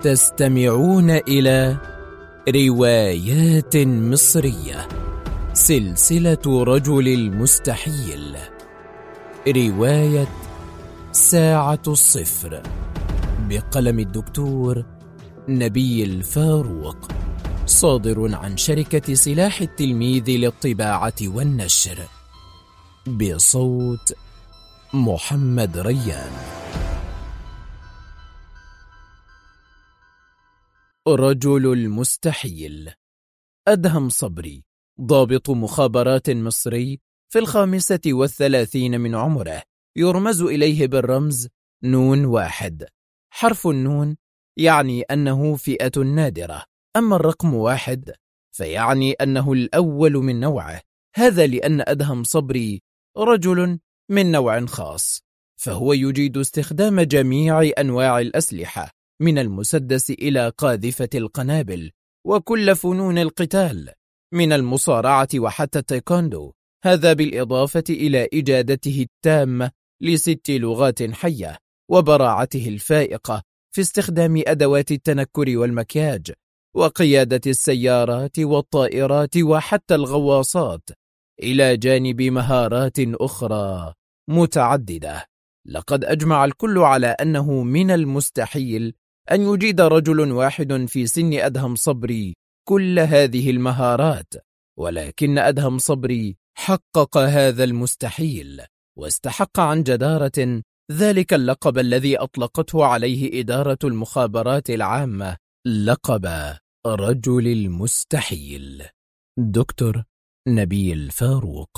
تستمعون إلى روايات مصرية، سلسلة رجل المستحيل، رواية ساعة الصفر بقلم الدكتور نبيل فاروق، صادر عن شركة سلاح التلميذ للطباعة والنشر، بصوت محمد ريان. رجل المستحيل. أدهم صبري، ضابط مخابرات مصري في 35 من عمره، يرمز إليه بالرمز نون 1. حرف النون يعني أنه فئة نادرة، أما الرقم 1 فيعني أنه الأول من نوعه. هذا لأن أدهم صبري رجل من نوع خاص، فهو يجيد استخدام جميع أنواع الأسلحة من المسدس إلى قاذفة القنابل وكل فنون القتال من المصارعة وحتى التايكوندو، هذا بالإضافة إلى إجادته التامة ل6 لغات حية وبراعته الفائقة في استخدام أدوات التنكر والمكياج وقيادة السيارات والطائرات وحتى الغواصات، إلى جانب مهارات أخرى متعددة. لقد أجمع الكل على أنه من المستحيل أن يجيد رجل واحد في سن أدهم صبري كل هذه المهارات، ولكن أدهم صبري حقق هذا المستحيل واستحق عن جدارة ذلك اللقب الذي أطلقته عليه إدارة المخابرات العامة، لقب رجل المستحيل. دكتور نبيل فاروق.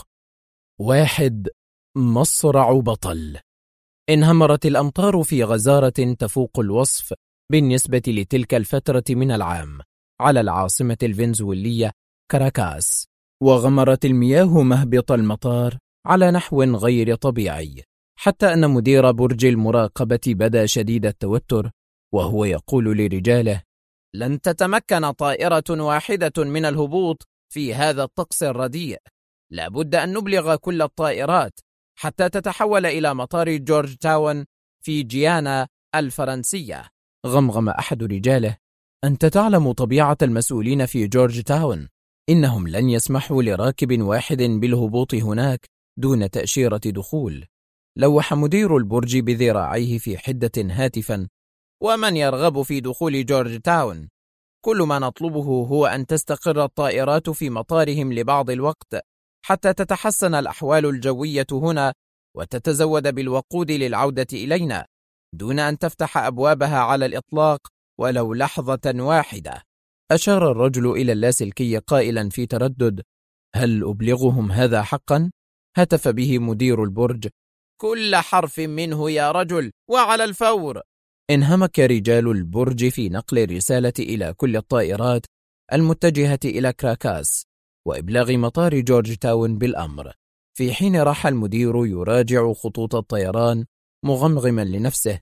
1. مصرع بطل. انهمرت الأمطار في غزارة تفوق الوصف بالنسبة لتلك الفترة من العام على العاصمة الفنزويلية كاراكاس، وغمرت المياه مهبط المطار على نحو غير طبيعي، حتى أن مدير برج المراقبة بدا شديد التوتر وهو يقول لرجاله: لن تتمكن طائرة واحدة من الهبوط في هذا الطقس الرديء، لابد أن نبلغ كل الطائرات حتى تتحول إلى مطار جورج تاون في جيانا الفرنسية. غمغم أحد رجاله: أنت تعلم طبيعة المسؤولين في جورج تاون، إنهم لن يسمحوا لراكب واحد بالهبوط هناك دون تأشيرة دخول. لوح مدير البرج بذراعيه في حدة هاتفا: ومن يرغب في دخول جورج تاون؟ كل ما نطلبه هو أن تستقر الطائرات في مطارهم لبعض الوقت حتى تتحسن الأحوال الجوية هنا وتتزود بالوقود للعودة إلينا، دون أن تفتح أبوابها على الإطلاق ولو لحظة واحدة. أشار الرجل إلى اللاسلكي قائلا في تردد: هل أبلغهم هذا حقا؟ هتف به مدير البرج: كل حرف منه يا رجل، وعلى الفور. انهمك رجال البرج في نقل الرسالة إلى كل الطائرات المتجهة إلى كراكاس وإبلاغ مطار جورج تاون بالأمر، في حين راح المدير يراجع خطوط الطيران مغمغما لنفسه: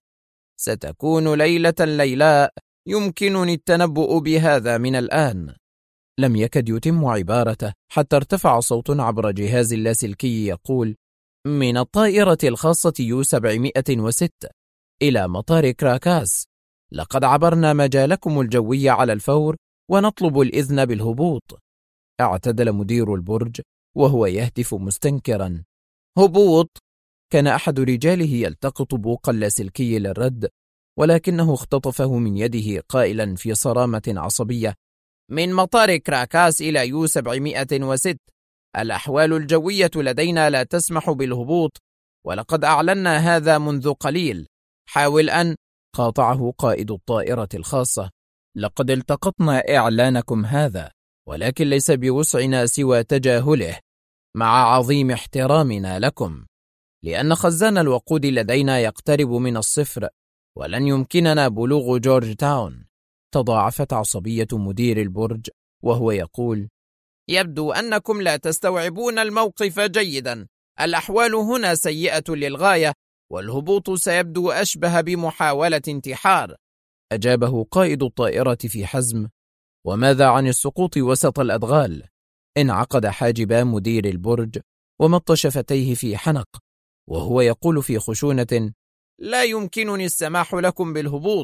ستكون ليلة ليلاء، يمكنني التنبؤ بهذا من الآن. لم يكد يتم عبارته حتى ارتفع صوت عبر جهاز اللاسلكي يقول: من الطائرة الخاصة يو 706 إلى مطار كراكاس، لقد عبرنا مجالكم الجوي على الفور ونطلب الإذن بالهبوط. اعتدل مدير البرج وهو يهتف مستنكرا: هبوط؟ كان أحد رجاله يلتقط بوق اللاسلكي للرد، ولكنه اختطفه من يده قائلا في صرامة عصبية: من مطار كراكاس إلى يو 706، الأحوال الجوية لدينا لا تسمح بالهبوط، ولقد أعلنا هذا منذ قليل. حاول أن... قاطعه قائد الطائرة الخاصة: لقد التقطنا إعلانكم هذا، ولكن ليس بوسعنا سوى تجاهله، مع عظيم احترامنا لكم، لأن خزان الوقود لدينا يقترب من الصفر ولن يمكننا بلوغ جورج تاون. تضاعفت عصبية مدير البرج وهو يقول: يبدو أنكم لا تستوعبون الموقف جيدا، الأحوال هنا سيئة للغاية، والهبوط سيبدو أشبه بمحاولة انتحار. أجابه قائد الطائرة في حزم: وماذا عن السقوط وسط الأدغال؟ انعقد حاجبا مدير البرج ومط شفتيه في حنق وهو يقول في خشونة: لا يمكنني السماح لكم بالهبوط،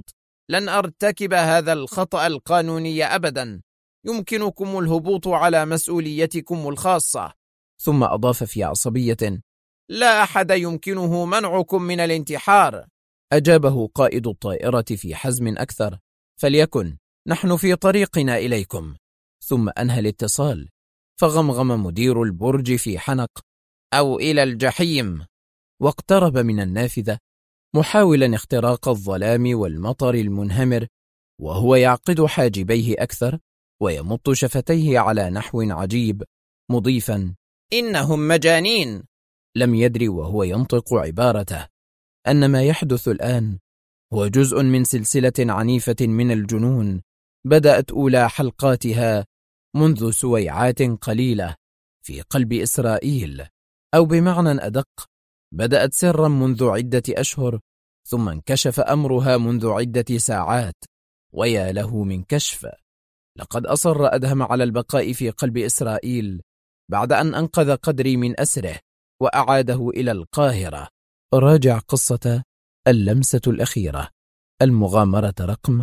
لن أرتكب هذا الخطأ القانوني أبدا. يمكنكم الهبوط على مسؤوليتكم الخاصة. ثم أضاف في عصبية: لا أحد يمكنه منعكم من الانتحار. أجابه قائد الطائرة في حزم أكثر: فليكن، نحن في طريقنا إليكم. ثم أنهى الاتصال، فغمغم مدير البرج في حنق: أو إلى الجحيم. واقترب من النافذة محاولا اختراق الظلام والمطر المنهمر، وهو يعقد حاجبيه أكثر ويمط شفتيه على نحو عجيب، مضيفا: إنهم مجانين. لم يدري وهو ينطق عبارته أن ما يحدث الآن هو جزء من سلسلة عنيفة من الجنون بدأت أولى حلقاتها منذ سويعات قليلة في قلب إسرائيل، أو بمعنى أدق بدأت سرا منذ عدة أشهر، ثم انكشف أمرها منذ عدة ساعات. ويا له من كشف. لقد أصر أدهم على البقاء في قلب إسرائيل بعد أن أنقذ قدري من أسره وأعاده إلى القاهرة. راجع قصة اللمسة الأخيرة، المغامرة رقم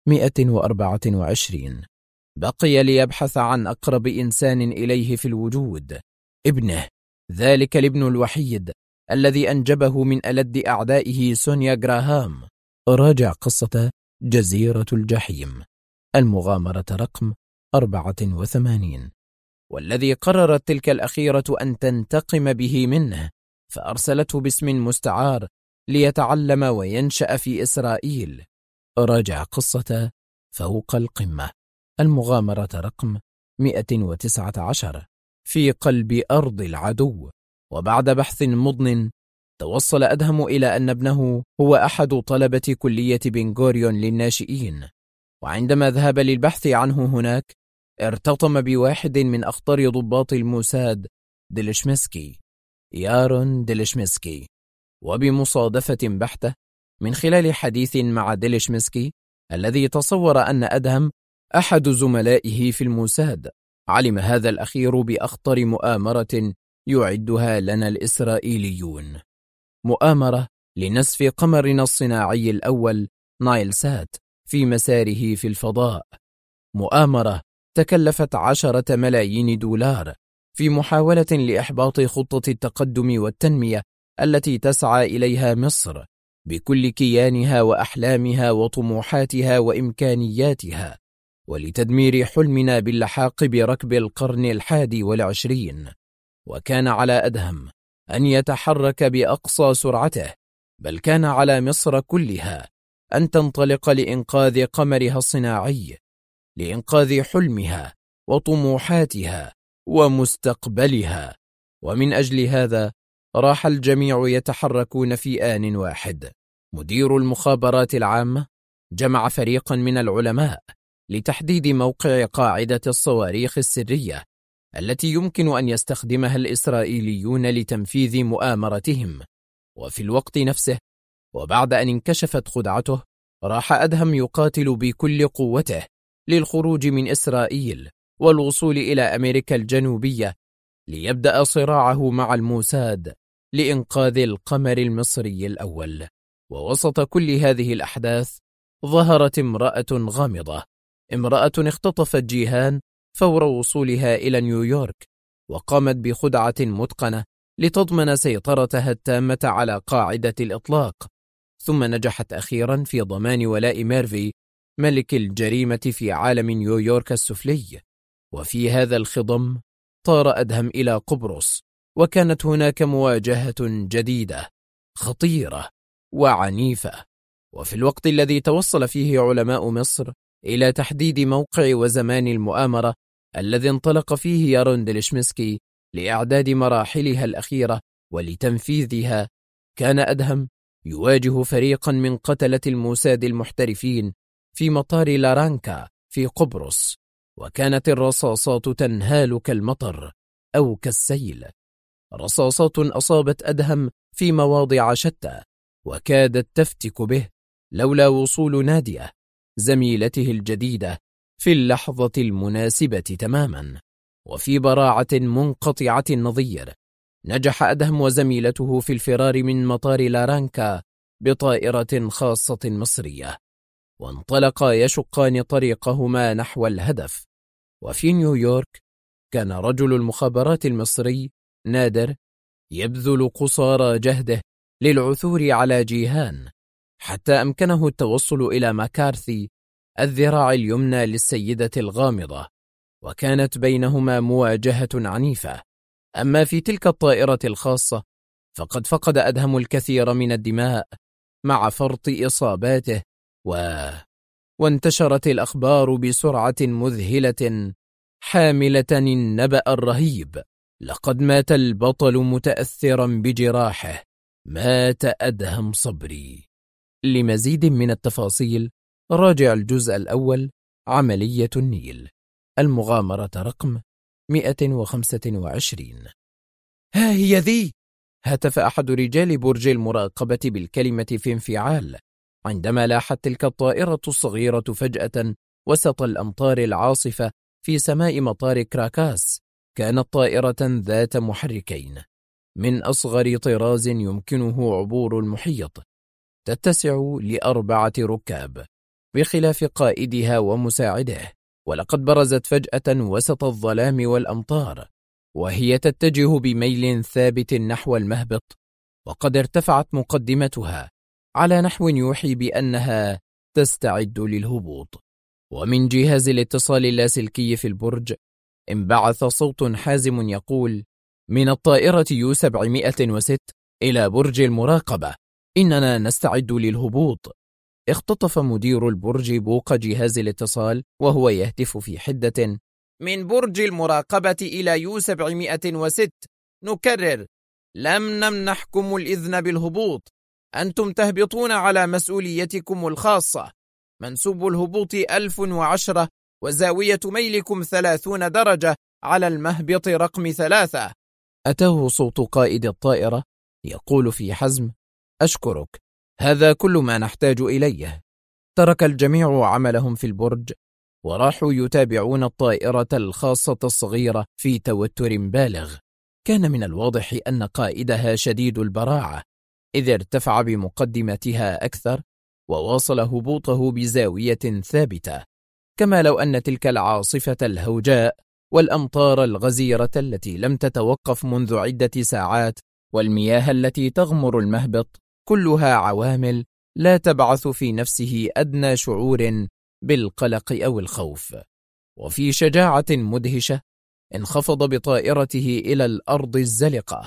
124. بقي ليبحث عن أقرب إنسان إليه في الوجود، ابنه، ذلك الابن الوحيد الذي أنجبه من ألد أعدائه سونيا غراهام. راجع قصة جزيرة الجحيم، المغامرة رقم 84، والذي قررت تلك الأخيرة أن تنتقم به منه، فأرسلته باسم مستعار ليتعلم وينشأ في إسرائيل. راجع قصة فوق القمة، المغامرة رقم 119، في قلب أرض العدو. وبعد بحث مضن توصل أدهم إلى أن ابنه هو أحد طلبة كلية بن غوريون للناشئين، وعندما ذهب للبحث عنه هناك ارتطم بواحد من أخطر ضباط الموساد، ديلشمسكي، يارون ديلشمسكي. وبمصادفة بحتة من خلال حديث مع ديلشمسكي الذي تصور أن أدهم أحد زملائه في الموساد، علم هذا الأخير بأخطر مؤامرة يعدها لنا الإسرائيليون، مؤامرة لنسف قمرنا الصناعي الأول نايل سات في مساره في الفضاء، مؤامرة تكلفت 10 ملايين دولار في محاولة لإحباط خطة التقدم والتنمية التي تسعى إليها مصر بكل كيانها وأحلامها وطموحاتها وإمكانياتها، ولتدمير حلمنا باللحاق بركب القرن 21. وكان على أدهم أن يتحرك بأقصى سرعته، بل كان على مصر كلها أن تنطلق لإنقاذ قمرها الصناعي، لإنقاذ حلمها وطموحاتها ومستقبلها. ومن أجل هذا راح الجميع يتحركون في آن واحد. مدير المخابرات العامة جمع فريقا من العلماء لتحديد موقع قاعدة الصواريخ السرية التي يمكن أن يستخدمها الإسرائيليون لتنفيذ مؤامرتهم. وفي الوقت نفسه، وبعد أن انكشفت خدعته، راح أدهم يقاتل بكل قوته للخروج من إسرائيل والوصول إلى أمريكا الجنوبية ليبدأ صراعه مع الموساد لإنقاذ القمر المصري الأول. ووسط كل هذه الأحداث ظهرت امرأة غامضة، امرأة اختطفت جيهان فور وصولها إلى نيويورك، وقامت بخدعة متقنة لتضمن سيطرتها التامة على قاعدة الإطلاق، ثم نجحت أخيرا في ضمان ولاء ميرفي ملك الجريمة في عالم نيويورك السفلي. وفي هذا الخضم طار أدهم إلى قبرص، وكانت هناك مواجهة جديدة خطيرة وعنيفة. وفي الوقت الذي توصل فيه علماء مصر إلى تحديد موقع وزمان المؤامرة الذي انطلق فيه يارون ديلشمسكي لإعداد مراحلها الأخيرة ولتنفيذها، كان أدهم يواجه فريقا من قتلة الموساد المحترفين في مطار لارانكا في قبرص، وكانت الرصاصات تنهال كالمطر أو كالسيل، رصاصات أصابت أدهم في مواضع شتى وكادت تفتك به لولا وصول نادية زميلته الجديدة في اللحظة المناسبة تماما. وفي براعة منقطعة النظير نجح أدهم وزميلته في الفرار من مطار لارانكا بطائرة خاصة مصرية. وانطلقا يشقان طريقهما نحو الهدف. وفي نيويورك كان رجل المخابرات المصري نادر يبذل قصارى جهده للعثور على جيهان حتى أمكنه التوصل إلى ماكارثي الذراع اليمنى للسيدة الغامضة، وكانت بينهما مواجهة عنيفة. أما في تلك الطائرة الخاصة فقد فقد أدهم الكثير من الدماء مع فرط إصاباته وانتشرت الأخبار بسرعة مذهلة حاملة النبأ الرهيب: لقد مات البطل متأثرا بجراحه، مات أدهم صبري. لمزيد من التفاصيل راجع الجزء الأول، عملية النيل، المغامرة رقم 125. ها هي ذي! هتف أحد رجال برج المراقبة بالكلمة في انفعال عندما لاحت تلك الطائرة الصغيرة فجأة وسط الأمطار العاصفة في سماء مطار كراكاس. كانت طائرة ذات محركين من أصغر طراز يمكنه عبور المحيط، تتسع ل4 ركاب بخلاف قائدها ومساعده، ولقد برزت فجأة وسط الظلام والأمطار وهي تتجه بميل ثابت نحو المهبط، وقد ارتفعت مقدمتها على نحو يوحي بأنها تستعد للهبوط. ومن جهاز الاتصال اللاسلكي في البرج انبعث صوت حازم يقول: من الطائرة يو 706 إلى برج المراقبة، إننا نستعد للهبوط. اختطف مدير البرج بوق جهاز الاتصال وهو يهتف في حدة: من برج المراقبة إلى يو 706 نكرر، لم نمنحكم الإذن بالهبوط، أنتم تهبطون على مسؤوليتكم الخاصة، منسوب الهبوط 1010 وزاوية ميلكم 30 درجة على المهبط رقم 3. أتاه صوت قائد الطائرة يقول في حزم: أشكرك، هذا كل ما نحتاج إليه. ترك الجميع عملهم في البرج وراحوا يتابعون الطائرة الخاصة الصغيرة في توتر بالغ. كان من الواضح أن قائدها شديد البراعة، إذ ارتفع بمقدمتها أكثر وواصل هبوطه بزاوية ثابتة، كما لو أن تلك العاصفة الهوجاء والأمطار الغزيرة التي لم تتوقف منذ عدة ساعات والمياه التي تغمر المهبط كلها عوامل لا تبعث في نفسه أدنى شعور بالقلق أو الخوف. وفي شجاعة مدهشة انخفض بطائرته إلى الأرض الزلقة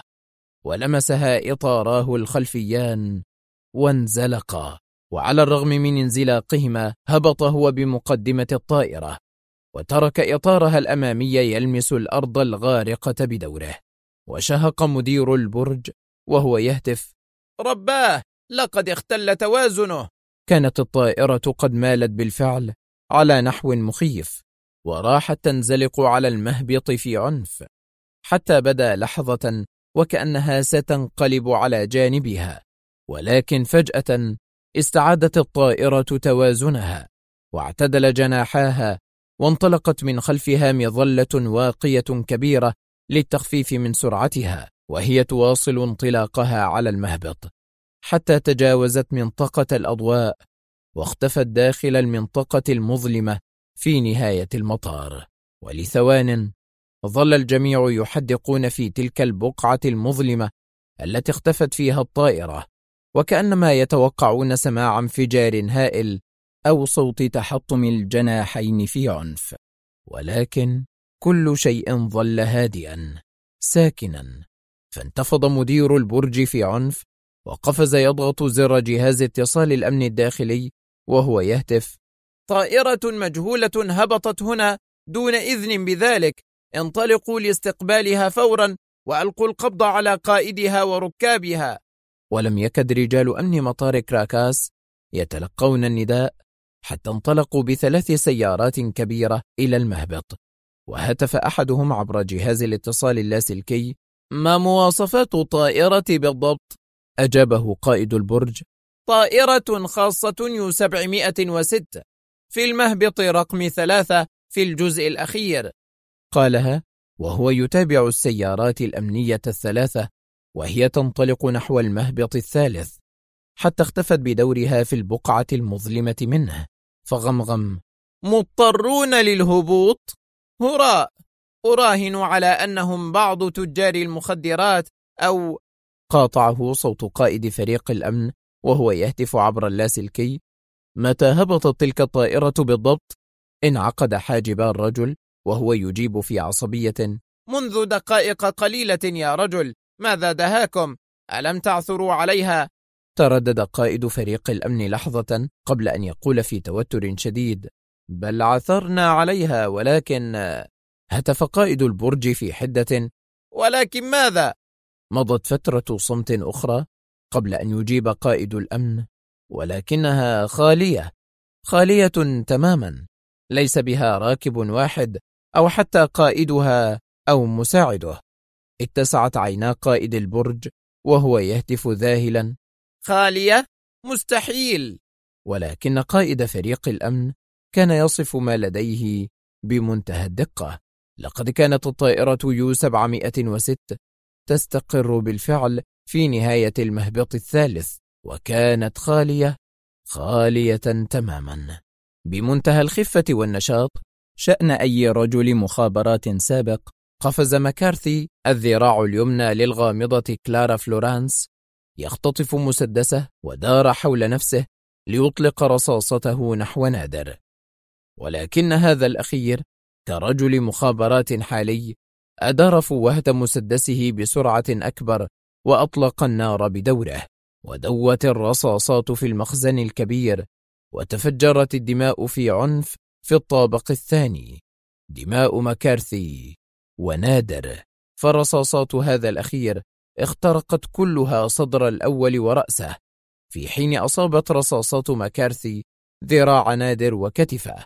ولمسها إطاراه الخلفيان وانزلقا، وعلى الرغم من انزلاقهما هبط هو بمقدمة الطائرة وترك إطارها الأمامي يلمس الأرض الغارقة بدوره. وشهق مدير البرج وهو يهتف: رباه، لقد اختل توازنه. كانت الطائرة قد مالت بالفعل على نحو مخيف وراحت تنزلق على المهبط في عنف، حتى بدا لحظة وكأنها ستنقلب على جانبها، ولكن فجأة استعادت الطائرة توازنها واعتدل جناحاها، وانطلقت من خلفها مظلة واقية كبيرة للتخفيف من سرعتها، وهي تواصل انطلاقها على المهبط حتى تجاوزت منطقة الأضواء واختفت داخل المنطقة المظلمة في نهاية المطار. ولثوان ظل الجميع يحدقون في تلك البقعة المظلمة التي اختفت فيها الطائرة، وكأنما يتوقعون سماع انفجار هائل أو صوت تحطم الجناحين في عنف. ولكن كل شيء ظل هادئا ساكنا. فانتفض مدير البرج في عنف وقفز يضغط زر جهاز اتصال الأمن الداخلي وهو يهتف: طائرة مجهولة هبطت هنا دون إذن بذلك، انطلقوا لاستقبالها فورا وألقوا القبض على قائدها وركابها. ولم يكد رجال أمن مطار كراكاس يتلقون النداء حتى انطلقوا ب3 سيارات كبيرة إلى المهبط، وهتف أحدهم عبر جهاز الاتصال اللاسلكي: ما مواصفات الطائرة بالضبط؟ أجابه قائد البرج: طائرة خاصة يو 706 في المهبط رقم 3 في الجزء الأخير. قالها وهو يتابع السيارات الأمنية ال3 وهي تنطلق نحو المهبط الثالث حتى اختفت بدورها في البقعة المظلمة منه. فغمغم: مضطرون للهبوط؟ هراء، أراهن على أنهم بعض تجار المخدرات أو… قاطعه صوت قائد فريق الأمن وهو يهتف عبر اللاسلكي: متى هبطت تلك الطائرة بالضبط؟ انعقد حاجبا الرجل وهو يجيب في عصبية: منذ دقائق قليلة يا رجل، ماذا دهاكم؟ ألم تعثروا عليها؟ تردد قائد فريق الأمن لحظة قبل أن يقول في توتر شديد: بل عثرنا عليها، ولكن… هتف قائد البرج في حدة: ولكن ماذا؟ مضت فترة صمت أخرى قبل أن يجيب قائد الأمن: ولكنها خالية، خالية تماما، ليس بها راكب واحد أو حتى قائدها أو مساعده. اتسعت عينا قائد البرج وهو يهتف ذاهلا: خالية؟ مستحيل! ولكن قائد فريق الأمن كان يصف ما لديه بمنتهى الدقة. لقد كانت الطائرة يو-706 تستقر بالفعل في نهاية المهبط الثالث، وكانت خالية، خالية تماما. بمنتهى الخفة والنشاط، شأن أي رجل مخابرات سابق، قفز مكارثي الذراع اليمنى للغامضة كلارا فلورانس يختطف مسدسه ودار حول نفسه ليطلق رصاصته نحو نادر. ولكن هذا الأخير كرجل مخابرات حالي أدار فوهة مسدسه بسرعة أكبر وأطلق النار بدوره، ودوت الرصاصات في المخزن الكبير، وتفجرت الدماء في عنف في الطابق الثاني، دماء مكارثي ونادر. فرصاصات هذا الأخير اخترقت كلها صدر الأول ورأسه، في حين أصابت رصاصات مكارثي ذراع نادر وكتفه،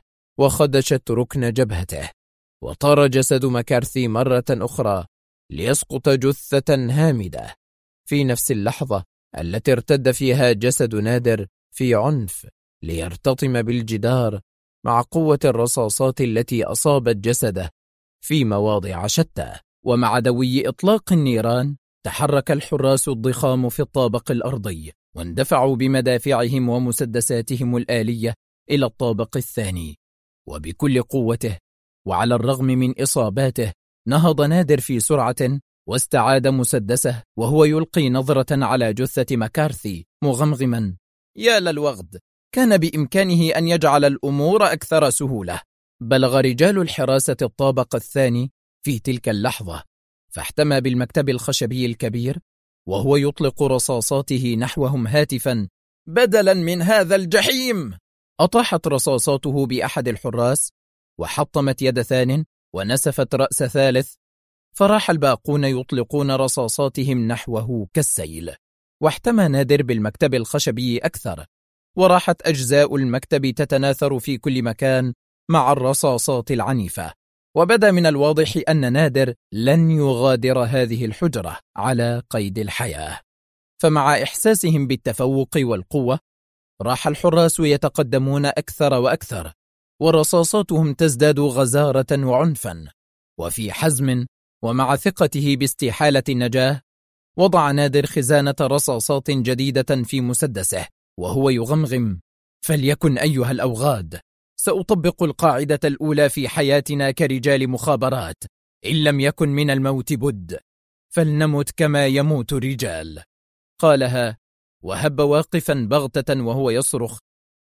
وخدشت ركن جبهته، وطار جسد مكارثي مرة أخرى ليسقط جثة هامدة في نفس اللحظة التي ارتد فيها جسد نادر في عنف ليرتطم بالجدار مع قوة الرصاصات التي أصابت جسده في مواضع شتى. ومع دوي إطلاق النيران تحرك الحراس الضخام في الطابق الأرضي، واندفعوا بمدافعهم ومسدساتهم الآلية إلى الطابق الثاني، وبكل قوته وعلى الرغم من إصاباته نهض نادر في سرعة واستعاد مسدسه وهو يلقي نظرة على جثة مكارثي مغمغما: يا للوغد، كان بإمكانه أن يجعل الأمور أكثر سهولة. بلغ رجال الحراسة الطابق الثاني في تلك اللحظة، فاحتمى بالمكتب الخشبي الكبير وهو يطلق رصاصاته نحوهم هاتفا: بدلا من هذا الجحيم! أطاحت رصاصاته بأحد الحراس وحطمت يد ثان ونسفت رأس ثالث، فراح الباقون يطلقون رصاصاتهم نحوه كالسيل. واحتمى نادر بالمكتب الخشبي أكثر، وراحت أجزاء المكتب تتناثر في كل مكان مع الرصاصات العنيفة. وبدا من الواضح أن نادر لن يغادر هذه الحجرة على قيد الحياة. فمع إحساسهم بالتفوق والقوة، راح الحراس يتقدمون أكثر وأكثر، ورصاصاتهم تزداد غزارة وعنفا. وفي حزم ومع ثقته باستحالة النجاة، وضع نادر خزانة رصاصات جديدة في مسدسه وهو يغمغم: فليكن أيها الأوغاد، سأطبق القاعدة الأولى في حياتنا كرجال مخابرات: إن لم يكن من الموت بد، فلنمت كما يموت الرجال. قالها وهب واقفا بغتة وهو يصرخ: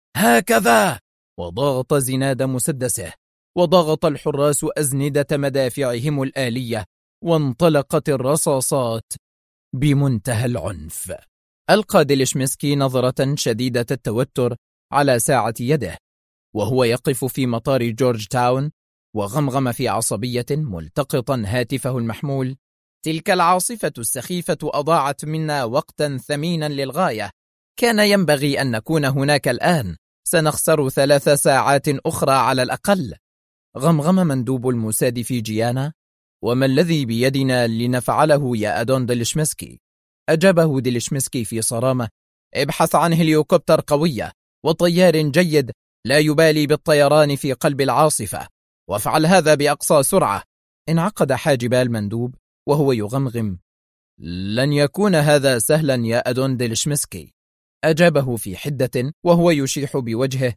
هكذا! وضغط زناد مسدسه، وضغط الحراس أزندة مدافعهم الآلية، وانطلقت الرصاصات بمنتهى العنف. ألقى ديلشمسكي نظرة شديدة التوتر على ساعة يده وهو يقف في مطار جورج تاون، وغمغم في عصبية ملتقطا هاتفه المحمول: تلك العاصفة السخيفة أضاعت منا وقتا ثمينا للغاية، كان ينبغي أن نكون هناك الآن، سنخسر 3 ساعات أخرى على الأقل. غمغم مندوب الموساد في جيانا: وما الذي بيدنا لنفعله يا أدون ديلشمسكي؟ أجابه ديلشمسكي في صرامة: ابحث عن هليكوبتر قوية وطيار جيد لا يبالي بالطيران في قلب العاصفة، وافعل هذا بأقصى سرعة. انعقد حاجبا المندوب وهو يغمغم: لن يكون هذا سهلا يا أدون ديلشمسكي. أجابه في حدة وهو يشيح بوجهه: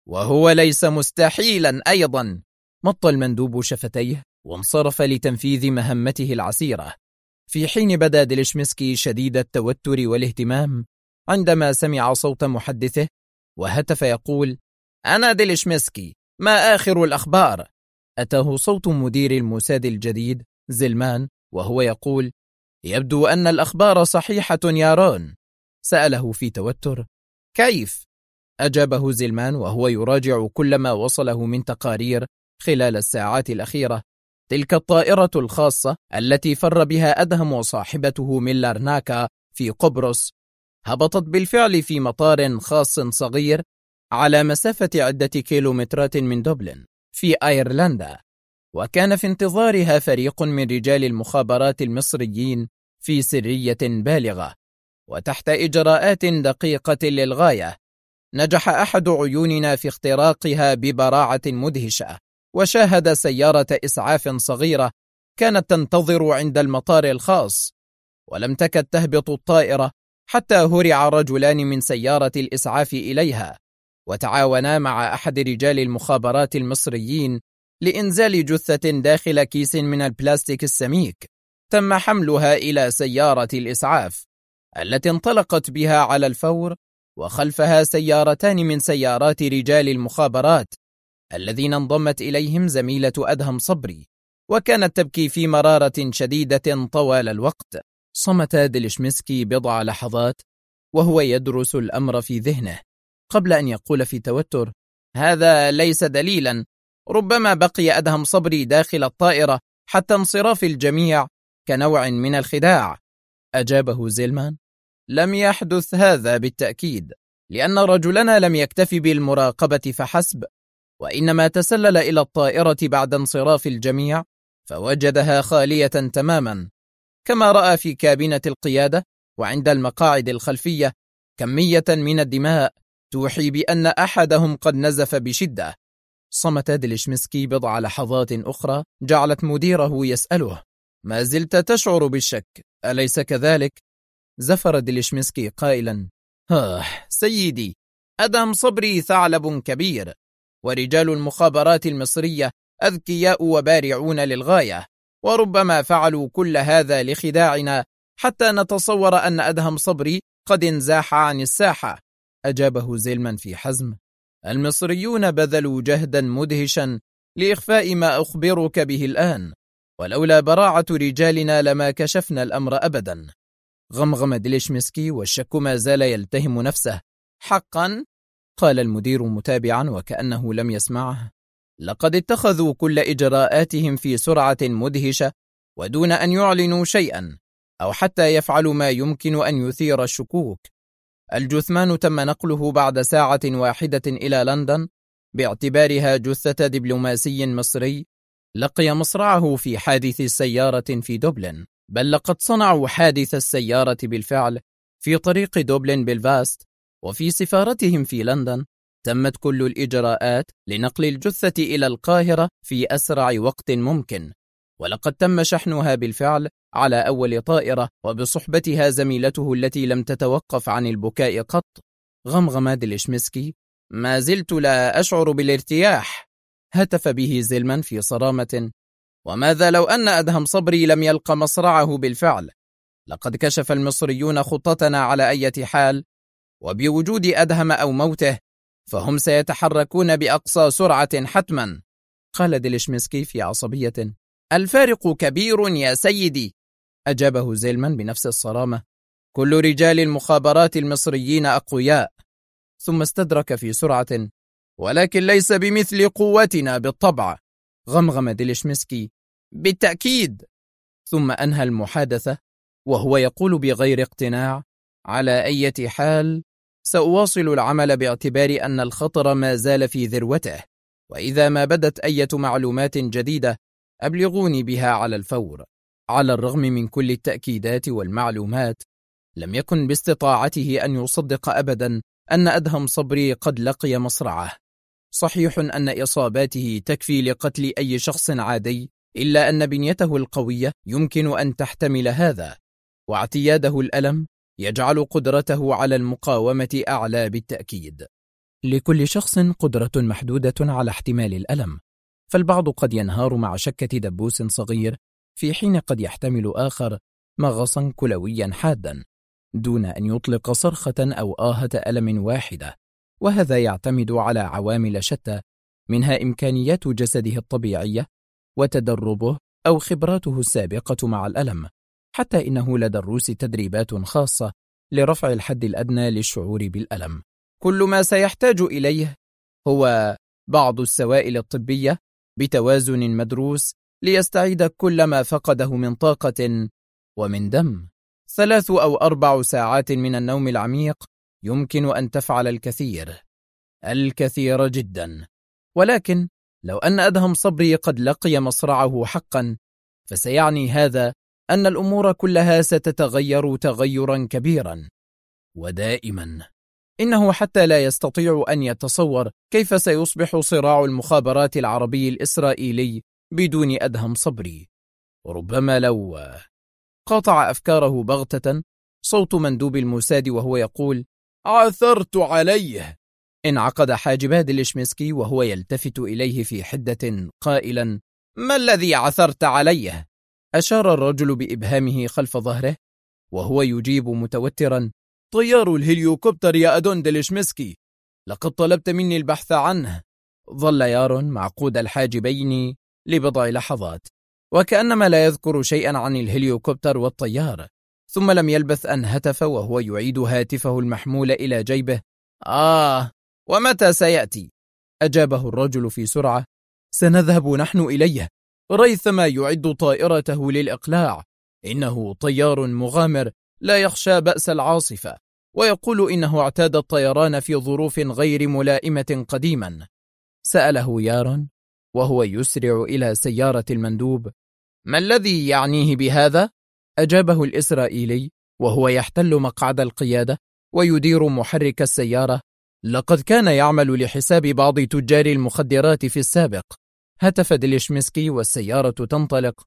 وهو ليس مستحيلا أيضا. مط المندوب شفتيه وانصرف لتنفيذ مهمته العسيرة، في حين بدا ديليشمسكي شديد التوتر والاهتمام عندما سمع صوت محدثه وهتف يقول: أنا ديليشمسكي، ما آخر الأخبار؟ أتاه صوت مدير الموساد الجديد زلمان وهو يقول: يبدو أن الأخبار صحيحة يا رون. سأله في توتر: كيف؟ أجابه زلمان وهو يراجع كل ما وصله من تقارير خلال الساعات الأخيرة: تلك الطائرة الخاصة التي فر بها أدهم وصاحبته من لارناكا في قبرص هبطت بالفعل في مطار خاص صغير على مسافة عدة كيلومترات من دوبلن في أيرلندا، وكان في انتظارها فريق من رجال المخابرات المصريين في سرية بالغة وتحت إجراءات دقيقة للغاية. نجح أحد عيوننا في اختراقها ببراعة مدهشة، وشاهد سيارة إسعاف صغيرة كانت تنتظر عند المطار الخاص، ولم تكد تهبط الطائرة حتى هرع رجلان من سيارة الإسعاف إليها، وتعاونا مع أحد رجال المخابرات المصريين لإنزال جثة داخل كيس من البلاستيك السميك تم حملها إلى سيارة الإسعاف التي انطلقت بها على الفور، وخلفها سيارتان من سيارات رجال المخابرات الذين انضمت إليهم زميلة أدهم صبري، وكانت تبكي في مرارة شديدة طوال الوقت. صمت ديليشمسكي بضع لحظات وهو يدرس الأمر في ذهنه قبل أن يقول في توتر: هذا ليس دليلا، ربما بقي أدهم صبري داخل الطائرة حتى انصراف الجميع كنوع من الخداع. أجابه زيلمان: لم يحدث هذا بالتأكيد، لأن رجلنا لم يكتفي بالمراقبة فحسب، وإنما تسلل إلى الطائرة بعد انصراف الجميع فوجدها خالية تماما، كما رأى في كابينة القيادة وعند المقاعد الخلفية كمية من الدماء توحي بأن أحدهم قد نزف بشدة. صمت ديليشمسكي بضع لحظات أخرى جعلت مديره يسأله: ما زلت تشعر بالشك، أليس كذلك؟ زفر ديليشمسكي قائلا: سيدي، أدهم صبري ثعلب كبير، ورجال المخابرات المصرية أذكياء وبارعون للغاية، وربما فعلوا كل هذا لخداعنا حتى نتصور أن أدهم صبري قد انزاح عن الساحة. أجابه زيلمان في حزم: المصريون بذلوا جهدا مدهشا لإخفاء ما أخبرك به الآن، ولولا براعة رجالنا لما كشفنا الأمر أبدا. غمغم ديليشمسكي والشك ما زال يلتهم نفسه. حقا؟ قال المدير متابعا وكأنه لم يسمعه: لقد اتخذوا كل إجراءاتهم في سرعة مدهشة ودون أن يعلنوا شيئا أو حتى يفعلوا ما يمكن أن يثير الشكوك. الجثمان تم نقله بعد ساعة واحدة إلى لندن باعتبارها جثة دبلوماسي مصري لقي مصرعه في حادث سيارة في دوبلن، بل لقد صنعوا حادث السيارة بالفعل في طريق دوبلن بلفاست، وفي سفارتهم في لندن تمت كل الإجراءات لنقل الجثة إلى القاهرة في أسرع وقت ممكن، ولقد تم شحنها بالفعل على أول طائرة وبصحبتها زميلته التي لم تتوقف عن البكاء قط. غمغم ديليشمسكي: ما زلت لا أشعر بالارتياح. هتف به زيلمان في صرامة: وماذا لو أن أدهم صبري لم يلقى مصرعه بالفعل؟ لقد كشف المصريون خطتنا على أي حال، وبوجود أدهم أو موته فهم سيتحركون بأقصى سرعة حتما. قال ديليشمسكي في عصبية: الفارق كبير يا سيدي. أجابه زيلمان بنفس الصرامة: كل رجال المخابرات المصريين أقوياء. ثم استدرك في سرعة: ولكن ليس بمثل قوتنا بالطبع. غمغم ديليشمسكي: بالتأكيد. ثم أنهى المحادثة وهو يقول بغير اقتناع: على أي حال سأواصل العمل باعتبار أن الخطر ما زال في ذروته، وإذا ما بدت أي معلومات جديدة أبلغوني بها على الفور. على الرغم من كل التأكيدات والمعلومات لم يكن باستطاعته أن يصدق أبدا أن أدهم صبري قد لقي مصرعه. صحيح أن إصاباته تكفي لقتل أي شخص عادي، إلا أن بنيته القوية يمكن أن تحتمل هذا، واعتياده الألم يجعل قدرته على المقاومة أعلى بالتأكيد. لكل شخص قدرة محدودة على احتمال الألم، فالبعض قد ينهار مع شكة دبوس صغير، في حين قد يحتمل آخر مغصا كلويا حادا دون أن يطلق صرخة أو آهة ألم واحدة، وهذا يعتمد على عوامل شتى، منها إمكانيات جسده الطبيعية وتدربه أو خبراته السابقة مع الألم، حتى إنه لدى الروس تدريبات خاصة لرفع الحد الأدنى للشعور بالألم. كل ما سيحتاج إليه هو بعض السوائل الطبية بتوازن مدروس ليستعيد كل ما فقده من طاقة ومن دم. 3 أو 4 ساعات من النوم العميق يمكن أن تفعل الكثير جدا. ولكن لو أن أدهم صبري قد لقي مصرعه حقا، فسيعني هذا أن الأمور كلها ستتغير تغيرا كبيرا ودائما. إنه حتى لا يستطيع أن يتصور كيف سيصبح صراع المخابرات العربي الإسرائيلي بدون أدهم صبري. وربما لو قاطع أفكاره بغتة صوت مندوب الموساد وهو يقول: عثرت عليه. انعقد حاجب ديليشمسكي وهو يلتفت إليه في حدة قائلا: ما الذي عثرت عليه؟ أشار الرجل بإبهامه خلف ظهره وهو يجيب متوترا: طيار الهليوكوبتر يا أدون ديليشمسكي، لقد طلبت مني البحث عنه. ظل يارون معقود الحاجبين لبضع لحظات وكأنما لا يذكر شيئا عن الهليوكوبتر والطيار، ثم لم يلبث أن هتف وهو يعيد هاتفه المحمول إلى جيبه: ومتى سيأتي؟ أجابه الرجل في سرعة: سنذهب نحن إليه ريثما يعد طائرته للإقلاع. إنه طيار مغامر لا يخشى بأس العاصفة، ويقول إنه اعتاد الطيران في ظروف غير ملائمة قديما. سأله يارون وهو يسرع إلى سيارة المندوب: ما الذي يعنيه بهذا؟ أجابه الإسرائيلي وهو يحتل مقعد القيادة ويدير محرك السيارة: لقد كان يعمل لحساب بعض تجار المخدرات في السابق. هتف ديليشمسكي والسيارة تنطلق: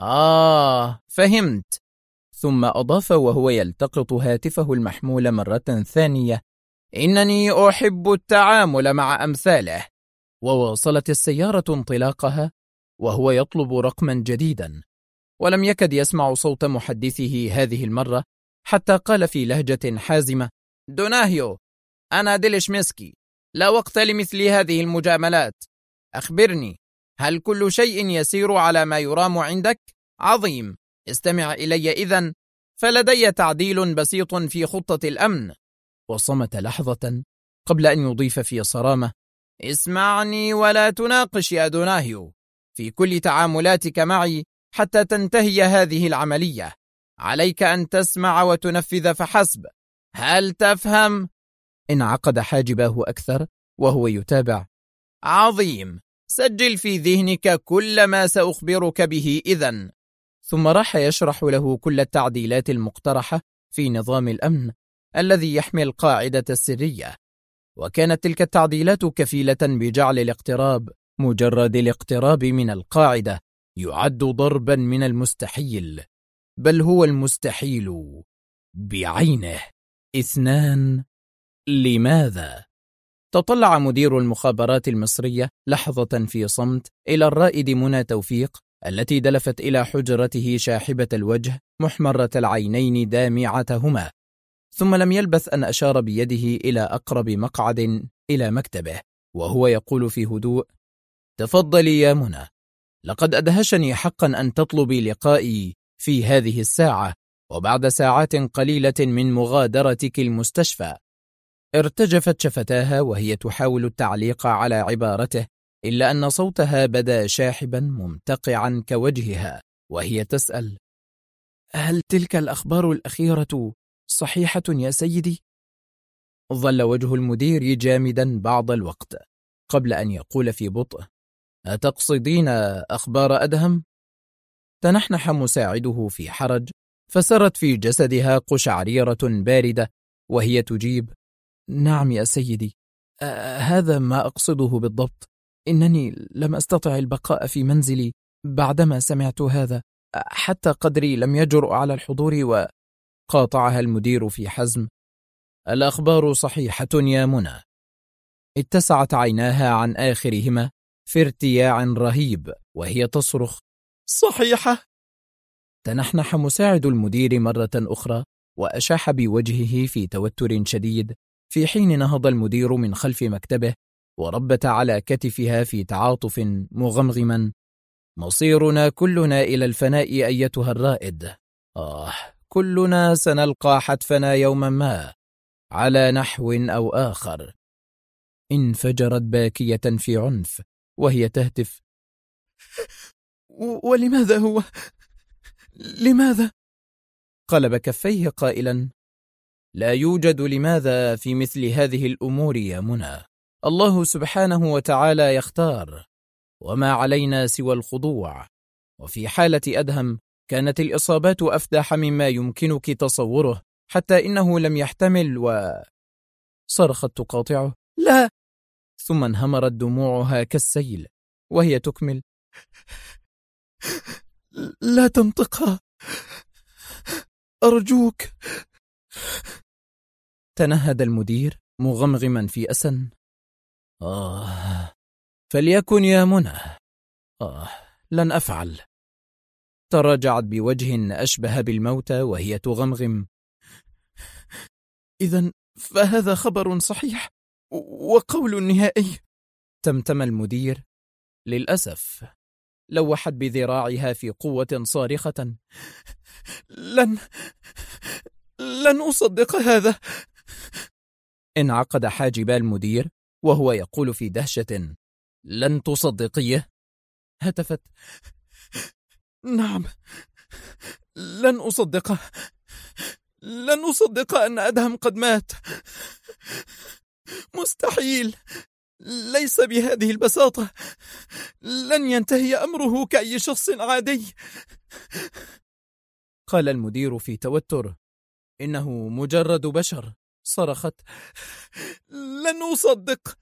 فهمت. ثم أضاف وهو يلتقط هاتفه المحمول مرة ثانية: إنني أحب التعامل مع أمثاله. وواصلت السيارة انطلاقها وهو يطلب رقما جديدا، ولم يكد يسمع صوت محدثه هذه المرة حتى قال في لهجة حازمة: دوناهيو، أنا ديليشمسكي، لا وقت لمثل هذه المجاملات. أخبرني، هل كل شيء يسير على ما يرام عندك؟ عظيم، استمع إلي إذن، فلدي تعديل بسيط في خطة الأمن. وصمت لحظة قبل أن يضيف في صرامة: اسمعني ولا تناقش يا دوناهيو، في كل تعاملاتك معي حتى تنتهي هذه العملية عليك أن تسمع وتنفذ فحسب. هل تفهم؟ انعقد حاجباه أكثر وهو يتابع: عظيم، سجل في ذهنك كل ما سأخبرك به إذن. ثم راح يشرح له كل التعديلات المقترحة في نظام الأمن الذي يحمي القاعدة السرية، وكانت تلك التعديلات كفيلة بجعل الاقتراب، مجرد الاقتراب من القاعدة، يعد ضربا من المستحيل، بل هو المستحيل بعينه. 2. لماذا؟ تطلع مدير المخابرات المصرية لحظة في صمت إلى الرائد منى توفيق التي دلفت إلى حجرته شاحبة الوجه محمرة العينين دامعتهما، ثم لم يلبث أن أشار بيده إلى أقرب مقعد إلى مكتبه وهو يقول في هدوء: تفضلي يا منى، لقد أدهشني حقا أن تطلبي لقائي في هذه الساعة وبعد ساعات قليلة من مغادرتك المستشفى. ارتجفت شفتاها وهي تحاول التعليق على عبارته، إلا أن صوتها بدا شاحبا ممتقعا كوجهها وهي تسأل: هل تلك الأخبار الأخيرة صحيحة يا سيدي؟ ظل وجه المدير جامدا بعض الوقت قبل أن يقول في بطء: أتقصدين أخبار أدهم؟ تنحنح مساعده في حرج، فسرت في جسدها قشعريرة باردة وهي تجيب: نعم يا سيدي، هذا ما أقصده بالضبط. إنني لم أستطع البقاء في منزلي بعدما سمعت هذا، حتى قدري لم يجرؤ على الحضور. وقاطعها المدير في حزم: الأخبار صحيحة يا منى، اتسعت عيناها عن آخرهما في ارتياع رهيب وهي تصرخ: صحيحة! تنحنح مساعد المدير مرة أخرى وأشاح بوجهه في توتر شديد، في حين نهض المدير من خلف مكتبه وربت على كتفها في تعاطف مغمغما: مصيرنا كلنا إلى الفناء أيتها الرائد. كلنا سنلقى حتفنا يوما ما على نحو أو آخر. انفجرت باكية في عنف وهي تهتف: ولماذا هو؟ لماذا؟ قلب كفيه قائلا: لا يوجد لماذا في مثل هذه الأمور يا منى. الله سبحانه وتعالى يختار، وما علينا سوى الخضوع. وفي حالة أدهم كانت الإصابات أفدح مما يمكنك تصوره، حتى إنه لم يحتمل صرخت تقاطعه: لا! ثم انهمرت دموعها كالسيل وهي تكمل: لا تنطقها أرجوك. تنهد المدير مغمغما في أسن: فليكن يا منى. لن أفعل. تراجعت بوجه أشبه بالموتى وهي تغمغم: إذن فهذا خبر صحيح وقول نهائي. تمتم المدير: للأسف. لوحت بذراعها في قوة صارخة: لن أصدق هذا. انعقد حاجبا المدير وهو يقول في دهشة: لن تصدقيه؟ هتفت: نعم، لن أصدقه. لن أصدق أن أدهم قد مات. مستحيل. ليس بهذه البساطة. لن ينتهي أمره كأي شخص عادي. قال المدير في توتر: إنه مجرد بشر. صرخت: لن أصدق.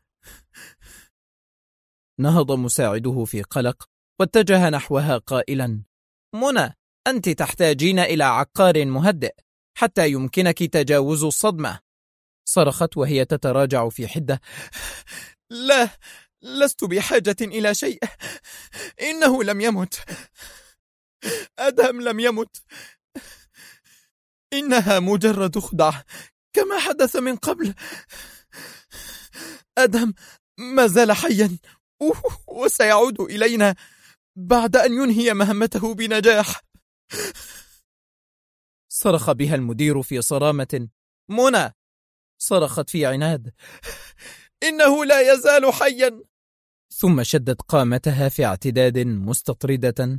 نهض مساعده في قلق واتجه نحوها قائلا: منى، أنت تحتاجين إلى عقار مهدئ حتى يمكنك تجاوز الصدمة. صرخت وهي تتراجع في حدة: لا، لست بحاجة إلى شيء. إنه لم يمت. أدهم لم يمت. إنها مجرد خدعة كما حدث من قبل. أدهم ما زال حيا وسيعود إلينا بعد أن ينهي مهمته بنجاح. صرخ بها المدير في صرامة: منى! صرخت في عناد: إنه لا يزال حيا. ثم شدت قامتها في اعتداد مستطردة: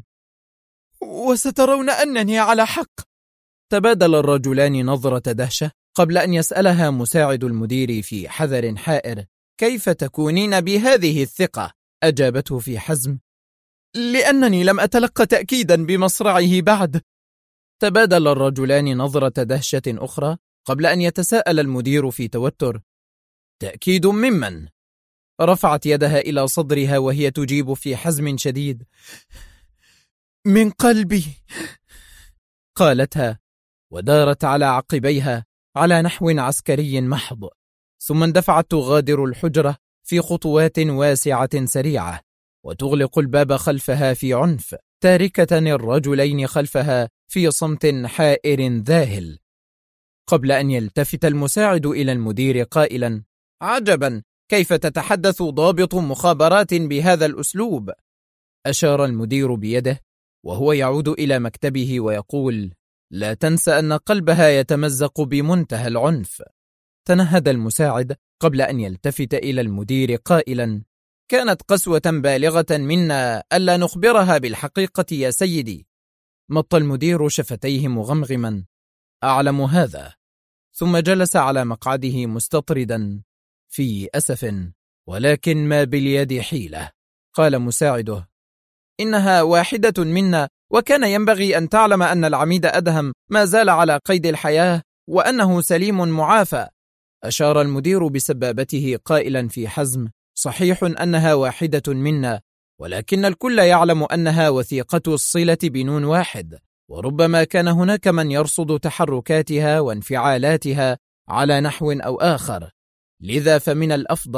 وسترون أنني على حق. تبادل الرجلان نظرة دهشة قبل أن يسألها مساعد المدير في حذر حائر: كيف تكونين بهذه الثقة؟ أجابته في حزم: لأنني لم أتلقى تأكيدا بمصرعه بعد. تبادل الرجلان نظرة دهشة أخرى قبل أن يتساءل المدير في توتر: تأكيد ممن؟ رفعت يدها إلى صدرها وهي تجيب في حزم شديد: من قلبي. قالتها ودارت على عقبيها على نحو عسكري محض، ثم اندفعت تغادر الحجرة في خطوات واسعة سريعة وتغلق الباب خلفها في عنف، تاركة الرجلين خلفها في صمت حائر ذاهل، قبل أن يلتفت المساعد إلى المدير قائلا: عجبا، كيف تتحدث ضابط مخابرات بهذا الأسلوب؟ أشار المدير بيده وهو يعود إلى مكتبه ويقول: لا تنسى أن قلبها يتمزق بمنتهى العنف. تنهد المساعد قبل أن يلتفت إلى المدير قائلا: كانت قسوة بالغة منا ألا نخبرها بالحقيقة يا سيدي. مط المدير شفتيه مغمغما: أعلم هذا. ثم جلس على مقعده مستطردا في أسف: ولكن ما باليد حيلة. قال مساعده: إنها واحدة منا، وكان ينبغي أن تعلم أن العميد أدهم ما زال على قيد الحياة وأنه سليم معافى. أشار المدير بسبابته قائلا في حزم: صحيح أنها واحدة منا، ولكن الكل يعلم أنها وثيقة الصلة بنون واحد، وربما كان هناك من يرصد تحركاتها وانفعالاتها على نحو أو آخر. لذا فمن الأفضل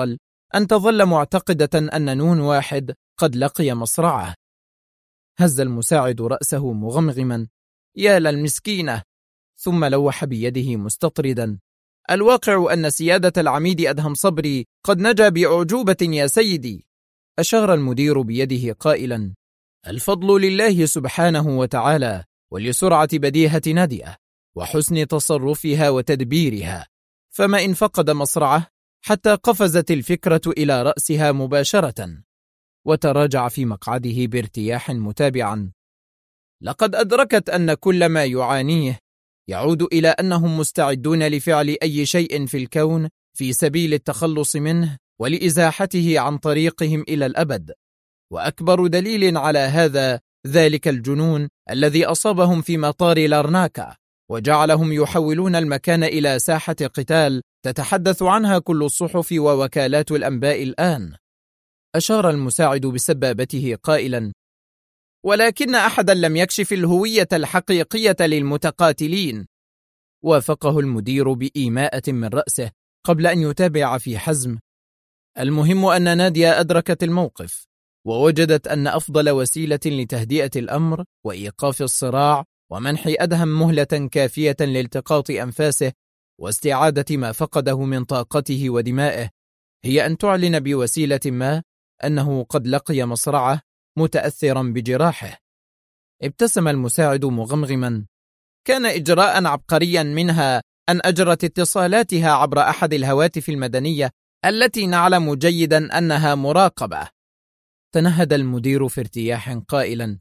أن تظل معتقدة أن نون واحد قد لقي مصرعه. هز المساعد رأسه مغمغما: يا للمسكينة، ثم لوح بيده مستطردا: الواقع أن سيادة العميد أدهم صبري قد نجا بأعجوبة يا سيدي. أشار المدير بيده قائلا: الفضل لله سبحانه وتعالى، ولسرعة بديهة نادية وحسن تصرفها وتدبيرها، فما إن فقد مصرعه حتى قفزت الفكرة إلى رأسها مباشرة. وتراجع في مقعده بارتياح متابعا: لقد أدركت أن كل ما يعانيه يعود إلى أنهم مستعدون لفعل أي شيء في الكون في سبيل التخلص منه ولإزاحته عن طريقهم إلى الأبد. وأكبر دليل على هذا ذلك الجنون الذي أصابهم في مطار لارناكا وجعلهم يحولون المكان إلى ساحة قتال تتحدث عنها كل الصحف ووكالات الأنباء الآن. أشار المساعد بسبابته قائلا: ولكن أحدا لم يكشف الهوية الحقيقية للمتقاتلين. وافقه المدير بإيماءة من رأسه قبل أن يتابع في حزم: المهم أن نادية أدركت الموقف ووجدت أن أفضل وسيلة لتهدئة الأمر وإيقاف الصراع ومنح أدهم مهلة كافية لالتقاط أنفاسه واستعادة ما فقده من طاقته ودمائه هي أن تعلن بوسيلة ما أنه قد لقي مصرعه متأثرا بجراحه. ابتسم المساعد مغمغما: كان إجراء عبقريا منها أن أجرت اتصالاتها عبر أحد الهواتف المدنية التي نعلم جيدا أنها مراقبة. تنهد المدير في ارتياح قائلا: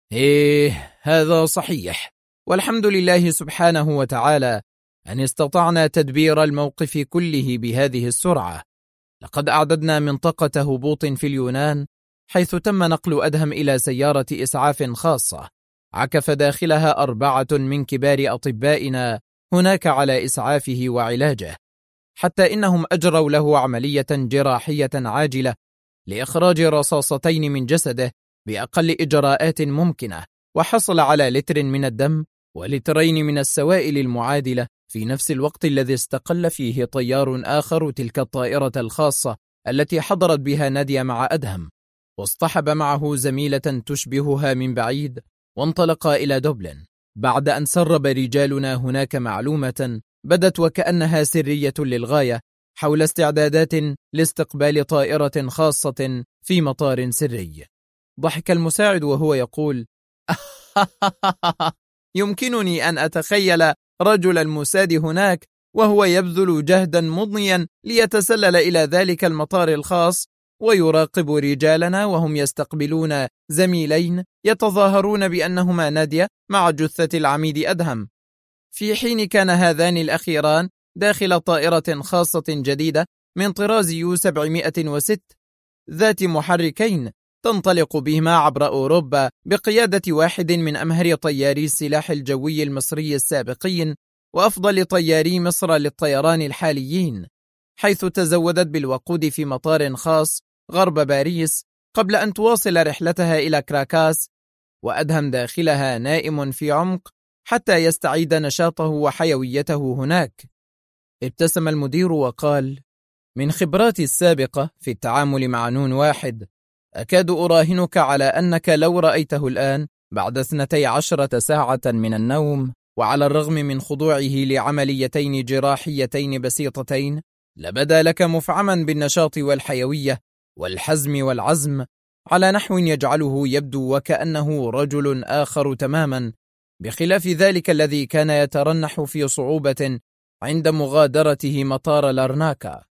هذا صحيح، والحمد لله سبحانه وتعالى أن استطعنا تدبير الموقف كله بهذه السرعة. لقد أعددنا منطقة هبوط في اليونان حيث تم نقل أدهم إلى سيارة إسعاف خاصة عكف داخلها 4 من كبار أطبائنا هناك على إسعافه وعلاجه، حتى إنهم أجروا له عملية جراحية عاجلة لإخراج رصاصتين من جسده بأقل إجراءات ممكنة، وحصل على لتر من الدم ولترين من السوائل المعادلة في نفس الوقت الذي استقل فيه طيار آخر تلك الطائرة الخاصة التي حضرت بها نادية مع أدهم، واصطحب معه زميلة تشبهها من بعيد، وانطلقا إلى دوبلن بعد أن سرب رجالنا هناك معلومة بدت وكأنها سرية للغاية حول استعدادات لاستقبال طائرة خاصة في مطار سري. ضحك المساعد وهو يقول: يمكنني أن أتخيل رجل الموساد هناك وهو يبذل جهدا مضنيا ليتسلل إلى ذلك المطار الخاص ويراقب رجالنا وهم يستقبلون زميلين يتظاهرون بأنهما نادية مع جثة العميد أدهم، في حين كان هذان الأخيران داخل طائرة خاصة جديدة من طراز يو 706 ذات محركين تنطلق بهما عبر أوروبا بقيادة واحد من أمهر طياري السلاح الجوي المصري السابقين وأفضل طياري مصر للطيران الحاليين، حيث تزودت بالوقود في مطار خاص غرب باريس قبل أن تواصل رحلتها إلى كراكاس، وأدهم داخلها نائم في عمق حتى يستعيد نشاطه وحيويته هناك. ابتسم المدير وقال: من خبراتي السابقة في التعامل مع نون واحد أكاد أراهنك على أنك لو رأيته الآن بعد 12 ساعة من النوم وعلى الرغم من خضوعه لعمليتين جراحيتين بسيطتين لبدا لك مفعما بالنشاط والحيوية والحزم والعزم على نحو يجعله يبدو وكأنه رجل آخر تماما، بخلاف ذلك الذي كان يترنح في صعوبة عند مغادرته مطار لارناكا.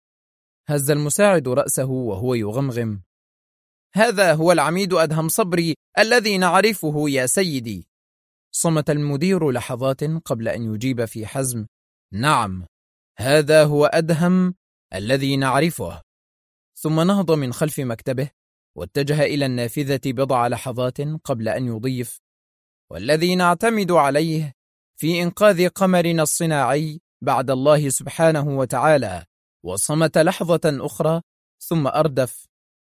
هز المساعد رأسه وهو يغمغم: هذا هو العميد أدهم صبري الذي نعرفه يا سيدي. صمت المدير لحظات قبل أن يجيب في حزم: نعم، هذا هو أدهم الذي نعرفه. ثم نهض من خلف مكتبه واتجه إلى النافذة بضع لحظات قبل أن يضيف: والذي نعتمد عليه في إنقاذ قمرنا الصناعي بعد الله سبحانه وتعالى. وصمت لحظة أخرى ثم أردف: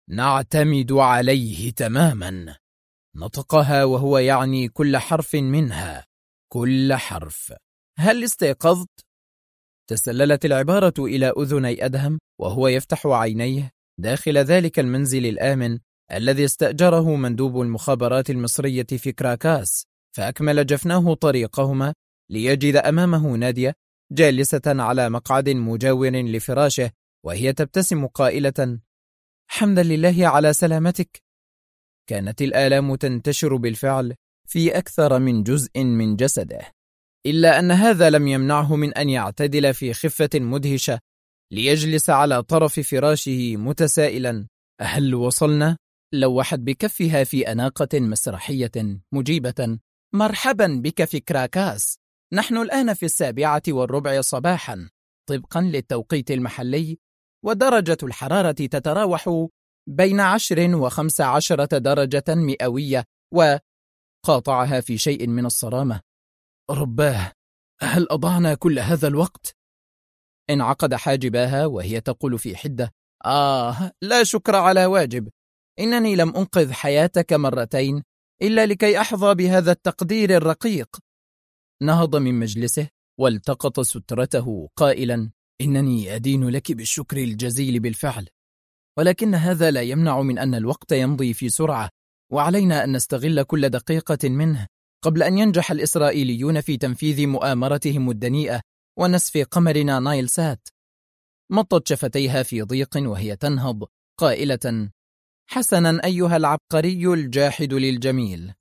نعتمد عليه تماما. نطقها وهو يعني كل حرف منها، كل حرف. هل استيقظت؟ تسللت العبارة إلى أذني أدهم وهو يفتح عينيه داخل ذلك المنزل الآمن الذي استأجره مندوب المخابرات المصرية في كراكاس، فأكمل جفناه طريقهما ليجد أمامه نادية جالسة على مقعد مجاور لفراشه، وهي تبتسم قائلة: حمدا لله على سلامتك. كانت الآلام تنتشر بالفعل في أكثر من جزء من جسده، إلا أن هذا لم يمنعه من أن يعتدل في خفة مدهشة ليجلس على طرف فراشه متسائلا: هل وصلنا؟ لوحت بكفها في أناقة مسرحية مجيبة: مرحبا بك في كراكاس، نحن الآن في 7:15 صباحا طبقا للتوقيت المحلي، ودرجة الحرارة تتراوح بين 10 و15 درجة مئوية. وقاطعها في شيء من الصرامة: رباه، هل أضعنا كل هذا الوقت؟ انعقد حاجباها وهي تقول في حدة: لا شكر على واجب، إنني لم أنقذ حياتك مرتين إلا لكي أحظى بهذا التقدير الرقيق. نهض من مجلسه والتقط سترته قائلا: إنني أدين لك بالشكر الجزيل بالفعل، ولكن هذا لا يمنع من أن الوقت يمضي في سرعة، وعلينا أن نستغل كل دقيقة منه قبل أن ينجح الإسرائيليون في تنفيذ مؤامرتهم الدنيئة ونسف قمرنا نايل سات. مطت شفتيها في ضيق وهي تنهض قائلة: حسنا أيها العبقري الجاحد للجميل،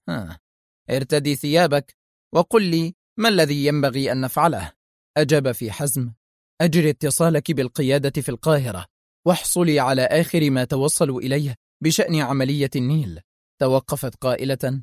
ارتدي ثيابك وقل لي ما الذي ينبغي أن نفعله. أجاب في حزم: أجري اتصالك بالقيادة في القاهرة واحصلي على آخر ما توصلوا إليه بشأن عملية النيل. توقفت قائلة: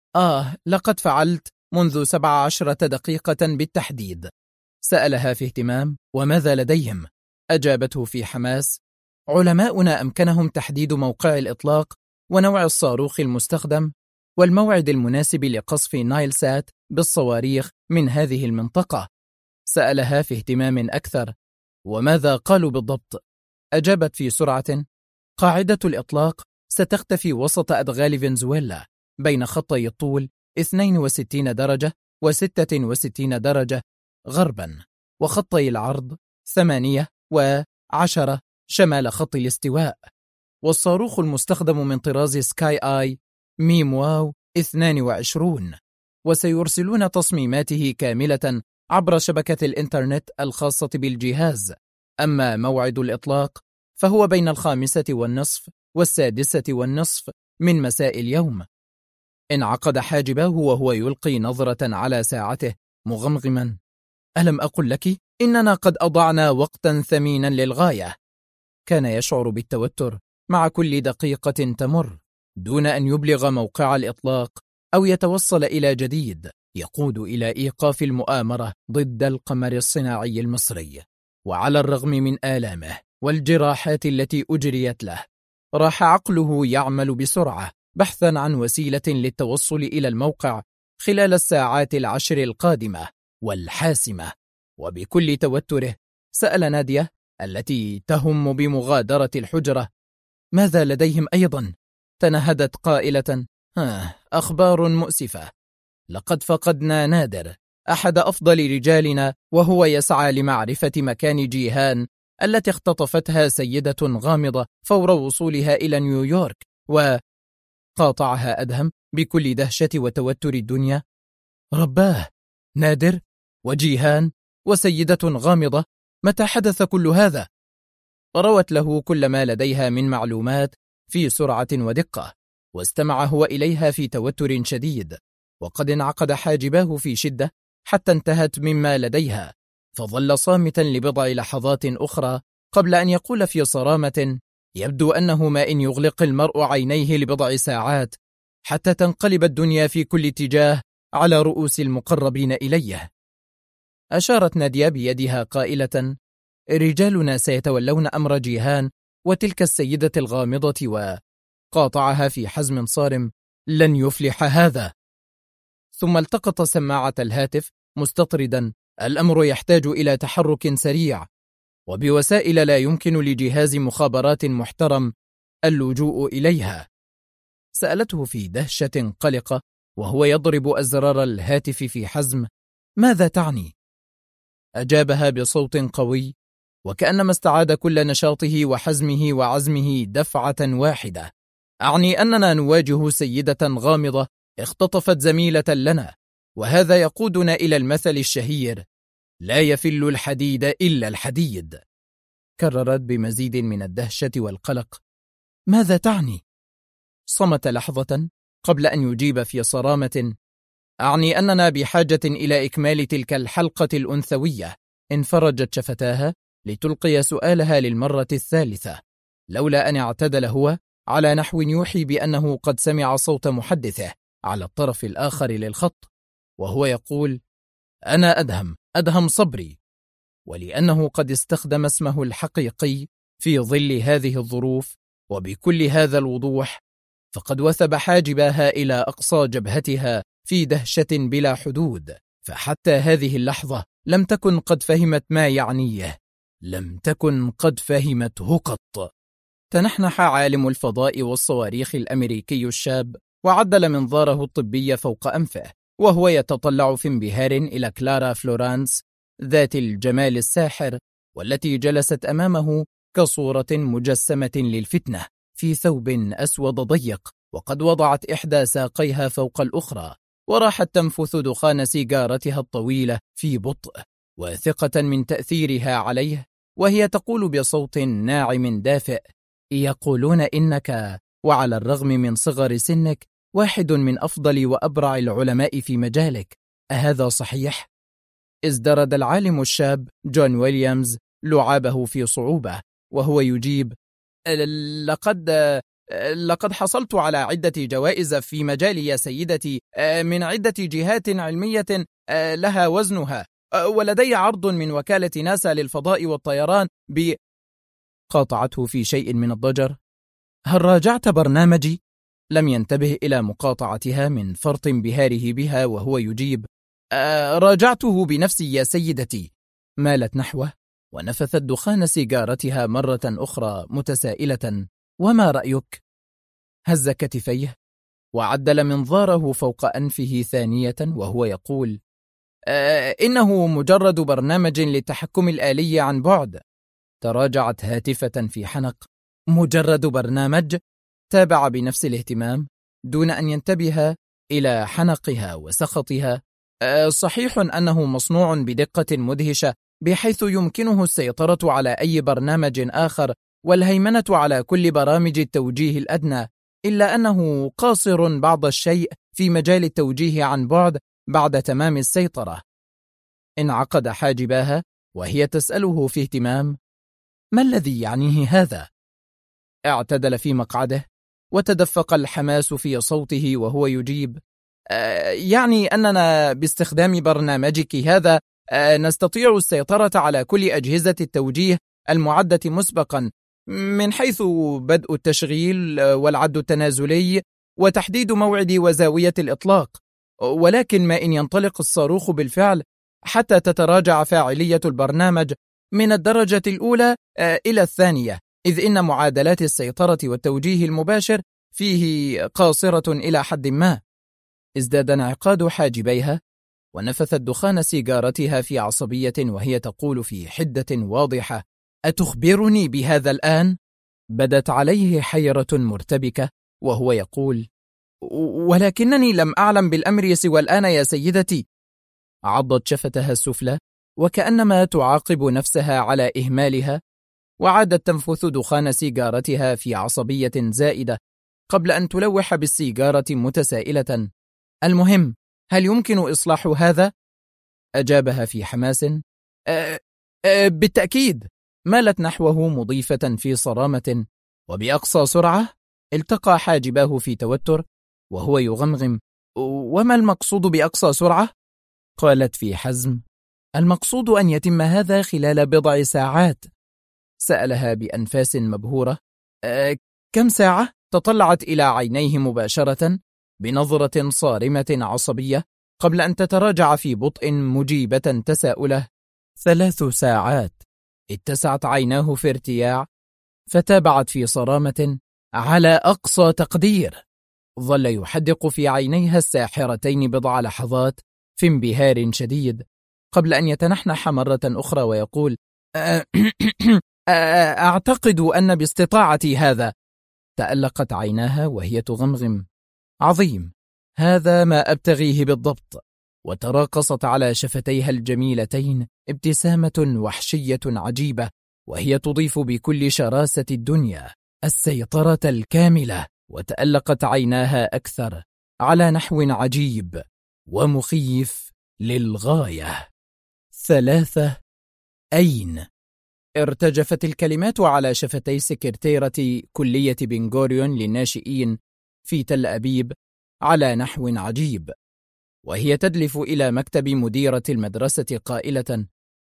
لقد فعلت منذ 17 دقيقة بالتحديد. سألها في اهتمام: وماذا لديهم؟ أجابته في حماس: علماؤنا أمكنهم تحديد موقع الإطلاق ونوع الصاروخ المستخدم والموعد المناسب لقصف نايل سات بالصواريخ من هذه المنطقة. سألها في اهتمام أكثر: وماذا قالوا بالضبط؟ أجابت في سرعة: قاعدة الإطلاق ستختفي وسط أدغال فنزويلا بين خطي الطول 62 درجة و66 درجة غربا، وخطي العرض 8 و10 شمال خط الاستواء، والصاروخ المستخدم من طراز سكاي آي ميم واو 22، وسيرسلون تصميماته كاملة عبر شبكة الإنترنت الخاصة بالجهاز. أما موعد الإطلاق فهو بين 5:30 و6:30 من مساء اليوم. انعقد حاجباه وهو يلقي نظرة على ساعته مغمغما: ألم أقل لك إننا قد أضعنا وقتا ثمينا للغاية؟ كان يشعر بالتوتر مع كل دقيقة تمر دون أن يبلغ موقع الإطلاق أو يتوصل إلى جديد يقود إلى إيقاف المؤامرة ضد القمر الصناعي المصري. وعلى الرغم من آلامه والجراحات التي أجريت له، راح عقله يعمل بسرعة بحثا عن وسيلة للتوصل إلى الموقع خلال الساعات 10 القادمة والحاسمة. وبكل توتره سأل نادية التي تهم بمغادرة الحجرة: ماذا لديهم أيضا؟ تنهدت قائلة: أخبار مؤسفة، لقد فقدنا نادر أحد أفضل رجالنا، وهو يسعى لمعرفة مكان جيهان التي اختطفتها سيدة غامضة فور وصولها إلى نيويورك. وقاطعها أدهم بكل دهشة وتوتر الدنيا: رباه، نادر وجيهان وسيدة غامضة، متى حدث كل هذا؟ روت له كل ما لديها من معلومات في سرعة ودقة، واستمع هو إليها في توتر شديد. وقد انعقد حاجباه في شدة حتى انتهت مما لديها، فظل صامتا لبضع لحظات أخرى قبل أن يقول في صرامة: يبدو أنه ما إن يغلق المرء عينيه لبضع ساعات حتى تنقلب الدنيا في كل اتجاه على رؤوس المقربين إليه. أشارت نادية بيدها قائلة: رجالنا سيتولون أمر جيهان وتلك السيدة الغامضة. وقاطعها في حزم صارم: لن يفلح هذا. ثم التقط سماعة الهاتف مستطردا: الأمر يحتاج إلى تحرك سريع وبوسائل لا يمكن لجهاز مخابرات محترم اللجوء إليها. سألته في دهشة قلقة وهو يضرب أزرار الهاتف في حزم: ماذا تعني؟ أجابها بصوت قوي، وكأنما استعاد كل نشاطه وحزمه وعزمه دفعة واحدة. أعني أننا نواجه سيدة غامضة اختطفت زميلة لنا، وهذا يقودنا إلى المثل الشهير: لا يفل الحديد إلا الحديد. كررت بمزيد من الدهشة والقلق: ماذا تعني؟ صمت لحظة قبل أن يجيب في صرامة: أعني أننا بحاجة إلى إكمال تلك الحلقة الأنثوية. انفرجت شفتاها لتلقي سؤالها للمرة الثالثة، لولا أن اعتدل هو على نحو يوحي بأنه قد سمع صوت محدثه على الطرف الآخر للخط، وهو يقول: أنا أدهم صبري. ولأنه قد استخدم اسمه الحقيقي في ظل هذه الظروف وبكل هذا الوضوح، فقد وثب حاجباها إلى أقصى جبهتها في دهشة بلا حدود، فحتى هذه اللحظة لم تكن قد فهمت ما يعنيه، لم تكن قد فهمته قط. تنحنح عالم الفضاء والصواريخ الأمريكي الشاب وعدل منظاره الطبي فوق أنفه، وهو يتطلع في انبهار إلى كلارا فلورانس ذات الجمال الساحر، والتي جلست أمامه كصورة مجسمة للفتنة في ثوب أسود ضيق، وقد وضعت إحدى ساقيها فوق الأخرى، وراحت تنفث دخان سيجارتها الطويلة في بطء، واثقة من تأثيرها عليه، وهي تقول بصوت ناعم دافئ: يقولون إنك، وعلى الرغم من صغر سنك، واحد من أفضل وأبرع العلماء في مجالك، أهذا صحيح؟ ازدرد العالم الشاب جون ويليامز لعابه في صعوبة، وهو يجيب: لقد حصلت على عدة جوائز في مجالي يا سيدتي، من عدة جهات علمية لها وزنها، ولدي عرض من وكالة ناسا للفضاء والطيران قاطعته في شيء من الضجر: هل راجعت برنامجي؟ لم ينتبه إلى مقاطعتها من فرط انبهاره بها، وهو يجيب: راجعته بنفسي يا سيدتي. مالت نحوه ونفثت دخان سيجارتها مرة أخرى متسائلة: وما رأيك؟ هز كتفيه وعدل منظاره فوق أنفه ثانية، وهو يقول: إنه مجرد برنامج للتحكم الآلي عن بعد. تراجعت هاتفة في حنق: مجرد برنامج؟ تابع بنفس الاهتمام دون أن ينتبه إلى حنقها وسخطها: صحيح أنه مصنوع بدقة مدهشة بحيث يمكنه السيطرة على أي برنامج آخر والهيمنة على كل برامج التوجيه الأدنى، إلا أنه قاصر بعض الشيء في مجال التوجيه عن بعد بعد تمام السيطرة. انعقد حاجباها وهي تسأله في اهتمام: ما الذي يعنيه هذا؟ اعتدل في مقعده وتدفق الحماس في صوته وهو يجيب: يعني أننا باستخدام برنامجك هذا نستطيع السيطرة على كل أجهزة التوجيه المعدة مسبقا، من حيث بدء التشغيل والعد التنازلي وتحديد موعد وزاوية الإطلاق، ولكن ما إن ينطلق الصاروخ بالفعل حتى تتراجع فاعلية البرنامج من الدرجة الأولى إلى الثانية، إذ إن معادلات السيطرة والتوجيه المباشر فيه قاصرة إلى حد ما. ازداد انعقاد حاجبيها ونفثت دخان سيجارتها في عصبية، وهي تقول في حدة واضحة: أتخبرني بهذا الآن؟ بدت عليه حيرة مرتبكة، وهو يقول: ولكنني لم أعلم بالأمر سوى الآن يا سيدتي. عضت شفتها السفلى وكأنما تعاقب نفسها على إهمالها، وعادت تنفث دخان سيجارتها في عصبية زائدة قبل أن تلوح بالسيجارة متسائلة: المهم، هل يمكن إصلاح هذا؟ أجابها في حماس: بالتأكيد. مالت نحوه مضيفة في صرامة: وبأقصى سرعة؟ التقى حاجباه في توتر وهو يغمغم: وما المقصود بأقصى سرعة؟ قالت في حزم: المقصود أن يتم هذا خلال بضع ساعات. سألها بأنفاس مبهورة: كم ساعة؟ تطلعت إلى عينيه مباشرة بنظرة صارمة عصبية قبل أن تتراجع في بطء مجيبة تساؤله: 3 ساعات. اتسعت عيناه في ارتياع، فتابعت في صرامة: على أقصى تقدير. ظل يحدق في عينيها الساحرتين بضع لحظات في انبهار شديد قبل أن يتنحنح مرة أخرى ويقول: أعتقد أن باستطاعتي هذا. تألقت عيناها وهي تغمغم: عظيم، هذا ما أبتغيه بالضبط. وتراقصت على شفتيها الجميلتين ابتسامة وحشية عجيبة، وهي تضيف بكل شراسة الدنيا السيطرة الكاملة. وتألقت عيناها أكثر على نحو عجيب ومخيف للغاية. 3. أين؟ ارتجفت الكلمات على شفتي سكرتيرة كلية بنغوريون للناشئين في تل أبيب على نحو عجيب، وهي تدلف إلى مكتب مديرة المدرسة قائلة: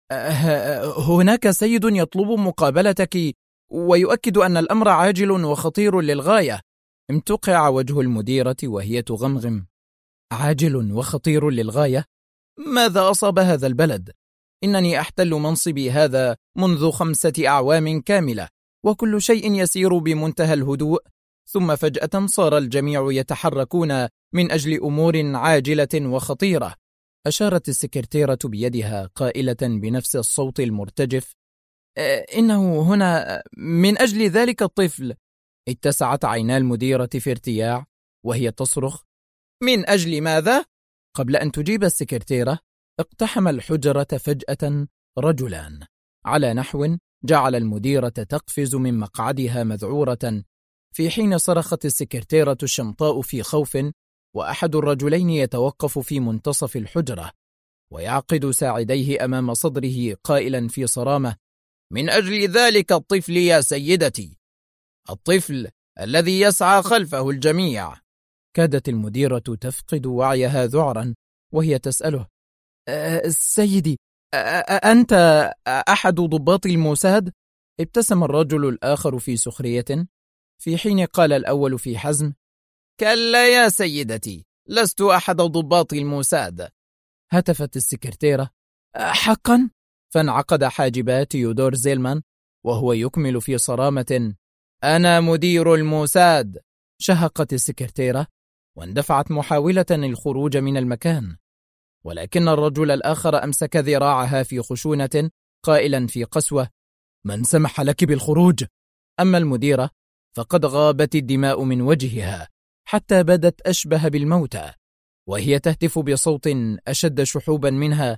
هناك سيد يطلب مقابلتك ويؤكد أن الأمر عاجل وخطير للغاية. امتقع وجه المديرة وهي تغمغم: عاجل وخطير للغاية؟ ماذا أصاب هذا البلد؟ إنني أحتل منصبي هذا منذ 5 أعوام كاملة، وكل شيء يسير بمنتهى الهدوء، ثم فجأة صار الجميع يتحركون من أجل أمور عاجلة وخطيرة. أشارت السكرتيرة بيدها قائلة بنفس الصوت المرتجف: إنه هنا من أجل ذلك الطفل. اتسعت عينا المديرة في ارتياع وهي تصرخ: من أجل ماذا؟ قبل أن تجيب السكرتيرة اقتحم الحجرة فجأة رجلان على نحو جعل المديرة تقفز من مقعدها مذعورة، في حين صرخت السكرتيرة الشمطاء في خوف، وأحد الرجلين يتوقف في منتصف الحجرة ويعقد ساعديه أمام صدره قائلا في صرامة: من أجل ذلك الطفل يا سيدتي، الطفل الذي يسعى خلفه الجميع. كادت المديرة تفقد وعيها ذعرا وهي تسأله: سيدي، أنت أحد ضباط الموساد؟ ابتسم الرجل الآخر في سخرية، في حين قال الأول في حزم: كلا يا سيدتي، لست أحد ضباط الموساد. هتفت السكرتيرة: حقا؟ فانعقد حاجبا تيودور زيلمان وهو يكمل في صرامة: أنا مدير الموساد. شهقت السكرتيرة واندفعت محاولة الخروج من المكان، ولكن الرجل الآخر أمسك ذراعها في خشونة قائلا في قسوة: من سمح لك بالخروج؟ أما المديرة فقد غابت الدماء من وجهها حتى بدت أشبه بالموتى، وهي تهتف بصوت أشد شحوبا منها: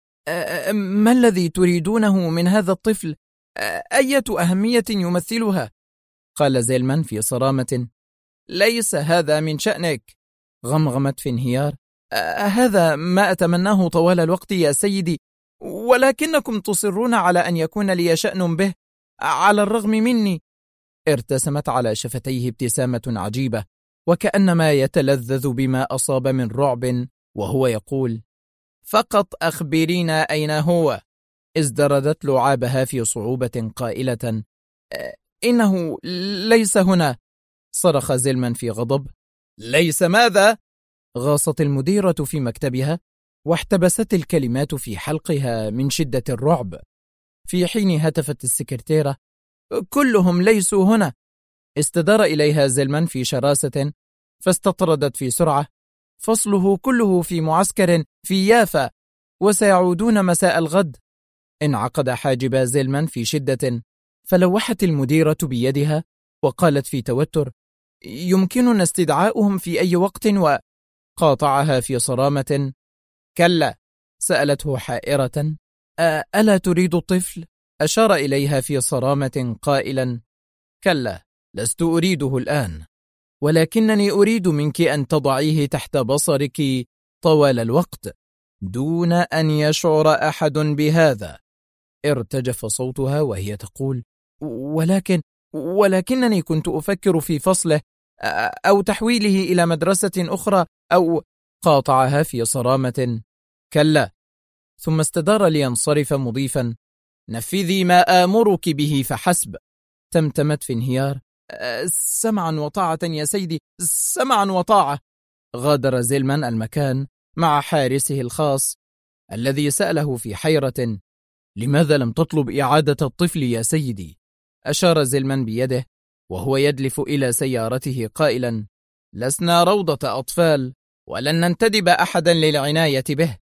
ما الذي تريدونه من هذا الطفل؟ أية أهمية يمثلها؟ قال زيلمان في صرامة: ليس هذا من شأنك. غمغمت في انهيار: هذا ما أتمناه طوال الوقت يا سيدي، ولكنكم تصرون على أن يكون لي شأن به على الرغم مني. ارتسمت على شفتيه ابتسامة عجيبة وكأنما يتلذذ بما أصاب من رعب وهو يقول: فقط أخبرينا أين هو. ازدردت لعابها في صعوبة قائلة: إنه ليس هنا. صرخ زيلمان في غضب: ليس ماذا؟ غاصت المديرة في مكتبها واحتبست الكلمات في حلقها من شدة الرعب، في حين هتفت السكرتيرة: كلهم ليسوا هنا. استدار إليها زيلمان في شراسة فاستطردت في سرعة: فصله كله في معسكر في يافا وسيعودون مساء الغد. انعقد حاجب زيلمان في شدة، فلوحت المديرة بيدها وقالت في توتر: يمكننا استدعاؤهم في أي وقت. وقاطعها في صرامة: كلا. سألته حائرة: ألا تريد الطفل؟ أشار إليها في صرامة قائلا: كلا، لست أريده الآن، ولكنني أريد منك أن تضعيه تحت بصرك طوال الوقت دون أن يشعر أحد بهذا. ارتجف صوتها وهي تقول: ولكنني كنت أفكر في فصله أو تحويله إلى مدرسة أخرى أو. قاطعها في صرامة: كلا. ثم استدار لينصرف مضيفا: نفذي ما آمرك به فحسب. تمتمت في انهيار: سمعا وطاعة يا سيدي، سمعا وطاعة. غادر زيلمان المكان مع حارسه الخاص الذي سأله في حيرة: لماذا لم تطلب إعادة الطفل يا سيدي؟ أشار زيلمان بيده وهو يدلف إلى سيارته قائلا: لسنا روضة أطفال ولن ننتدب أحدا للعناية به.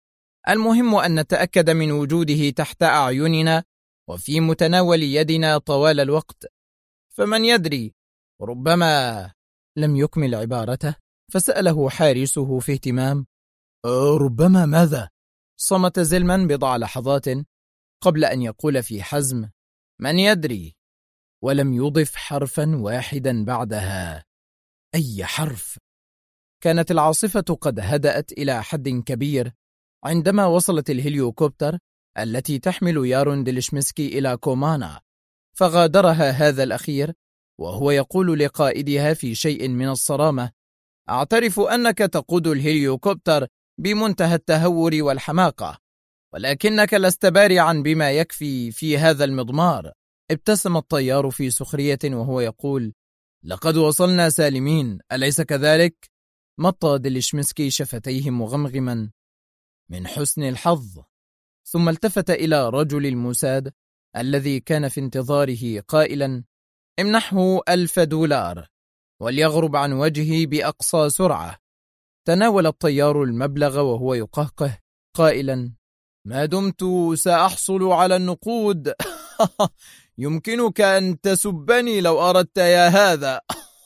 المهم أن نتأكد من وجوده تحت أعيننا وفي متناول يدنا طوال الوقت. فمن يدري، ربما. لم يكمل عبارته، فسأله حارسه في اهتمام: ربما ماذا؟ صمت زلمان بضع لحظات قبل أن يقول في حزم: من يدري، ولم يضف حرفا واحدا بعدها. أي حرف؟ كانت العاصفة قد هدأت إلى حد كبير عندما وصلت الهليوكوبتر التي تحمل يارون ديلشمسكي إلى كومانا، فغادرها هذا الأخير وهو يقول لقائدها في شيء من الصرامة: أعترف أنك تقود الهليوكوبتر بمنتهى التهور والحماقة، ولكنك لست بارعا بما يكفي في هذا المضمار. ابتسم الطيار في سخرية وهو يقول: لقد وصلنا سالمين، أليس كذلك؟ مط ديلشمسكي شفتيه مغمغما: من حسن الحظ. ثم التفت إلى رجل الموساد الذي كان في انتظاره قائلا: امنحه $1000 وليغرب عن وجهي بأقصى سرعة. تناول الطيار المبلغ وهو يقهقه قائلا: ما دمت سأحصل على النقود يمكنك أن تسبني لو أردت يا هذا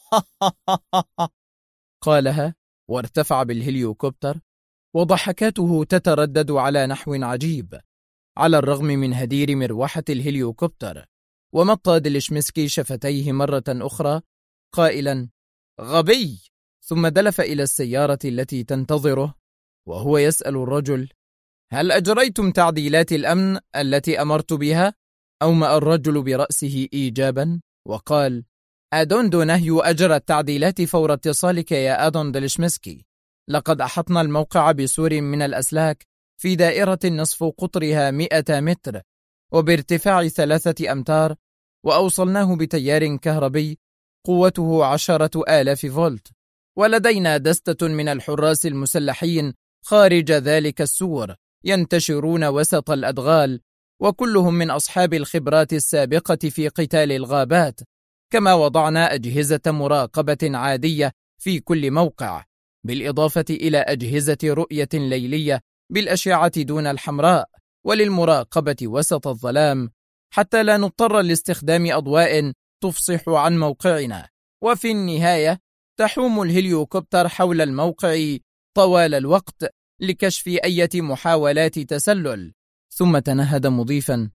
قالها وارتفع بالهليوكوبتر، وضحكاته تتردد على نحو عجيب على الرغم من هدير مروحة الهليوكوبتر. ومط ديلشمسكي شفتيه مرة أخرى قائلا: غبي. ثم دلف إلى السيارة التي تنتظره وهو يسأل الرجل: هل أجريتم تعديلات الأمن التي أمرت بها؟ أومأ الرجل برأسه إيجابا وقال: آدون دوناهيو أجرى التعديلات فور اتصالك يا آدون ديلشمسكي. لقد أحطنا الموقع بسور من الأسلاك في دائرة نصف قطرها 100 متر وبارتفاع 3 أمتار، وأوصلناه بتيار كهربي قوته 10,000 فولت، ولدينا دستة من الحراس المسلحين خارج ذلك السور ينتشرون وسط الأدغال، وكلهم من أصحاب الخبرات السابقة في قتال الغابات. كما وضعنا أجهزة مراقبة عادية في كل موقع، بالإضافة إلى أجهزة رؤية ليلية بالأشعة دون الحمراء وللمراقبة وسط الظلام، حتى لا نضطر لاستخدام أضواء تفصح عن موقعنا. وفي النهاية تحوم الهليوكوبتر حول الموقع طوال الوقت لكشف أي محاولات تسلل. ثم تنهد مضيفا: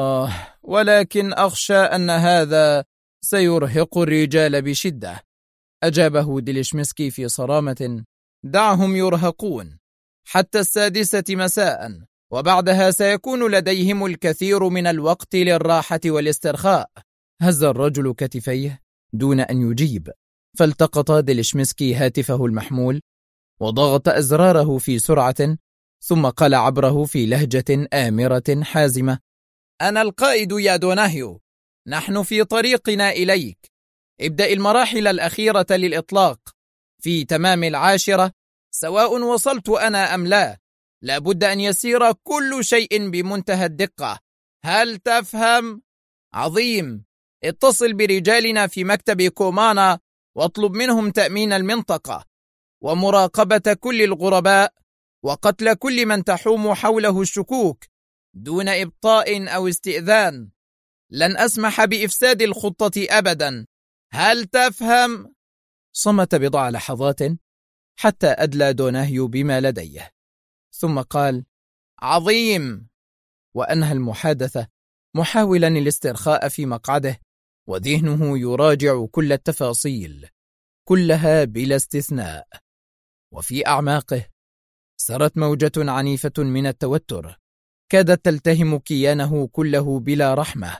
ولكن أخشى أن هذا سيرهق الرجال بشدة. أجابه ديلشمسكي في صرامة: دعهم يرهقون حتى 6 مساء، وبعدها سيكون لديهم الكثير من الوقت للراحة والاسترخاء. هز الرجل كتفيه دون أن يجيب، فالتقط ديلشمسكي هاتفه المحمول وضغط أزراره في سرعة، ثم قال عبره في لهجة آمرة حازمة: أنا القائد يا دوناهيو، نحن في طريقنا إليك. ابدأ المراحل الأخيرة للإطلاق في تمام 10، سواء وصلت أنا أم لا. لابد أن يسير كل شيء بمنتهى الدقة، هل تفهم؟ عظيم. اتصل برجالنا في مكتب كومانا واطلب منهم تأمين المنطقة ومراقبة كل الغرباء وقتل كل من تحوم حوله الشكوك دون إبطاء أو استئذان. لن أسمح بإفساد الخطة أبدا، هل تفهم؟ صمت بضع لحظات حتى أدلى دوناهيو بما لديه، ثم قال: عظيم. وأنهى المحادثة محاولا الاسترخاء في مقعده، وذهنه يراجع كل التفاصيل كلها بلا استثناء. وفي أعماقه سرت موجة عنيفة من التوتر كادت تلتهم كيانه كله بلا رحمة.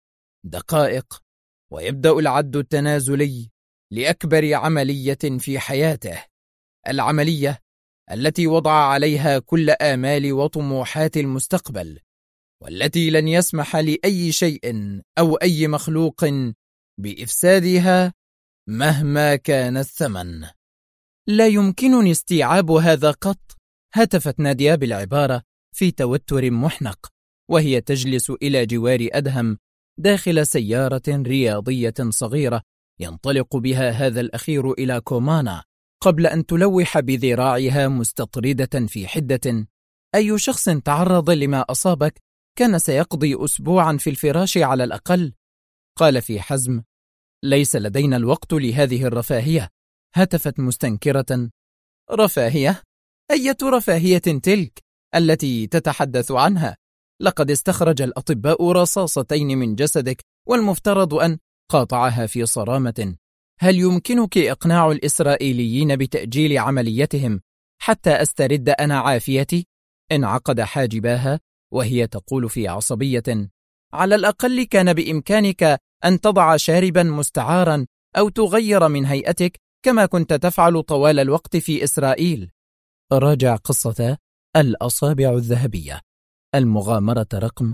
دقائق ويبدأ العد التنازلي لأكبر عملية في حياته، العملية التي وضع عليها كل آمال وطموحات المستقبل، والتي لن يسمح لأي شيء أو أي مخلوق بإفسادها مهما كان الثمن. لا يمكنني استيعاب هذا قط، هتفت نادية بالعبارة في توتر محنق وهي تجلس إلى جوار أدهم داخل سيارة رياضية صغيرة ينطلق بها هذا الأخير إلى كومانا، قبل أن تلوح بذراعها مستطردة في حدة: أي شخص تعرض لما أصابك كان سيقضي أسبوعا في الفراش على الأقل. قال في حزم: ليس لدينا الوقت لهذه الرفاهية. هتفت مستنكرة: رفاهية؟ أية رفاهية تلك التي تتحدث عنها؟ لقد استخرج الأطباء رصاصتين من جسدك، والمفترض أن قاطعها في صرامة. هل يمكنك إقناع الإسرائيليين بتأجيل عمليتهم حتى أسترد أنا عافيتي؟ انعقد حاجباها وهي تقول في عصبية: على الأقل كان بإمكانك أن تضع شاربا مستعارا أو تغير من هيئتك كما كنت تفعل طوال الوقت في إسرائيل. راجع قصة الأصابع الذهبية، المغامرة رقم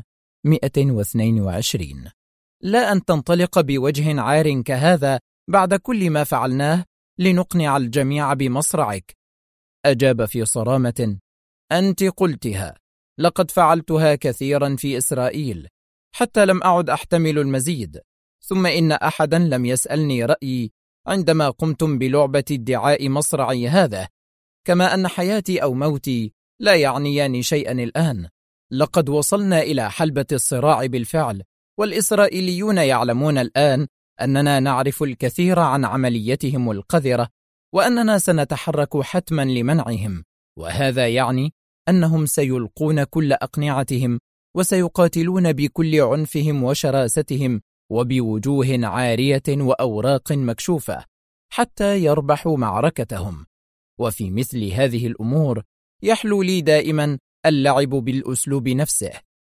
122. لا أن تنطلق بوجه عار كهذا بعد كل ما فعلناه لنقنع الجميع بمصرعك. أجاب في صرامة: أنت قلتها، لقد فعلتها كثيرا في إسرائيل حتى لم أعد أحتمل المزيد. ثم إن أحدا لم يسألني رأيي عندما قمتم بلعبة ادعاء مصرعي هذا، كما أن حياتي أو موتي لا يعنيان شيئا الآن. لقد وصلنا إلى حلبة الصراع بالفعل، والإسرائيليون يعلمون الآن أننا نعرف الكثير عن عمليتهم القذرة، وأننا سنتحرك حتما لمنعهم، وهذا يعني أنهم سيلقون كل أقنعتهم وسيقاتلون بكل عنفهم وشراستهم وبوجوه عارية وأوراق مكشوفة حتى يربحوا معركتهم. وفي مثل هذه الأمور يحلو لي دائما اللعب بالأسلوب نفسه: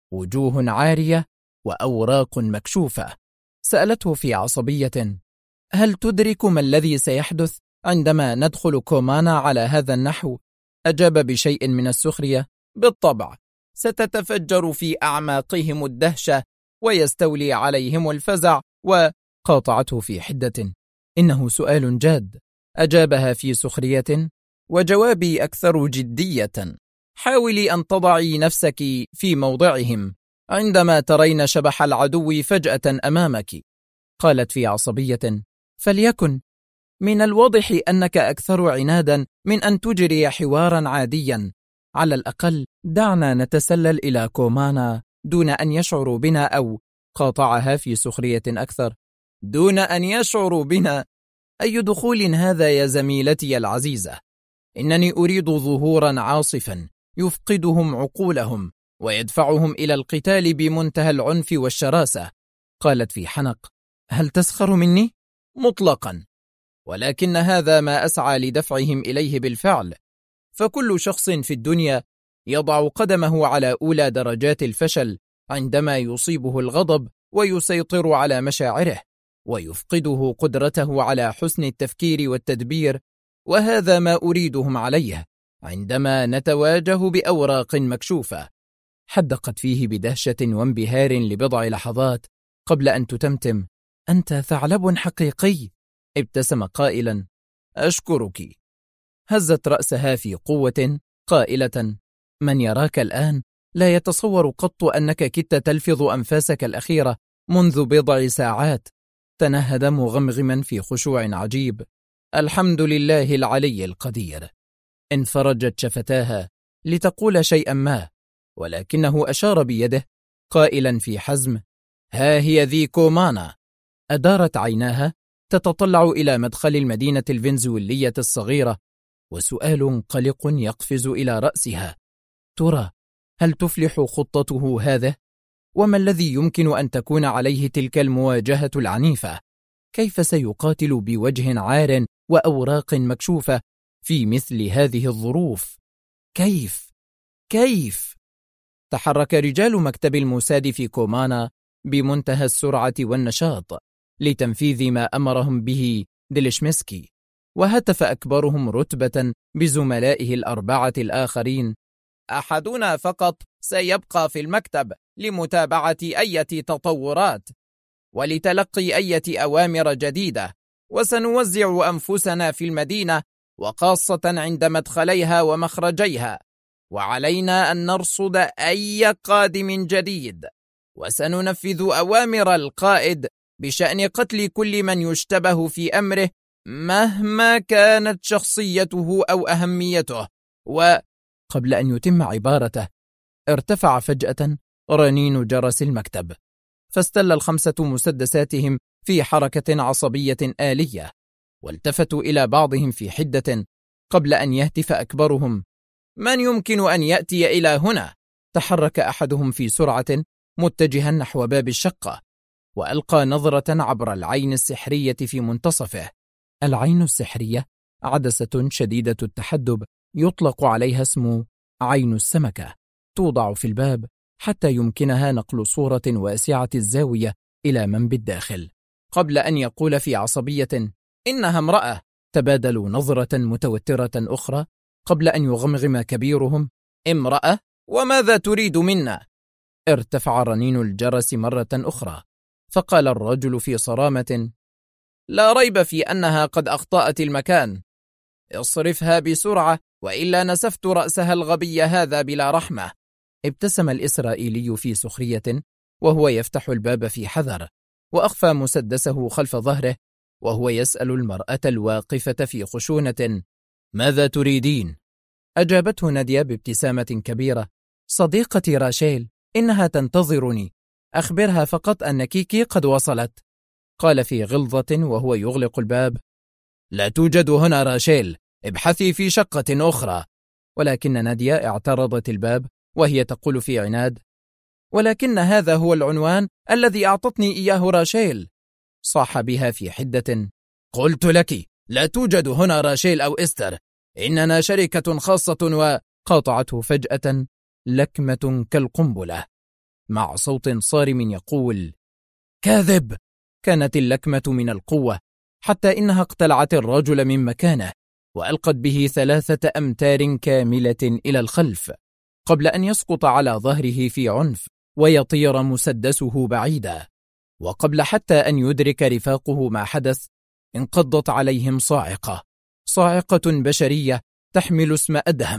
وجوه عارية وأوراق مكشوفة. سألته في عصبية: هل تدرك ما الذي سيحدث عندما ندخل كومانا على هذا النحو؟ أجاب بشيء من السخرية: بالطبع، ستتفجر في أعماقهم الدهشة ويستولي عليهم الفزع. وقاطعته في حدة: إنه سؤال جاد. أجابها في سخرية: وجوابي أكثر جدية. حاولي أن تضعي نفسك في موضعهم عندما ترين شبح العدو فجأة أمامك. قالت في عصبية: فليكن. من الواضح أنك أكثر عنادا من أن تجري حوارا عاديا. على الأقل دعنا نتسلل إلى كومانا دون أن يشعروا بنا. أو قاطعها في سخرية أكثر: دون أن يشعروا بنا؟ أي دخول هذا يا زميلتي العزيزة؟ إنني أريد ظهورا عاصفا يفقدهم عقولهم ويدفعهم إلى القتال بمنتهى العنف والشراسة. قالت في حنق: هل تسخر مني؟ مطلقا، ولكن هذا ما أسعى لدفعهم إليه بالفعل. فكل شخص في الدنيا يضع قدمه على أولى درجات الفشل عندما يصيبه الغضب ويسيطر على مشاعره ويفقده قدرته على حسن التفكير والتدبير، وهذا ما أريدهم عليه عندما نتواجه بأوراق مكشوفة. حدقت فيه بدهشة وانبهار لبضع لحظات قبل أن تتمتم: أنت ثعلب حقيقي. ابتسم قائلا: أشكرك. هزت رأسها في قوة قائلة: من يراك الآن لا يتصور قط أنك كدت تلفظ أنفاسك الأخيرة منذ بضع ساعات. تنهد مغمغما في خشوع عجيب: الحمد لله العلي القدير. انفرجت شفتاها لتقول شيئا ما، ولكنه أشار بيده قائلا في حزم: ها هي ذي كومانا. أدارت عيناها تتطلع إلى مدخل المدينة الفنزويلية الصغيرة، وسؤال قلق يقفز إلى رأسها: ترى هل تفلح خطته هذه؟ وما الذي يمكن أن تكون عليه تلك المواجهة العنيفة؟ كيف سيقاتل بوجه عار وأوراق مكشوفة في مثل هذه الظروف؟ كيف؟ تحرك رجال مكتب الموساد في كومانا بمنتهى السرعة والنشاط لتنفيذ ما أمرهم به ديلشمسكي، وهتف أكبرهم رتبة بزملائه الأربعة الآخرين: أحدنا فقط سيبقى في المكتب لمتابعة أي تطورات ولتلقي أي أوامر جديدة، وسنوزع أنفسنا في المدينة وخاصة عند مدخليها ومخرجيها، وعلينا أن نرصد أي قادم جديد، وسننفذ أوامر القائد بشأن قتل كل من يشتبه في أمره مهما كانت شخصيته أو أهميته. قبل أن يتم عبارته ارتفع فجأة رنين جرس المكتب، فاستل ال5 مسدساتهم في حركة عصبية آلية، والتفتوا إلى بعضهم في حدة قبل أن يهتف أكبرهم: من يمكن أن يأتي إلى هنا؟ تحرك أحدهم في سرعة متجها نحو باب الشقة، وألقى نظرة عبر العين السحرية في منتصفه. العين السحرية عدسة شديدة التحدب يطلق عليها اسم عين السمكة، توضع في الباب حتى يمكنها نقل صورة واسعة الزاوية إلى من بالداخل. قبل أن يقول في عصبية إنها امرأة، تبادلوا نظرة متوترة أخرى قبل أن يغمغم كبيرهم: امرأة؟ وماذا تريد منا؟ ارتفع رنين الجرس مرة أخرى، فقال الرجل في صرامة: لا ريب في أنها قد أخطأت المكان، اصرفها بسرعة وإلا نسفت رأسها الغبي هذا بلا رحمة. ابتسم الإسرائيلي في سخرية وهو يفتح الباب في حذر، وأخفى مسدسه خلف ظهره وهو يسأل المرأة الواقفة في خشونة: ماذا تريدين؟ أجابته نادية بابتسامة كبيرة: صديقتي راشيل، إنها تنتظرني، أخبرها فقط أن كيكي قد وصلت. قال في غلظة وهو يغلق الباب: لا توجد هنا راشيل، ابحثي في شقة أخرى. ولكن نادية اعترضت الباب وهي تقول في عناد: ولكن هذا هو العنوان الذي أعطتني إياه راشيل. صاح بها في حدة: قلت لك لا توجد هنا راشيل أو إستر، إننا شركة خاصة. وقاطعته فجأة لكمة كالقنبلة مع صوت صارم يقول: كاذب. كانت اللكمة من القوة حتى إنها اقتلعت الرجل من مكانه وألقت به 3 أمتار كاملة إلى الخلف قبل أن يسقط على ظهره في عنف ويطير مسدسه بعيدا. وقبل حتى أن يدرك رفاقه ما حدث، انقضت عليهم صاعقة بشرية تحمل اسم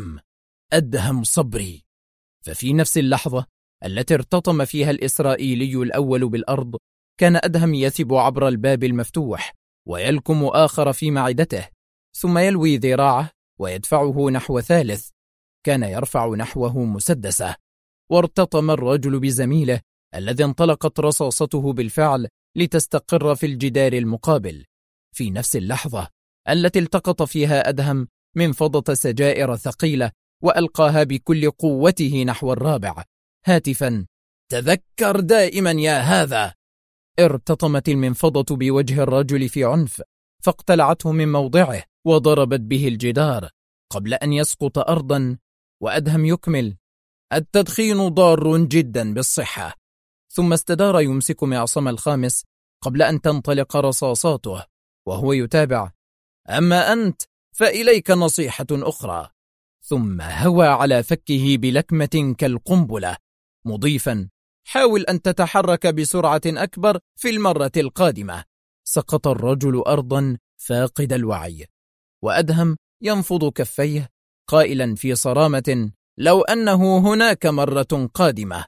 أدهم صبري. ففي نفس اللحظة التي ارتطم فيها الإسرائيلي الأول بالأرض، كان أدهم يثب عبر الباب المفتوح ويلكم آخر في معدته، ثم يلوي ذراعه ويدفعه نحو ثالث كان يرفع نحوه مسدسه، وارتطم الرجل بزميله الذي انطلقت رصاصته بالفعل لتستقر في الجدار المقابل. في نفس اللحظة التي التقط فيها أدهم منفضة سجائر ثقيلة وألقاها بكل قوته نحو الرابع هاتفا: تذكر دائما يا هذا. ارتطمت المنفضة بوجه الرجل في عنف، فاقتلعته من موضعه وضربت به الجدار قبل أن يسقط أرضا. وأدهم يكمل: التدخين ضار جدا بالصحة. ثم استدار يمسك معصم الخامس قبل أن تنطلق رصاصاته وهو يتابع: أما أنت فإليك نصيحة أخرى. ثم هوى على فكه بلكمة كالقنبلة مضيفا: حاول أن تتحرك بسرعة أكبر في المرة القادمة. سقط الرجل أرضا فاقد الوعي، وأدهم ينفض كفيه قائلا في صرامة: لو أنه هناك مرة قادمة.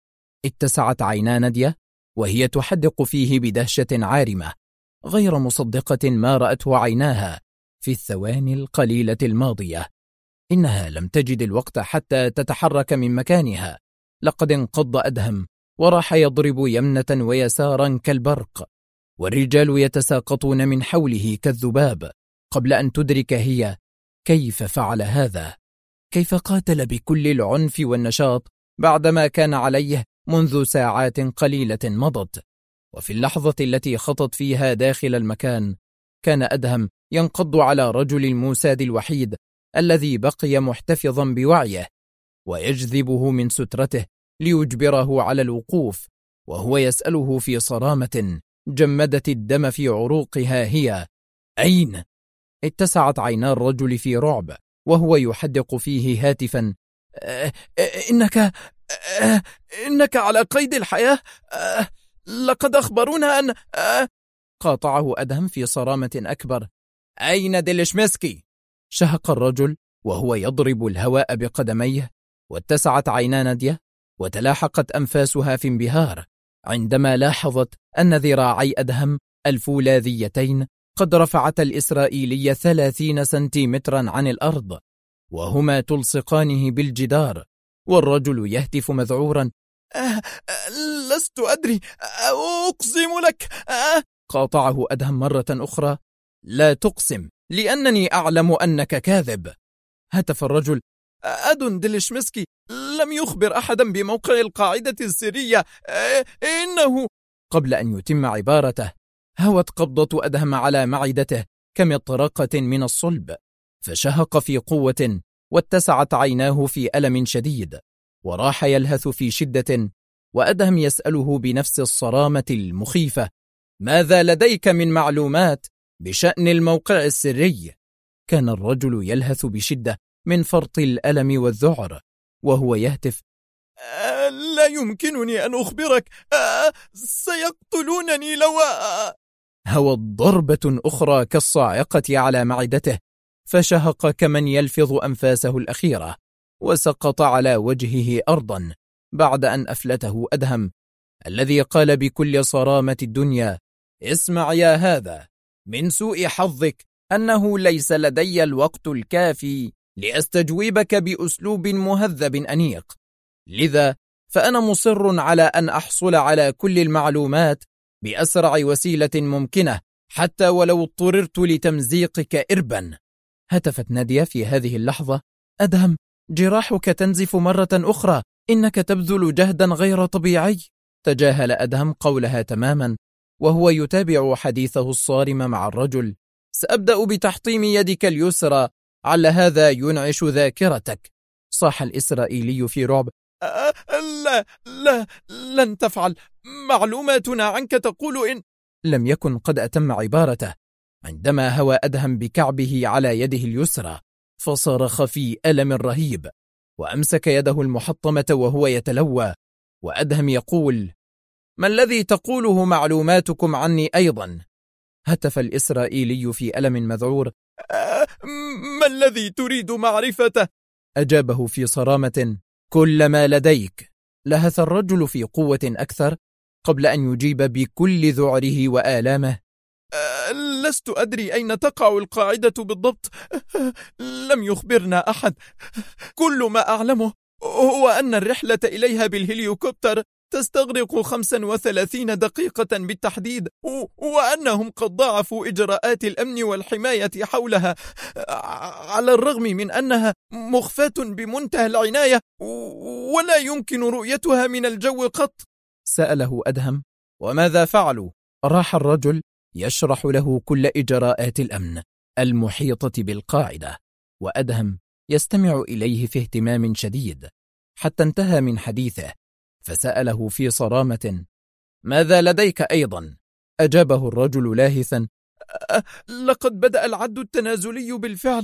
اتسعت عينا نادية وهي تحدق فيه بدهشة عارمة، غير مصدقة ما رأته عيناها في الثواني القليلة الماضية. إنها لم تجد الوقت حتى تتحرك من مكانها، لقد انقض أدهم وراح يضرب يمنة ويسارا كالبرق، والرجال يتساقطون من حوله كالذباب قبل أن تدرك هي كيف فعل هذا، كيف قاتل بكل العنف والنشاط بعدما كان عليه منذ ساعات قليلة مضت. وفي اللحظة التي خطت فيها داخل المكان، كان أدهم ينقض على رجل الموساد الوحيد الذي بقي محتفظا بوعيه، ويجذبه من سترته ليجبره على الوقوف، وهو يسأله في صرامة جمدت الدم في عروقها هي: أين؟ اتسعت عينا الرجل في رعب وهو يحدق فيه هاتفا: إنك على قيد الحياة، لقد أخبرونا أن قاطعه أدهم في صرامة أكبر: أين ديلشمسكي؟ شهق الرجل وهو يضرب الهواء بقدميه، واتسعت عينا نادية وتلاحقت أنفاسها في انبهار عندما لاحظت أن ذراعي أدهم الفولاذيتين قد رفعت الإسرائيلي 30 سنتيمترا عن الأرض، وهما تلصقانه بالجدار، والرجل يهتف مذعورا: لست أدري، أقسم لك. قاطعه أدهم مرة أخرى: لا تقسم، لأنني أعلم أنك كاذب. هتف الرجل: أدون ديليشمسكي لم يخبر أحدا بموقع القاعدة السرية، إنه... قبل أن يتم عبارته هوت قبضة أدهم على معدته كمطرقة من الصلب، فشهق في قوة واتسعت عيناه في ألم شديد، وراح يلهث في شدة، وأدهم يسأله بنفس الصرامة المخيفة: ماذا لديك من معلومات بشأن الموقع السري؟ كان الرجل يلهث بشدة من فرط الألم والذعر، وهو يهتف: لا يمكنني أن أخبرك، سيقتلونني لو... هوت ضربة أخرى كالصاعقة على معدته، فشهق كمن يلفظ أنفاسه الأخيرة، وسقط على وجهه أرضا، بعد أن أفلته أدهم، الذي قال بكل صرامة الدنيا: اسمع يا هذا، من سوء حظك أنه ليس لدي الوقت الكافي لأستجوبك بأسلوب مهذب أنيق، لذا فأنا مصر على أن أحصل على كل المعلومات بأسرع وسيلة ممكنة، حتى ولو اضطررت لتمزيقك إربا. هتفت نادية في هذه اللحظة: أدهم، جراحك تنزف مرة أخرى، إنك تبذل جهدا غير طبيعي. تجاهل أدهم قولها تماما، وهو يتابع حديثه الصارم مع الرجل: سأبدأ بتحطيم يدك اليسرى، على هذا ينعش ذاكرتك. صاح الإسرائيلي في رعب: لا، لن تفعل، معلوماتنا عنك تقول إن... لم يكن قد أتم عبارته عندما هوى أدهم بكعبه على يده اليسرى، فصرخ في ألم رهيب، وأمسك يده المحطمة وهو يتلوى، وأدهم يقول: ما الذي تقوله معلوماتكم عني أيضا؟ هتف الإسرائيلي في ألم مذعور: ما الذي تريد معرفته؟ أجابه في صرامة: كل ما لديك. لهث الرجل في قوة أكثر قبل أن يجيب بكل ذعره وآلامه: لست أدري أين تقع القاعدة بالضبط، لم يخبرنا أحد، كل ما أعلمه هو أن الرحلة إليها بالهليكوبتر تستغرق 35 دقيقة بالتحديد، وأنهم قد ضاعفوا إجراءات الأمن والحماية حولها، على الرغم من أنها مخفاة بمنتهى العناية ولا يمكن رؤيتها من الجو قط. سأله أدهم: وماذا فعلوا؟ راح الرجل يشرح له كل إجراءات الأمن المحيطة بالقاعدة، وأدهم يستمع إليه في اهتمام شديد، حتى انتهى من حديثه، فسأله في صرامة: ماذا لديك أيضا؟ أجابه الرجل لاهثا: لقد بدأ العد التنازلي بالفعل،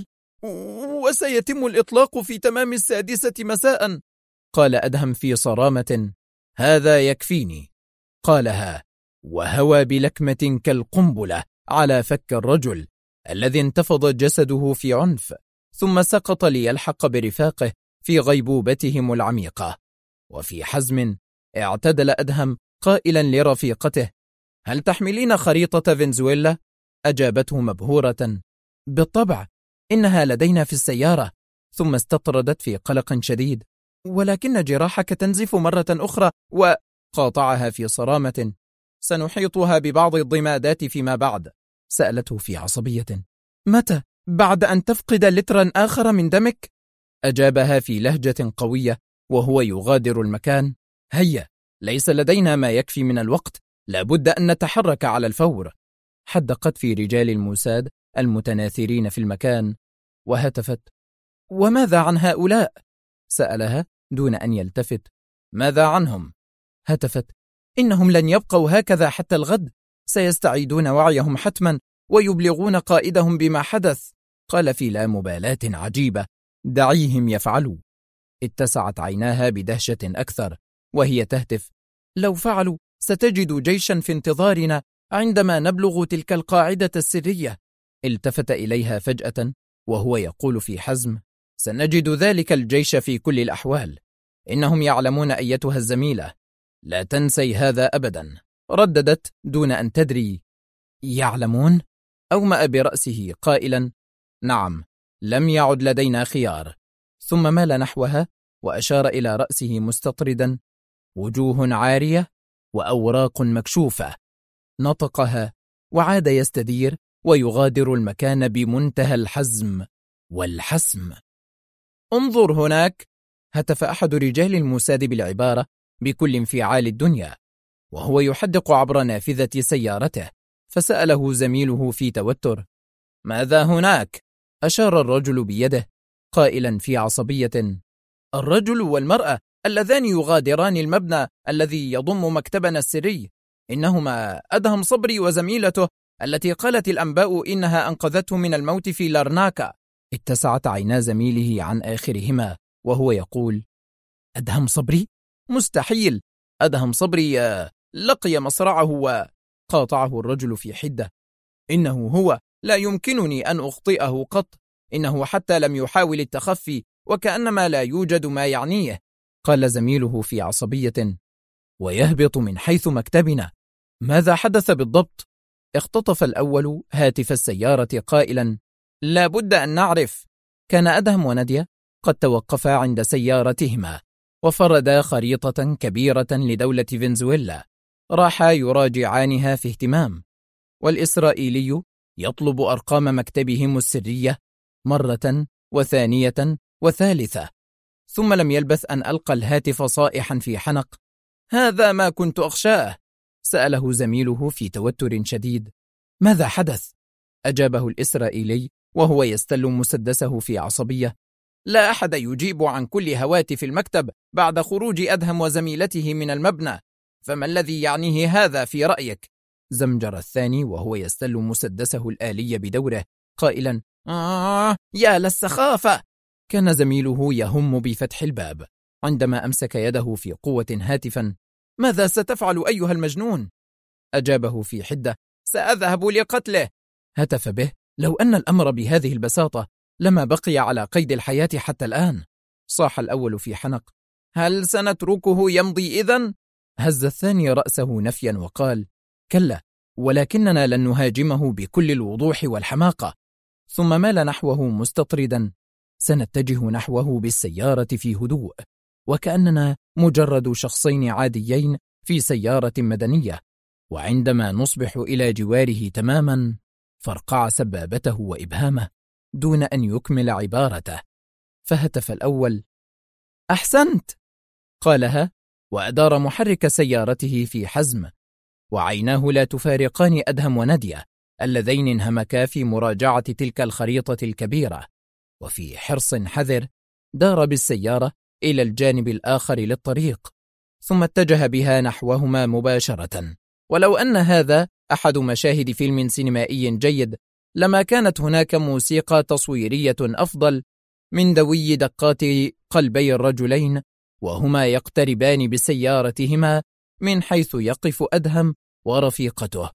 وسيتم الإطلاق في تمام 6 مساء. قال أدهم في صرامة: هذا يكفيني. قالها وهوى بلكمة كالقنبلة على فك الرجل، الذي انتفض جسده في عنف، ثم سقط ليلحق برفاقه في غيبوبتهم العميقة. وفي حزم اعتدل أدهم قائلا لرفيقته: هل تحملين خريطة فنزويلا؟ أجابته مبهورة: بالطبع، إنها لدينا في السيارة. ثم استطردت في قلق شديد: ولكن جراحك تنزف مرة أخرى. وقاطعها في صرامة: سنحيطها ببعض الضمادات فيما بعد. سألته في عصبية: متى؟ بعد أن تفقد لترا آخر من دمك؟ أجابها في لهجة قوية وهو يغادر المكان: هيا، ليس لدينا ما يكفي من الوقت، لابد أن نتحرك على الفور. حدقت في رجال الموساد المتناثرين في المكان، وهتفت: وماذا عن هؤلاء؟ سألها دون أن يلتفت: ماذا عنهم؟ هتفت: إنهم لن يبقوا هكذا حتى الغد، سيستعيدون وعيهم حتما ويبلغون قائدهم بما حدث. قال في لا مبالاة عجيبة: دعيهم يفعلوا. اتسعت عيناها بدهشة أكثر وهي تهتف: لو فعلوا ستجد جيشا في انتظارنا عندما نبلغ تلك القاعدة السرية. التفت إليها فجأة وهو يقول في حزم: سنجد ذلك الجيش في كل الأحوال، إنهم يعلمون أيتها الزميلة، لا تنسي هذا أبدا. رددت دون أن تدري: يعلمون؟ أومأ برأسه قائلا: نعم، لم يعد لدينا خيار. ثم مال نحوها وأشار إلى رأسه مستطردا: وجوه عارية وأوراق مكشوفة. نطقها وعاد يستدير ويغادر المكان بمنتهى الحزم والحسم. انظر هناك، هتف أحد رجال الموساد بالعبارة بكل انفعال الدنيا وهو يحدق عبر نافذة سيارته. فسأله زميله في توتر: ماذا هناك؟ أشار الرجل بيده قائلا في عصبية: الرجل والمرأة اللذان يغادران المبنى الذي يضم مكتبنا السري، إنهما أدهم صبري وزميلته التي قالت الأنباء إنها أنقذته من الموت في لارناكا. اتسعت عينا زميله عن آخرهما وهو يقول: أدهم صبري؟ مستحيل، أدهم صبري لقي مصرعه. وقاطعه الرجل في حدة: إنه هو، لا يمكنني أن أخطئه قط، إنه حتى لم يحاول التخفي وكأنما لا يوجد ما يعنيه. قال زميله في عصبية: ويهبط من حيث مكتبنا، ماذا حدث بالضبط؟ اختطف الأول هاتف السيارة قائلا: لا بد أن نعرف. كان أدهم ونادية قد توقفا عند سيارتهما وفردا خريطة كبيرة لدولة فنزويلا، راحا يراجعانها في اهتمام، والإسرائيلي يطلب أرقام مكتبهم السرية مرة وثانية وثالثة. ثم لم يلبث أن ألقى الهاتف صائحا في حنق: هذا ما كنت أخشاه. سأله زميله في توتر شديد: ماذا حدث؟ أجابه الإسرائيلي وهو يستل مسدسه في عصبية: لا أحد يجيب عن كل هواتف المكتب بعد خروج أدهم وزميلته من المبنى، فما الذي يعنيه هذا في رأيك؟ زمجر الثاني وهو يستل مسدسه الآلي بدوره قائلا: يا للسخافة. كان زميله يهم بفتح الباب عندما أمسك يده في قوة هاتفا: ماذا ستفعل أيها المجنون؟ أجابه في حدة: سأذهب لقتله. هتف به: لو أن الأمر بهذه البساطة لما بقي على قيد الحياة حتى الآن. صاح الأول في حنق: هل سنتركه يمضي إذن؟ هز الثاني رأسه نفيا وقال: كلا، ولكننا لن نهاجمه بكل الوضوح والحماقة. ثم مال نحوه مستطردا: سنتجه نحوه بالسيارة في هدوء وكأننا مجرد شخصين عاديين في سيارة مدنية. وعندما نصبح إلى جواره تماما فرقع سبابته وإبهامه دون أن يكمل عبارته. فهتف الأول: أحسنت، قالها وأدار محرك سيارته في حزم، وعيناه لا تفارقان أدهم ونادية اللذين انهمكا في مراجعة تلك الخريطة الكبيرة. وفي حرص حذر دار بالسيارة إلى الجانب الآخر للطريق ثم اتجه بها نحوهما مباشرة. ولو أن هذا أحد مشاهد فيلم سينمائي جيد لما كانت هناك موسيقى تصويرية أفضل من دوي دقات قلبي الرجلين وهما يقتربان بسيارتهما من حيث يقف أدهم ورفيقته،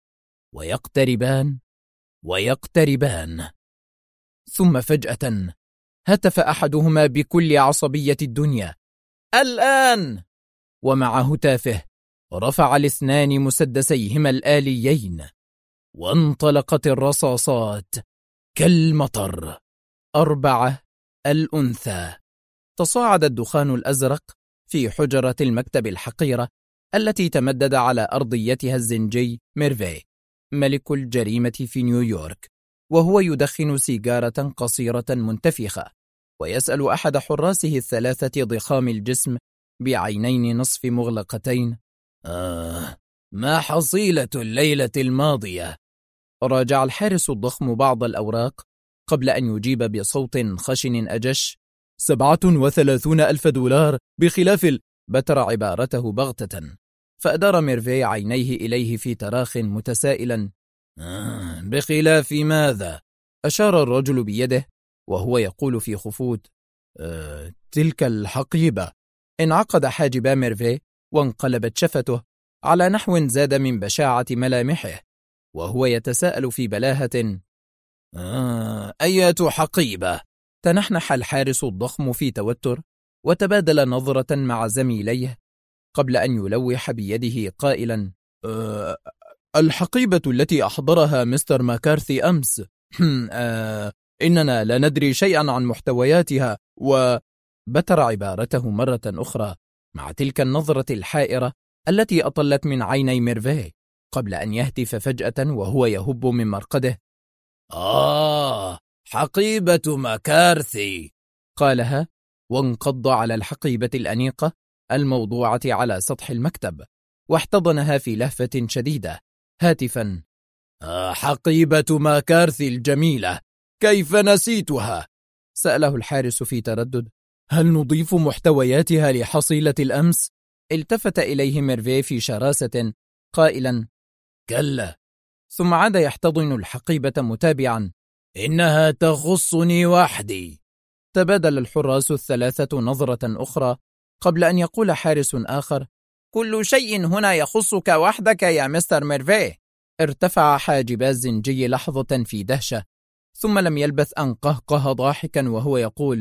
ويقتربان. ثم فجأة هتف أحدهما بكل عصبية الدنيا: الآن! ومع هتافه رفع الاثنان مسدسيهما الآليين وانطلقت الرصاصات كالمطر. 4. الأنثى. تصاعد الدخان الأزرق في حجرة المكتب الحقيرة التي تمدد على أرضيتها الزنجي ميرفي ملك الجريمة في نيويورك، وهو يدخن سيجارة قصيرة منتفخة ويسأل أحد حراسه الثلاثة ضخام الجسم بعينين نصف مغلقتين: ما حصيلة الليلة الماضية؟ راجع الحارس الضخم بعض الأوراق قبل أن يجيب بصوت خشن أجش: 37,000 دولار بخلاف بتر عبارته بغتة. فأدار ميرفي عينيه إليه في تراخ متسائلا: بخلاف ماذا؟ أشار الرجل بيده وهو يقول في خفوت: تلك الحقيبة. انعقد حاجبا ميرفي وانقلبت شفته على نحو زاد من بشاعة ملامحه وهو يتساءل في بلاهة: أيات حقيبة؟ تنحنح الحارس الضخم في توتر وتبادل نظرة مع زميليه قبل أن يلوح بيده قائلا: الحقيبة التي أحضرها مستر ماكارثي أمس. إننا لا ندري شيئا عن محتوياتها. وبتر عبارته مرة أخرى مع تلك النظرة الحائرة التي أطلت من عيني ميرفي قبل أن يهتف فجأة وهو يهب من مرقده: حقيبة مكارثي، قالها وانقض على الحقيبة الأنيقة الموضوعة على سطح المكتب واحتضنها في لهفة شديدة هاتفا: حقيبة مكارثي الجميلة، كيف نسيتها؟ سأله الحارس في تردد: هل نضيف محتوياتها لحصيلة الأمس؟ التفت إليه ميرفي في شراسة قائلا: كلا. ثم عاد يحتضن الحقيبة متابعا: إنها تخصني وحدي. تبادل الحراس الثلاثة نظرة أخرى قبل أن يقول حارس آخر: كل شيء هنا يخصك وحدك يا مستر ميرفي. ارتفع حاجبا الزنجي لحظة في دهشة، ثم لم يلبث أن قهقه ضاحكا وهو يقول: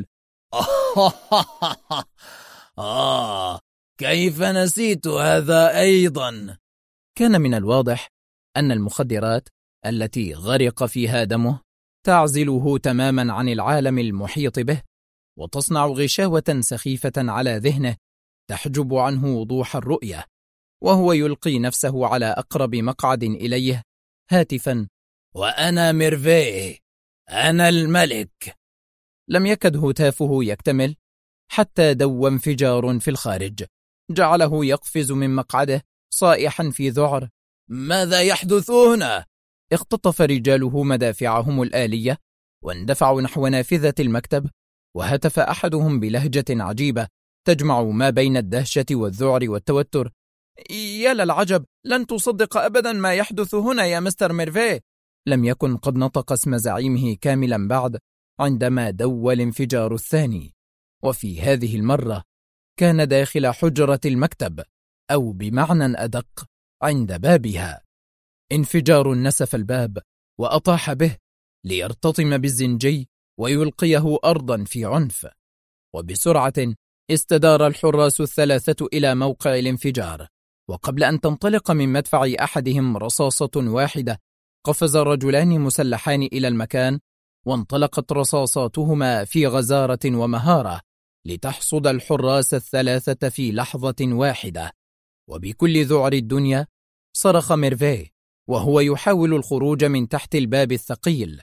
كيف نسيت هذا أيضا؟ كان من الواضح أن المخدرات التي غرق فيها دمه تعزله تماما عن العالم المحيط به، وتصنع غشاوة سخيفة على ذهنه تحجب عنه وضوح الرؤية، وهو يلقي نفسه على أقرب مقعد إليه هاتفا: وأنا ميرفي، أنا الملك. لم يكد هتافه يكتمل حتى دو انفجار في الخارج جعله يقفز من مقعده صائحا في ذعر: ماذا يحدث هنا؟ اختطف رجاله مدافعهم الآلية واندفعوا نحو نافذة المكتب، وهتف أحدهم بلهجة عجيبة تجمع ما بين الدهشة والذعر والتوتر: يا للعجب، لن تصدق أبدا ما يحدث هنا يا مستر ميرفي. لم يكن قد نطق اسم زعيمه كاملا بعد عندما دو الانفجار الثاني، وفي هذه المرة كان داخل حجرة المكتب، أو بمعنى أدق عند بابها. انفجار نسف الباب وأطاح به ليرتطم بالزنجي ويلقيه أرضا في عنف، وبسرعة استدار الحراس الثلاثة إلى موقع الانفجار، وقبل أن تنطلق من مدفع أحدهم رصاصة واحدة قفز رجلان مسلحان إلى المكان، وانطلقت رصاصاتهما في غزارة ومهارة لتحصد الحراس الثلاثة في لحظة واحدة. وبكل ذعر الدنيا صرخ ميرفي وهو يحاول الخروج من تحت الباب الثقيل: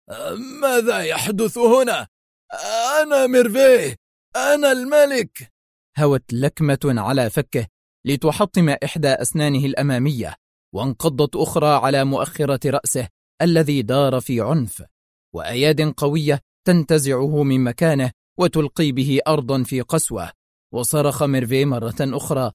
ماذا يحدث هنا؟ أنا ميرفي، أنا الملك. هوت لكمة على فكه لتحطم إحدى أسنانه الأمامية، وانقضت أخرى على مؤخرة رأسه الذي دار في عنف، وأياد قوية تنتزعه من مكانه وتلقي به أرضا في قسوة. وصرخ ميرفي مرة أخرى: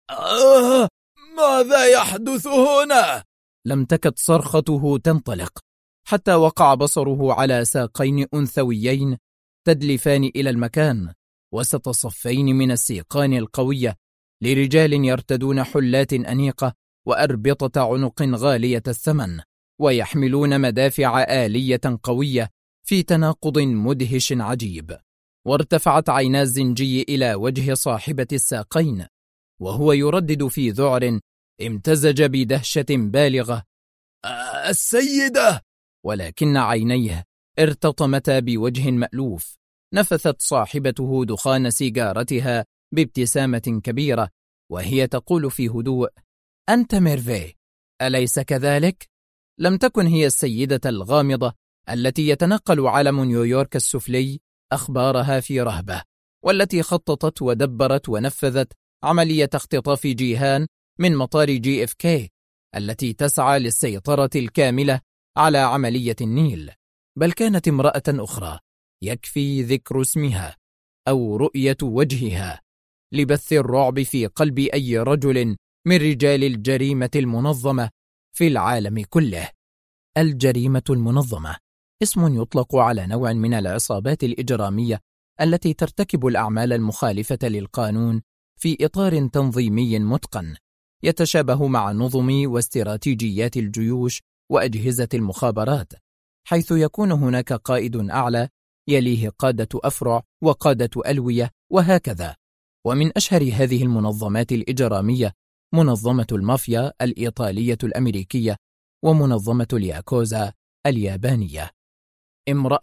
ماذا يحدث هنا؟ لم تكد صرخته تنطلق حتى وقع بصره على ساقين أنثويين تدلفان إلى المكان وسط صفين من السيقان القوية لرجال يرتدون حلات أنيقة وأربطة عنق غالية الثمن، ويحملون مدافع آلية قوية في تناقض مدهش عجيب. وارتفعت عينا الزنجي إلى وجه صاحبة الساقين وهو يردد في ذعر امتزج بدهشة بالغة: السيدة! ولكن عينيه ارتطمتا بوجه مألوف. نفثت صاحبته دخان سيجارتها بابتسامة كبيرة وهي تقول في هدوء: أنت ميرفي، أليس كذلك؟ لم تكن هي السيدة الغامضة التي يتنقل عالم نيويورك السفلي أخبارها في رهبة، والتي خططت ودبرت ونفذت عملية اختطاف جيهان من مطار JFK التي تسعى للسيطرة الكاملة على عملية النيل، بل كانت امرأة أخرى يكفي ذكر اسمها أو رؤية وجهها لبث الرعب في قلب أي رجل من رجال الجريمة المنظمة في العالم كله. الجريمة المنظمة اسم يطلق على نوع من العصابات الإجرامية التي ترتكب الأعمال المخالفة للقانون في إطار تنظيمي متقن يتشابه مع نظم واستراتيجيات الجيوش وأجهزة المخابرات، حيث يكون هناك قائد أعلى يليه قادة أفرع وقادة ألوية وهكذا. ومن أشهر هذه المنظمات الإجرامية منظمة المافيا الإيطالية الأمريكية ومنظمة الياكوزا اليابانية. امرأة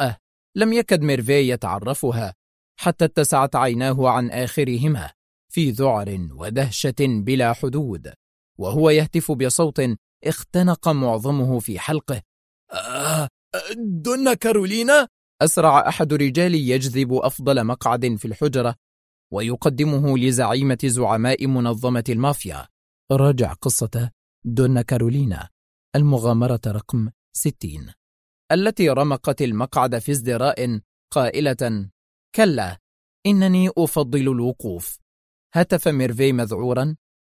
لم يكد ميرفي يتعرفها حتى اتسعت عيناه عن آخرهما في ذعر ودهشة بلا حدود، وهو يهتف بصوت اختنق معظمه في حلقه: دونا كارولينا؟ أسرع أحد رجال يجذب أفضل مقعد في الحجرة ويقدمه لزعيمة زعماء منظمة المافيا. راجع قصة دونا كارولينا، المغامرة رقم 60، التي رمقت المقعد في ازدراء قائلة: كلا، إنني أفضل الوقوف. هتف ميرفي مذعورا: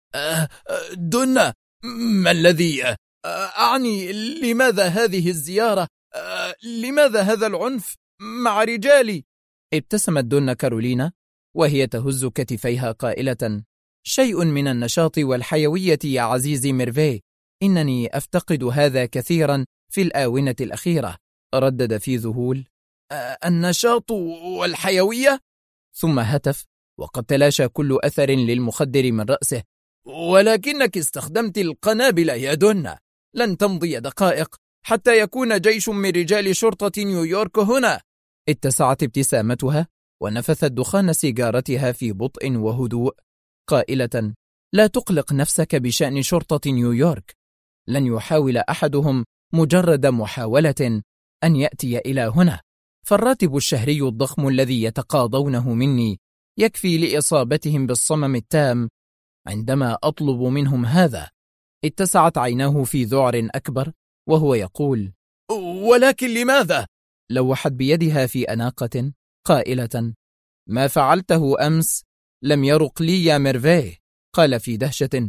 دونا، ما الذي أعني؟ لماذا هذه الزيارة؟ لماذا هذا العنف مع رجالي؟ ابتسمت دونا كارولينا وهي تهز كتفيها قائلة: شيء من النشاط والحيوية يا عزيزي ميرفي، إنني أفتقد هذا كثيرا في الآونة الأخيرة. ردد في ذهول: النشاط والحيوية؟ ثم هتف وقد تلاشى كل أثر للمخدر من رأسه: ولكنك استخدمت القنابل يا دونا. لن تمضي دقائق حتى يكون جيش من رجال شرطة نيويورك هنا. اتسعت ابتسامتها ونفثت دخان سيجارتها في بطء وهدوء قائلة: لا تقلق نفسك بشأن شرطة نيويورك، لن يحاول أحدهم مجرد محاولة أن يأتي إلى هنا، فالراتب الشهري الضخم الذي يتقاضونه مني يكفي لإصابتهم بالصمم التام عندما أطلب منهم هذا. اتسعت عيناه في ذعر أكبر وهو يقول: ولكن لماذا؟ لوحت بيدها في أناقة قائلة: ما فعلته أمس لم يرق لي يا ميرفي. قال في دهشة: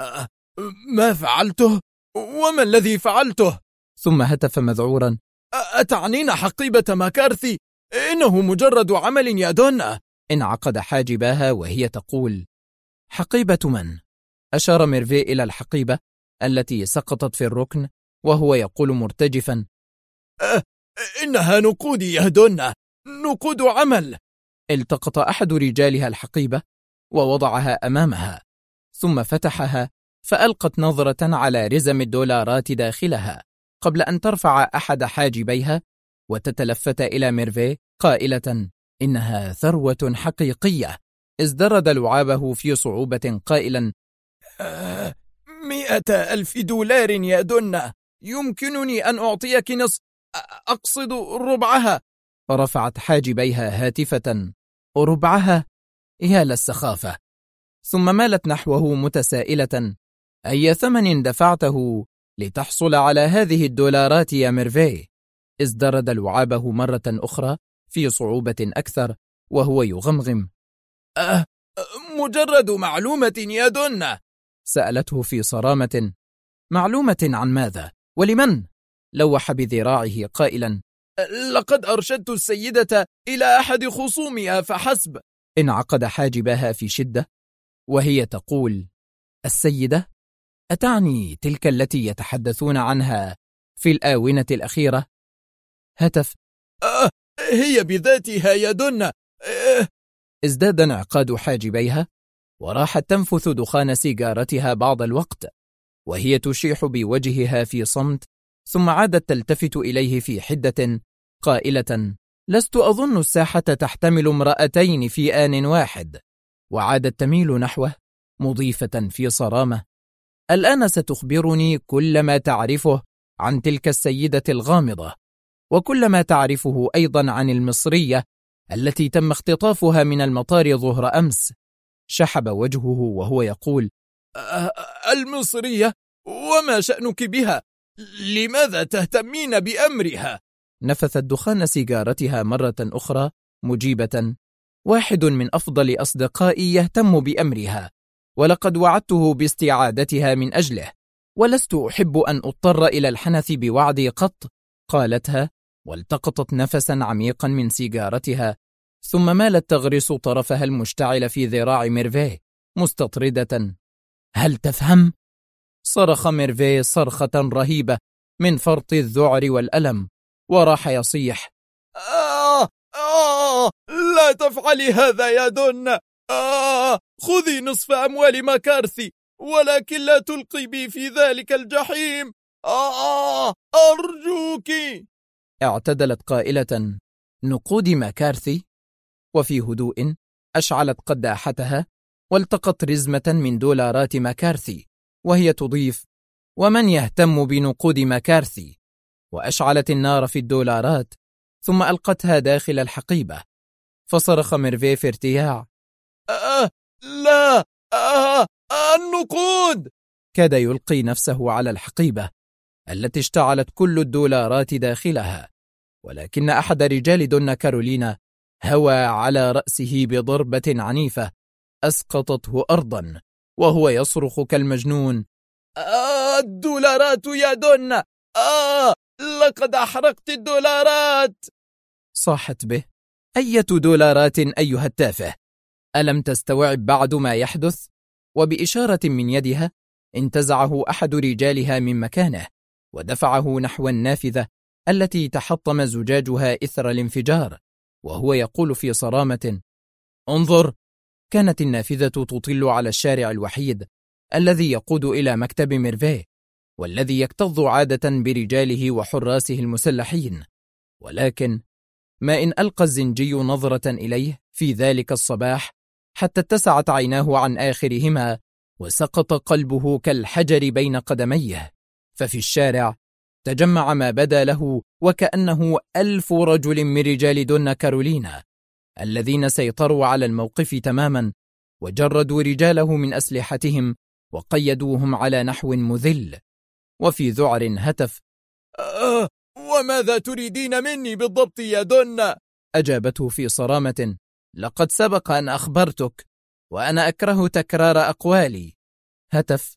ما فعلته؟ وما الذي فعلته؟ ثم هتف مذعورا: أتعنين حقيبة ماكارثي؟ إنه مجرد عمل يا دونا. انعقد حاجباها وهي تقول: حقيبة من؟ أشار ميرفي إلى الحقيبة التي سقطت في الركن وهو يقول مرتجفا: إنها نقودي يا دونا، نقود عمل. التقط أحد رجالها الحقيبة ووضعها أمامها، ثم فتحها فألقت نظرة على رزم الدولارات داخلها قبل أن ترفع أحد حاجبيها وتتلفت إلى ميرفي قائلة: إنها ثروة حقيقية. ازدرد لعابه في صعوبة قائلا: 100,000 دولار يا دونا، يمكنني أن أعطيك أقصد ربعها. رفعت حاجبيها هاتفة: ربعها؟ يا للسخافة. ثم مالت نحوه متسائلة: أي ثمن دفعته لتحصل على هذه الدولارات يا ميرفي؟ ازدرد لعابه مرة أخرى في صعوبة أكثر وهو يغمغم: مجرد معلومة يا دونا. سألته في صرامة: معلومة عن ماذا؟ ولمن؟ لوح بذراعه قائلا: لقد أرشدت السيدة إلى أحد خصومها فحسب. انعقد حاجبها في شدة وهي تقول: السيدة؟ أتعني تلك التي يتحدثون عنها في الآونة الأخيرة؟ هتف: هي بذاتها يا دونا. ازداد انعقاد حاجبيها وراحت تنفث دخان سيجارتها بعض الوقت وهي تشيح بوجهها في صمت، ثم عادت تلتفت إليه في حدة قائلة: لست أظن الساحة تحتمل امرأتين في آن واحد. وعادت تميل نحوه مضيفة في صرامة: الآن ستخبرني كل ما تعرفه عن تلك السيدة الغامضة، وكل ما تعرفه أيضا عن المصرية التي تم اختطافها من المطار ظهر أمس. شحب وجهه وهو يقول: المصرية؟ وما شأنك بها؟ لماذا تهتمين بأمرها؟ نفثت دخان سيجارتها مرة أخرى مجيبة: واحد من أفضل أصدقائي يهتم بأمرها، ولقد وعدته باستعادتها من أجله، ولست أحب أن أضطر إلى الحنث بوعدي قط. قالتها والتقطت نفسا عميقا من سيجارتها، ثم مالت تغرس طرفها المشتعل في ذراع ميرفي مستطردة: هل تفهم؟ صرخ ميرفي صرخة رهيبة من فرط الذعر والألم وراح يصيح: لا تفعلي هذا يا دونا. خذي نصف أموال ماكارثي، ولكن لا تلقي بي في ذلك الجحيم. أرجوك. اعتدلت قائلة: نقود ماكارثي. وفي هدوء أشعلت قداحتها والتقت رزمة من دولارات ماكارثي وهي تضيف: ومن يهتم بنقود ماكارثي؟ وأشعلت النار في الدولارات ثم ألقتها داخل الحقيبة. فصرخ ميرفي في ارتياع: لا، النقود! كاد يلقي نفسه على الحقيبة التي اشتعلت كل الدولارات داخلها، ولكن أحد رجال دونا كارولينا هوى على رأسه بضربة عنيفة أسقطته أرضا وهو يصرخ كالمجنون: الدولارات يا دونا! لقد أحرقت الدولارات! صاحت به: أية دولارات أيها التافه؟ ألم تستوعب بعد ما يحدث؟ وبإشارة من يدها انتزعه أحد رجالها من مكانه ودفعه نحو النافذة التي تحطم زجاجها إثر الانفجار، وهو يقول في صرامة: انظر. كانت النافذة تطل على الشارع الوحيد الذي يقود إلى مكتب ميرفي، والذي يكتظ عادة برجاله وحراسه المسلحين، ولكن ما إن ألقى الزنجي نظرة إليه في ذلك الصباح حتى اتسعت عيناه عن آخرهما وسقط قلبه كالحجر بين قدميه. ففي الشارع تجمع ما بدا له وكأنه 1000 رجل من رجال دونا كارولينا الذين سيطروا على الموقف تماما، وجردوا رجاله من أسلحتهم وقيدوهم على نحو مذل. وفي ذعر هتف: وماذا تريدين مني بالضبط يا دونا؟ أجابته في صرامة: لقد سبق أن أخبرتك، وأنا أكره تكرار أقوالي. هتف: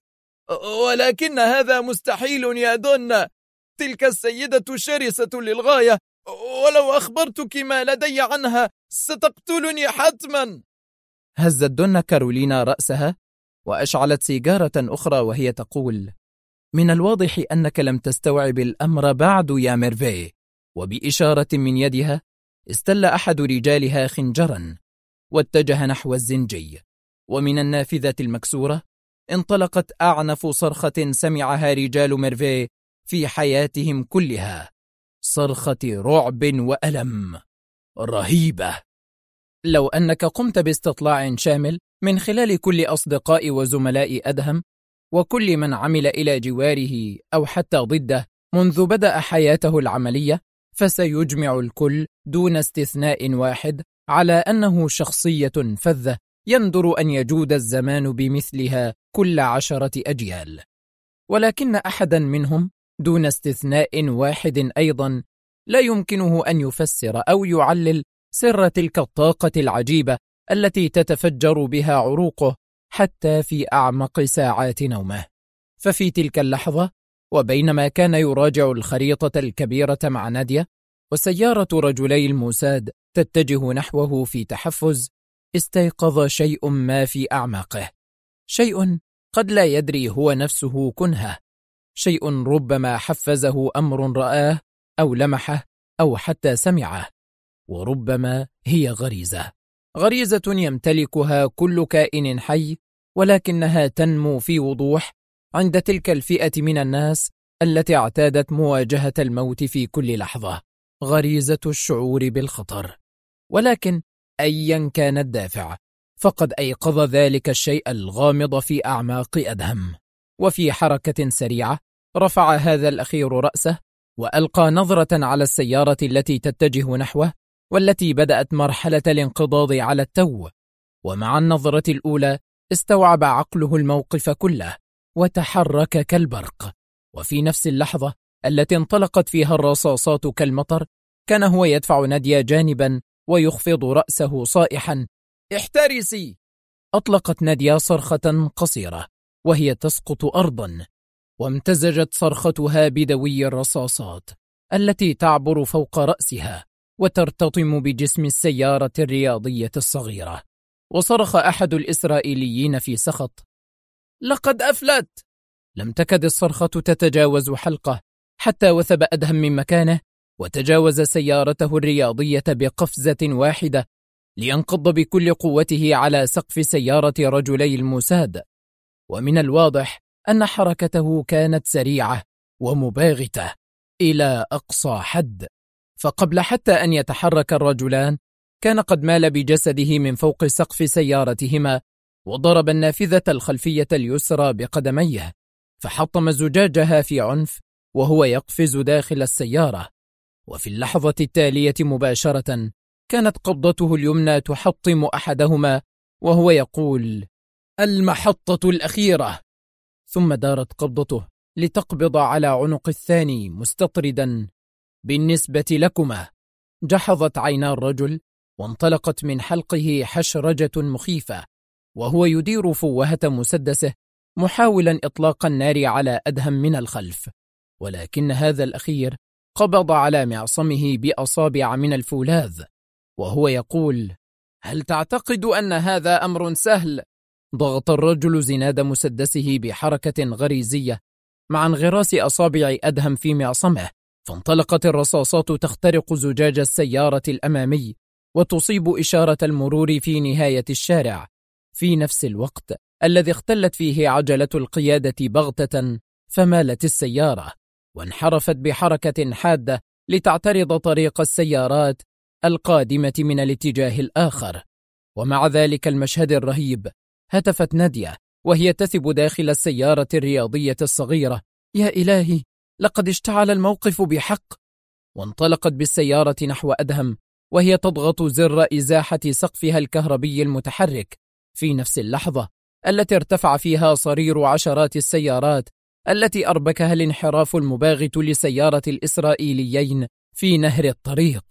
ولكن هذا مستحيل يا دونا، تلك السيدة شرسة للغاية، ولو أخبرتك ما لدي عنها ستقتلني حتما. هزت دونا كارولينا رأسها وأشعلت سيجارة أخرى وهي تقول: من الواضح أنك لم تستوعب الأمر بعد يا ميرفي. وبإشارة من يدها استل أحد رجالها خنجرا واتجه نحو الزنجي، ومن النافذة المكسورة انطلقت أعنف صرخة سمعها رجال ميرفي في حياتهم كلها، صرخة رعب وألم رهيبة. لو أنك قمت باستطلاع شامل من خلال كل أصدقاء وزملاء أدهم وكل من عمل إلى جواره أو حتى ضده منذ بدأ حياته العملية، فسيجمع الكل دون استثناء واحد على أنه شخصية فذة يندر أن يجود الزمان بمثلها كل 10 أجيال. ولكن أحدا منهم دون استثناء واحد أيضا لا يمكنه أن يفسر أو يعلل سر تلك الطاقة العجيبة التي تتفجر بها عروقه حتى في أعمق ساعات نومه. ففي تلك اللحظة، وبينما كان يراجع الخريطة الكبيرة مع نادية وسيارة رجلي الموساد تتجه نحوه في تحفز، استيقظ شيء ما في أعماقه، شيء قد لا يدري هو نفسه كنهه، شيء ربما حفزه أمر رآه أو لمحه أو حتى سمعه، وربما هي غريزة يمتلكها كل كائن حي، ولكنها تنمو في وضوح عند تلك الفئة من الناس التي اعتادت مواجهة الموت في كل لحظة، غريزة الشعور بالخطر. ولكن أيا كان الدافع، فقد أيقظ ذلك الشيء الغامض في أعماق أدهم. وفي حركة سريعة رفع هذا الأخير رأسه وألقى نظرة على السيارة التي تتجه نحوه والتي بدأت مرحلة الانقضاض على التو. ومع النظرة الأولى استوعب عقله الموقف كله وتحرك كالبرق. وفي نفس اللحظة التي انطلقت فيها الرصاصات كالمطر، كان هو يدفع نادية جانبا ويخفض رأسه صائحا: احترسي! أطلقت نادية صرخة قصيرة وهي تسقط أرضا، وامتزجت صرختها بدوي الرصاصات التي تعبر فوق رأسها وترتطم بجسم السيارة الرياضية الصغيرة. وصرخ أحد الإسرائيليين في سخط: لقد أفلت! لم تكد الصرخة تتجاوز حلقه حتى وثب أدهم من مكانه وتجاوز سيارته الرياضية بقفزة واحدة لينقض بكل قوته على سقف سيارة رجلي الموساد. ومن الواضح أن حركته كانت سريعة ومباغتة إلى أقصى حد، فقبل حتى أن يتحرك الرجلان كان قد مال بجسده من فوق سقف سيارتهما وضرب النافذة الخلفية اليسرى بقدميه، فحطم زجاجها في عنف وهو يقفز داخل السيارة. وفي اللحظة التالية مباشرة كانت قبضته اليمنى تحطم أحدهما وهو يقول: المحطة الأخيرة. ثم دارت قبضته لتقبض على عنق الثاني مستطردا: بالنسبة لكما. جحظت عينا الرجل وانطلقت من حلقه حشرجة مخيفة وهو يدير فوهة مسدسه محاولا إطلاق النار على أدهم من الخلف، ولكن هذا الأخير قبض على معصمه بأصابع من الفولاذ وهو يقول: هل تعتقد أن هذا أمر سهل؟ ضغط الرجل زناد مسدسه بحركة غريزية مع انغراس أصابع أدهم في معصمه، فانطلقت الرصاصات تخترق زجاج السيارة الأمامي وتصيب إشارة المرور في نهاية الشارع في نفس الوقت الذي اختلت فيه عجلة القيادة بغتة، فمالت السيارة وانحرفت بحركة حادة لتعترض طريق السيارات القادمة من الاتجاه الآخر. ومع ذلك المشهد الرهيب هتفت نادية وهي تثب داخل السيارة الرياضية الصغيرة: يا إلهي، لقد اشتعل الموقف بحق. وانطلقت بالسيارة نحو أدهم وهي تضغط زر إزاحة سقفها الكهربي المتحرك في نفس اللحظة التي ارتفع فيها صرير عشرات السيارات التي أربكها الانحراف المباغت لسيارة الإسرائيليين في نهر الطريق.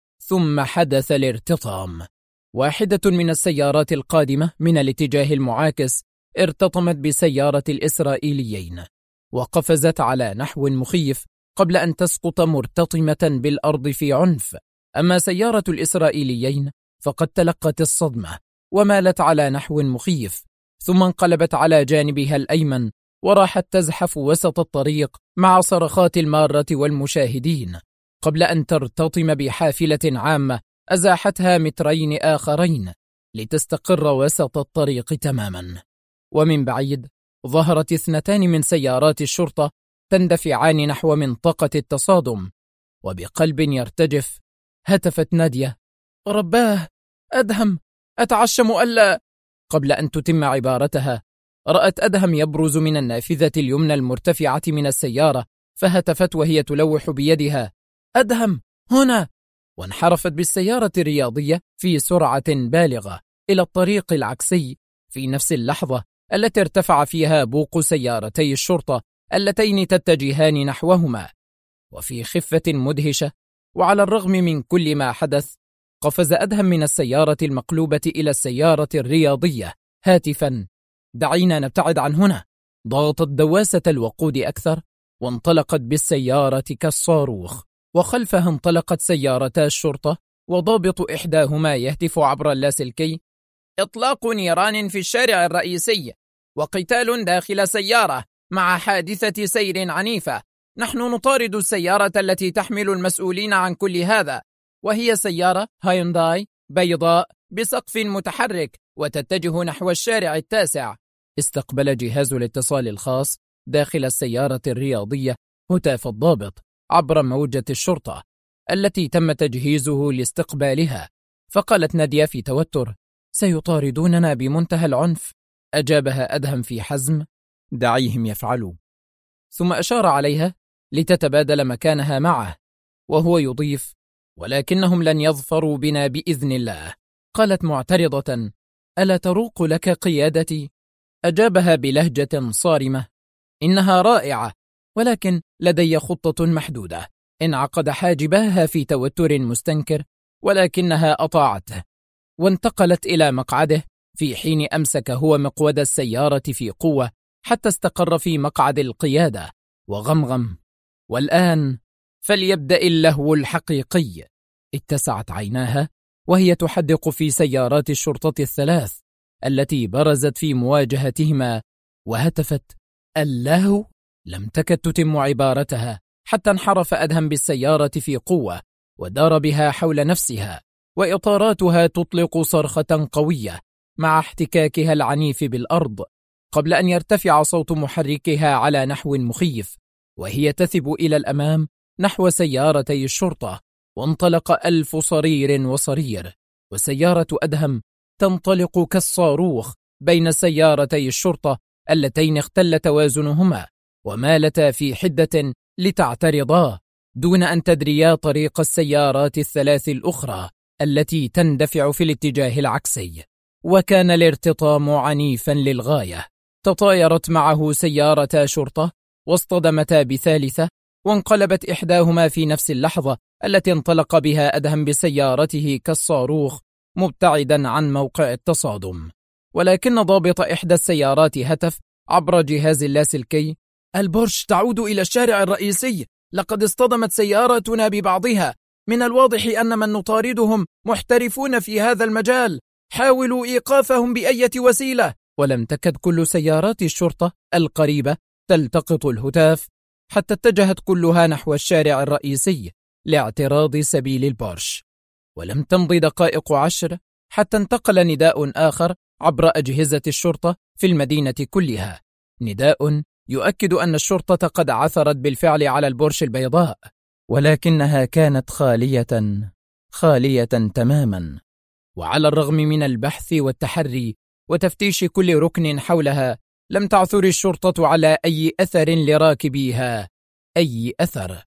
ثم حدث الارتطام. واحدة من السيارات القادمة من الاتجاه المعاكس ارتطمت بسيارة الإسرائيليين وقفزت على نحو مخيف قبل أن تسقط مرتطمة بالأرض في عنف. أما سيارة الإسرائيليين فقد تلقت الصدمة ومالت على نحو مخيف، ثم انقلبت على جانبها الأيمن وراحت تزحف وسط الطريق مع صرخات المارة والمشاهدين قبل أن ترتطم بحافلة عامة أزاحتها مترين آخرين لتستقر وسط الطريق تماما. ومن بعيد ظهرت 2 من سيارات الشرطة تندفعان نحو منطقة التصادم، وبقلب يرتجف هتفت نادية: رباه، أدهم، أتعشم ألا. قبل أن تتم عبارتها رأت أدهم يبرز من النافذة اليمنى المرتفعة من السيارة، فهتفت وهي تلوح بيدها: أدهم، هنا. وانحرفت بالسيارة الرياضية في سرعة بالغة إلى الطريق العكسي في نفس اللحظة التي ارتفع فيها بوق سيارتي الشرطة اللتين تتجهان نحوهما. وفي خفة مدهشة وعلى الرغم من كل ما حدث قفز أدهم من السيارة المقلوبة إلى السيارة الرياضية هاتفا: دعينا نبتعد عن هنا. ضغطت دواسة الوقود أكثر وانطلقت بالسيارة كالصاروخ، وخلفها انطلقت سيارتا الشرطة وضابط إحداهما يهتف عبر اللاسلكي: إطلاق نيران في الشارع الرئيسي وقتال داخل سيارة مع حادثة سير عنيفة. نحن نطارد السيارة التي تحمل المسؤولين عن كل هذا، وهي سيارة هايونداي بيضاء بسقف متحرك وتتجه نحو الشارع التاسع. استقبل جهاز الاتصال الخاص داخل السيارة الرياضية هتاف الضابط عبر موجة الشرطة التي تم تجهيزه لاستقبالها، فقالت نادية في توتر: سيطاردوننا بمنتهى العنف. أجابها أدهم في حزم: دعيهم يفعلوا. ثم أشار عليها لتتبادل مكانها معه وهو يضيف: ولكنهم لن يظفروا بنا بإذن الله. قالت معترضة: ألا تروق لك قيادتي؟ أجابها بلهجة صارمة: إنها رائعة، ولكن لدي خطة محدودة. انعقد حاجباها في توتر مستنكر، ولكنها أطاعته وانتقلت إلى مقعده في حين أمسك هو مقود السيارة في قوة حتى استقر في مقعد القيادة وغمغم: والآن فليبدأ اللهو الحقيقي. اتسعت عيناها وهي تحدق في سيارات الشرطة الثلاث التي برزت في مواجهتهما وهتفت: اللهو؟ لم تكد تتم عبارتها حتى انحرف أدهم بالسيارة في قوة ودار بها حول نفسها، وإطاراتها تطلق صرخة قوية مع احتكاكها العنيف بالأرض قبل أن يرتفع صوت محركها على نحو مخيف وهي تثب إلى الأمام نحو سيارتي الشرطة، وانطلق 1000 صرير وصرير، وسيارة أدهم تنطلق كالصاروخ بين سيارتي الشرطة اللتين اختل توازنهما ومالتا في حدة لتعترضا دون أن تدريا طريق السيارات الثلاث الأخرى التي تندفع في الاتجاه العكسي. وكان الارتطام عنيفا للغاية. تطايرت معه سيارتا شرطة واصطدمتا بثالثة، وانقلبت إحداهما في نفس اللحظة التي انطلق بها أدهم بسيارته كالصاروخ مبتعدا عن موقع التصادم. ولكن ضابط إحدى السيارات هتف عبر جهاز اللاسلكي: البورش تعود إلى الشارع الرئيسي، لقد اصطدمت سياراتنا ببعضها، من الواضح أن من نطاردهم محترفون في هذا المجال، حاولوا إيقافهم بأية وسيلة. ولم تكد كل سيارات الشرطة القريبة تلتقط الهتاف، حتى اتجهت كلها نحو الشارع الرئيسي لاعتراض سبيل البورش. ولم تمض دقائق 10 حتى انتقل نداء آخر عبر أجهزة الشرطة في المدينة كلها، نداء يؤكد أن الشرطة قد عثرت بالفعل على البورش البيضاء، ولكنها كانت خالية تماما. وعلى الرغم من البحث والتحري وتفتيش كل ركن حولها، لم تعثر الشرطة على أي أثر لراكبيها، أي أثر.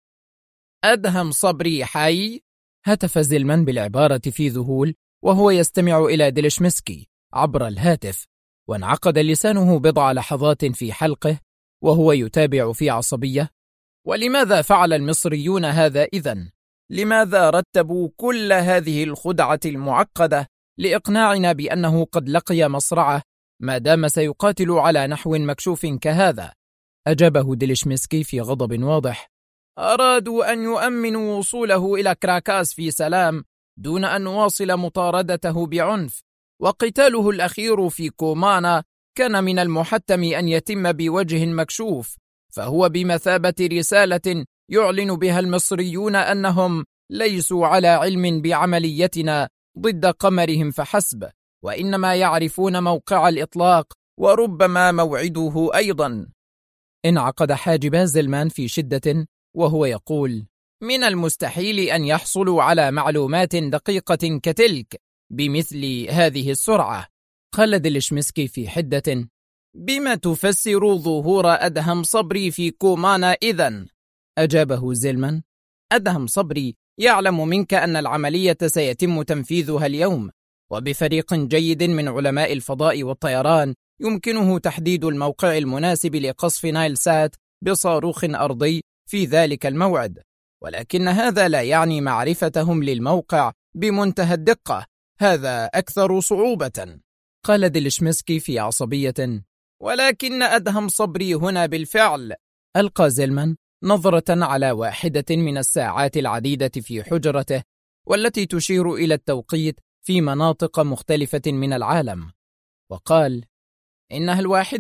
أدهم صبري حي؟ هتف زلمان بالعبارة في ذهول وهو يستمع إلى ديلشمسكي عبر الهاتف، وانعقد لسانه بضع لحظات في حلقه وهو يتابع في عصبية: ولماذا فعل المصريون هذا إذن؟ لماذا رتبوا كل هذه الخدعة المعقدة لإقناعنا بأنه قد لقي مصرعه ما دام سيقاتل على نحو مكشوف كهذا؟ أجابه ديلشمسكي في غضب واضح: أرادوا أن يؤمنوا وصوله إلى كراكاس في سلام دون أن نواصل مطاردته بعنف، وقتاله الأخير في كومانا كان من المحتم أن يتم بوجه مكشوف، فهو بمثابة رسالة يعلن بها المصريون أنهم ليسوا على علم بعمليتنا ضد قمرهم فحسب، وإنما يعرفون موقع الإطلاق وربما موعده أيضا. انعقد حاجب زلمان في شدة وهو يقول: من المستحيل أن يحصلوا على معلومات دقيقة كتلك بمثل هذه السرعة. قال ديلشمسكي في حدة: بما تفسر ظهور أدهم صبري في كومانا إذن؟ أجابه زلمان: أدهم صبري يعلم منك أن العملية سيتم تنفيذها اليوم، وبفريق جيد من علماء الفضاء والطيران يمكنه تحديد الموقع المناسب لقصف نايل سات بصاروخ أرضي في ذلك الموعد، ولكن هذا لا يعني معرفتهم للموقع بمنتهى الدقة، هذا أكثر صعوبة. قال ديلشمسكي في عصبية: ولكن أدهم صبري هنا بالفعل. ألقى زلمان نظرة على واحدة من الساعات العديدة في حجرته والتي تشير إلى التوقيت في مناطق مختلفة من العالم، وقال: إنها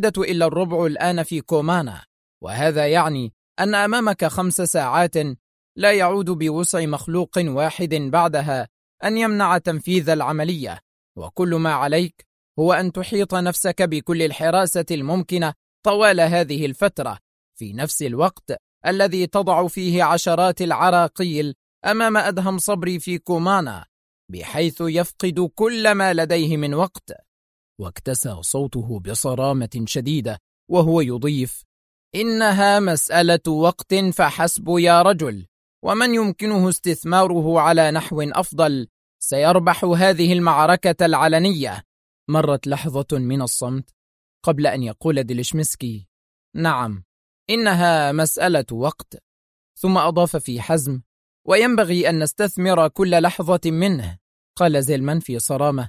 1:15 الآن في كومانا، وهذا يعني أن أمامك 5 ساعات لا يعود بوسع مخلوق واحد بعدها أن يمنع تنفيذ العملية، وكل ما عليك هو أن تحيط نفسك بكل الحراسة الممكنة طوال هذه الفترة، في نفس الوقت الذي تضع فيه عشرات العراقيل أمام أدهم صبري في كومانا، بحيث يفقد كل ما لديه من وقت. واكتسى صوته بصرامة شديدة وهو يضيف: إنها مسألة وقت فحسب يا رجل، ومن يمكنه استثماره على نحو أفضل سيربح هذه المعركة العلنية. مرت لحظة من الصمت قبل أن يقول ديلشمسكي: نعم، إنها مسألة وقت. ثم أضاف في حزم: وينبغي أن نستثمر كل لحظة منه. قال زلمان في صرامة: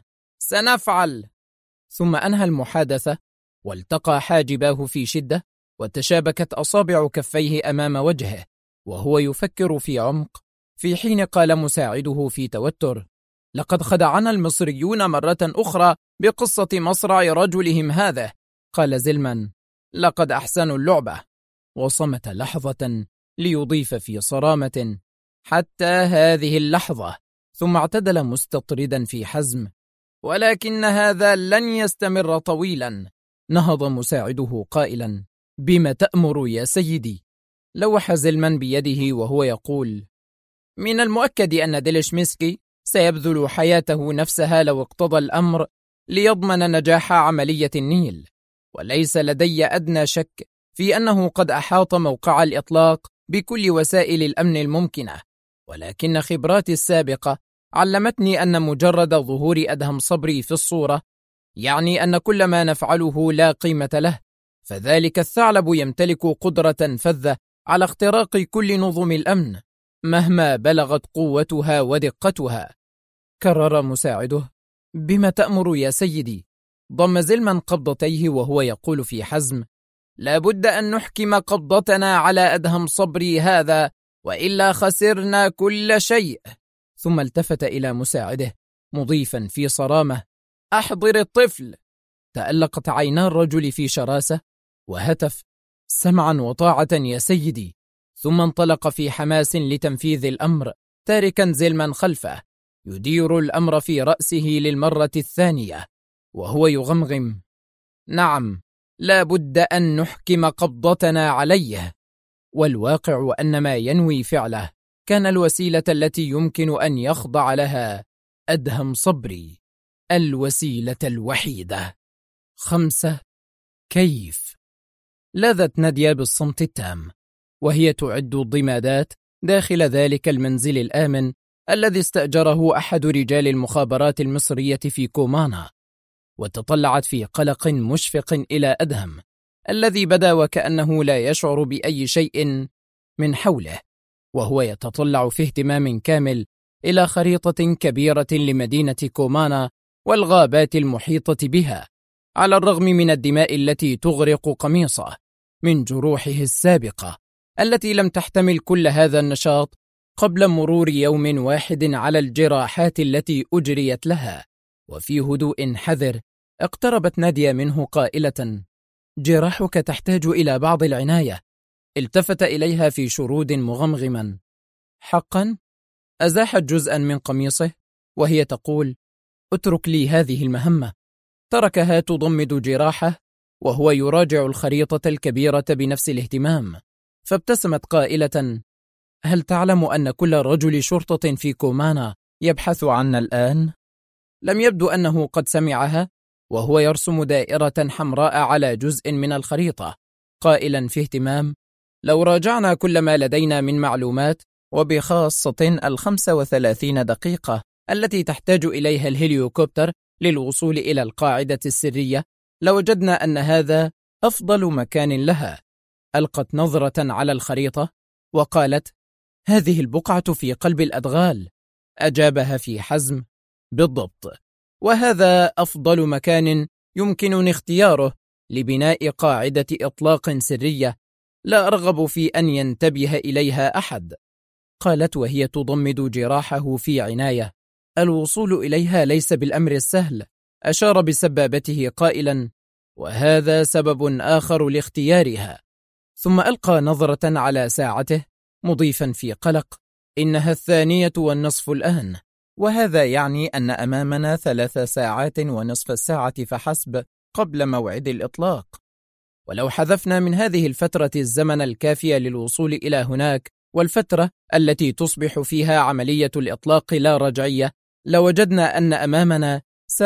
سنفعل. ثم أنهى المحادثة والتقى حاجباه في شدة، وتشابكت أصابع كفيه أمام وجهه وهو يفكر في عمق، في حين قال مساعده في توتر: لقد خدعنا المصريون مرة أخرى بقصة مصرع رجلهم هذا. قال زلمان: لقد أحسنوا اللعبة. وصمت لحظة ليضيف في صرامة: حتى هذه اللحظة. ثم اعتدل مستطردا في حزم: ولكن هذا لن يستمر طويلا. نهض مساعده قائلا: بما تأمر يا سيدي؟ لوح زلمان بيده وهو يقول: من المؤكد أن ديليشميسكي سيبذل حياته نفسها لو اقتضى الأمر ليضمن نجاح عملية النيل، وليس لدي أدنى شك في أنه قد أحاط موقع الإطلاق بكل وسائل الأمن الممكنة، ولكن خبراتي السابقة علمتني أن مجرد ظهور أدهم صبري في الصورة يعني أن كل ما نفعله لا قيمة له، فذلك الثعلب يمتلك قدرة فذة على اختراق كل نظم الأمن مهما بلغت قوتها ودقتها. كرر مساعده: بما تأمر يا سيدي؟ ضم زلمان قبضتيه وهو يقول في حزم: لابد أن نحكم قبضتنا على أدهم صبري هذا، وإلا خسرنا كل شيء. ثم التفت إلى مساعده مضيفا في صرامة: أحضر الطفل. تألقت عينا الرجل في شراسة وهتف: سمعا وطاعة يا سيدي. ثم انطلق في حماس لتنفيذ الأمر، تاركا زلمان خلفه يدير الأمر في رأسه للمرة الثانية وهو يغمغم: نعم، لا بد أن نحكم قبضتنا عليه. والواقع أن ما ينوي فعله كان الوسيلة التي يمكن أن يخضع لها أدهم صبري، الوسيلة الوحيدة. 5. كيف؟ لاذت نادية بالصمت التام وهي تعد الضمادات داخل ذلك المنزل الآمن الذي استأجره أحد رجال المخابرات المصرية في كومانا، وتطلعت في قلق مشفق إلى أدهم الذي بدا وكأنه لا يشعر بأي شيء من حوله، وهو يتطلع في اهتمام كامل إلى خريطة كبيرة لمدينة كومانا والغابات المحيطة بها، على الرغم من الدماء التي تغرق قميصه، من جروحه السابقة التي لم تحتمل كل هذا النشاط قبل مرور يوم واحد على الجراحات التي أجريت لها. وفي هدوء حذر اقتربت نادية منه قائلة: جراحك تحتاج إلى بعض العناية. التفت إليها في شرود مغمغما: حقا؟ أزاحت جزءا من قميصه وهي تقول: اترك لي هذه المهمة. تركها تضمد جراحه وهو يراجع الخريطة الكبيرة بنفس الاهتمام، فابتسمت قائلة: هل تعلم أن كل رجل شرطة في كومانا يبحث عنا الآن؟ لم يبدو أنه قد سمعها، وهو يرسم دائرة حمراء على جزء من الخريطة، قائلا في اهتمام: لو راجعنا كل ما لدينا من معلومات، وبخاصة 35 دقيقة التي تحتاج إليها الهليوكوبتر للوصول إلى القاعدة السرية، لوجدنا أن هذا أفضل مكان لها. ألقت نظرة على الخريطة وقالت: هذه البقعة في قلب الأدغال. أجابها في حزم: بالضبط، وهذا أفضل مكان يمكنني اختياره لبناء قاعدة إطلاق سرية لا أرغب في أن ينتبه إليها أحد. قالت وهي تضمد جراحه في عناية: الوصول إليها ليس بالأمر السهل. أشار بسبابته قائلا: وهذا سبب آخر لاختيارها. ثم ألقى نظرة على ساعته مضيفا في قلق: إنها 2:30 الآن، وهذا يعني أن أمامنا 3 ساعات ونصف الساعة فحسب قبل موعد الإطلاق. ولو حذفنا من هذه الفترة الزمن الكافية للوصول إلى هناك والفترة التي تصبح فيها عملية الإطلاق لا رجعية، لوجدنا أن أمامنا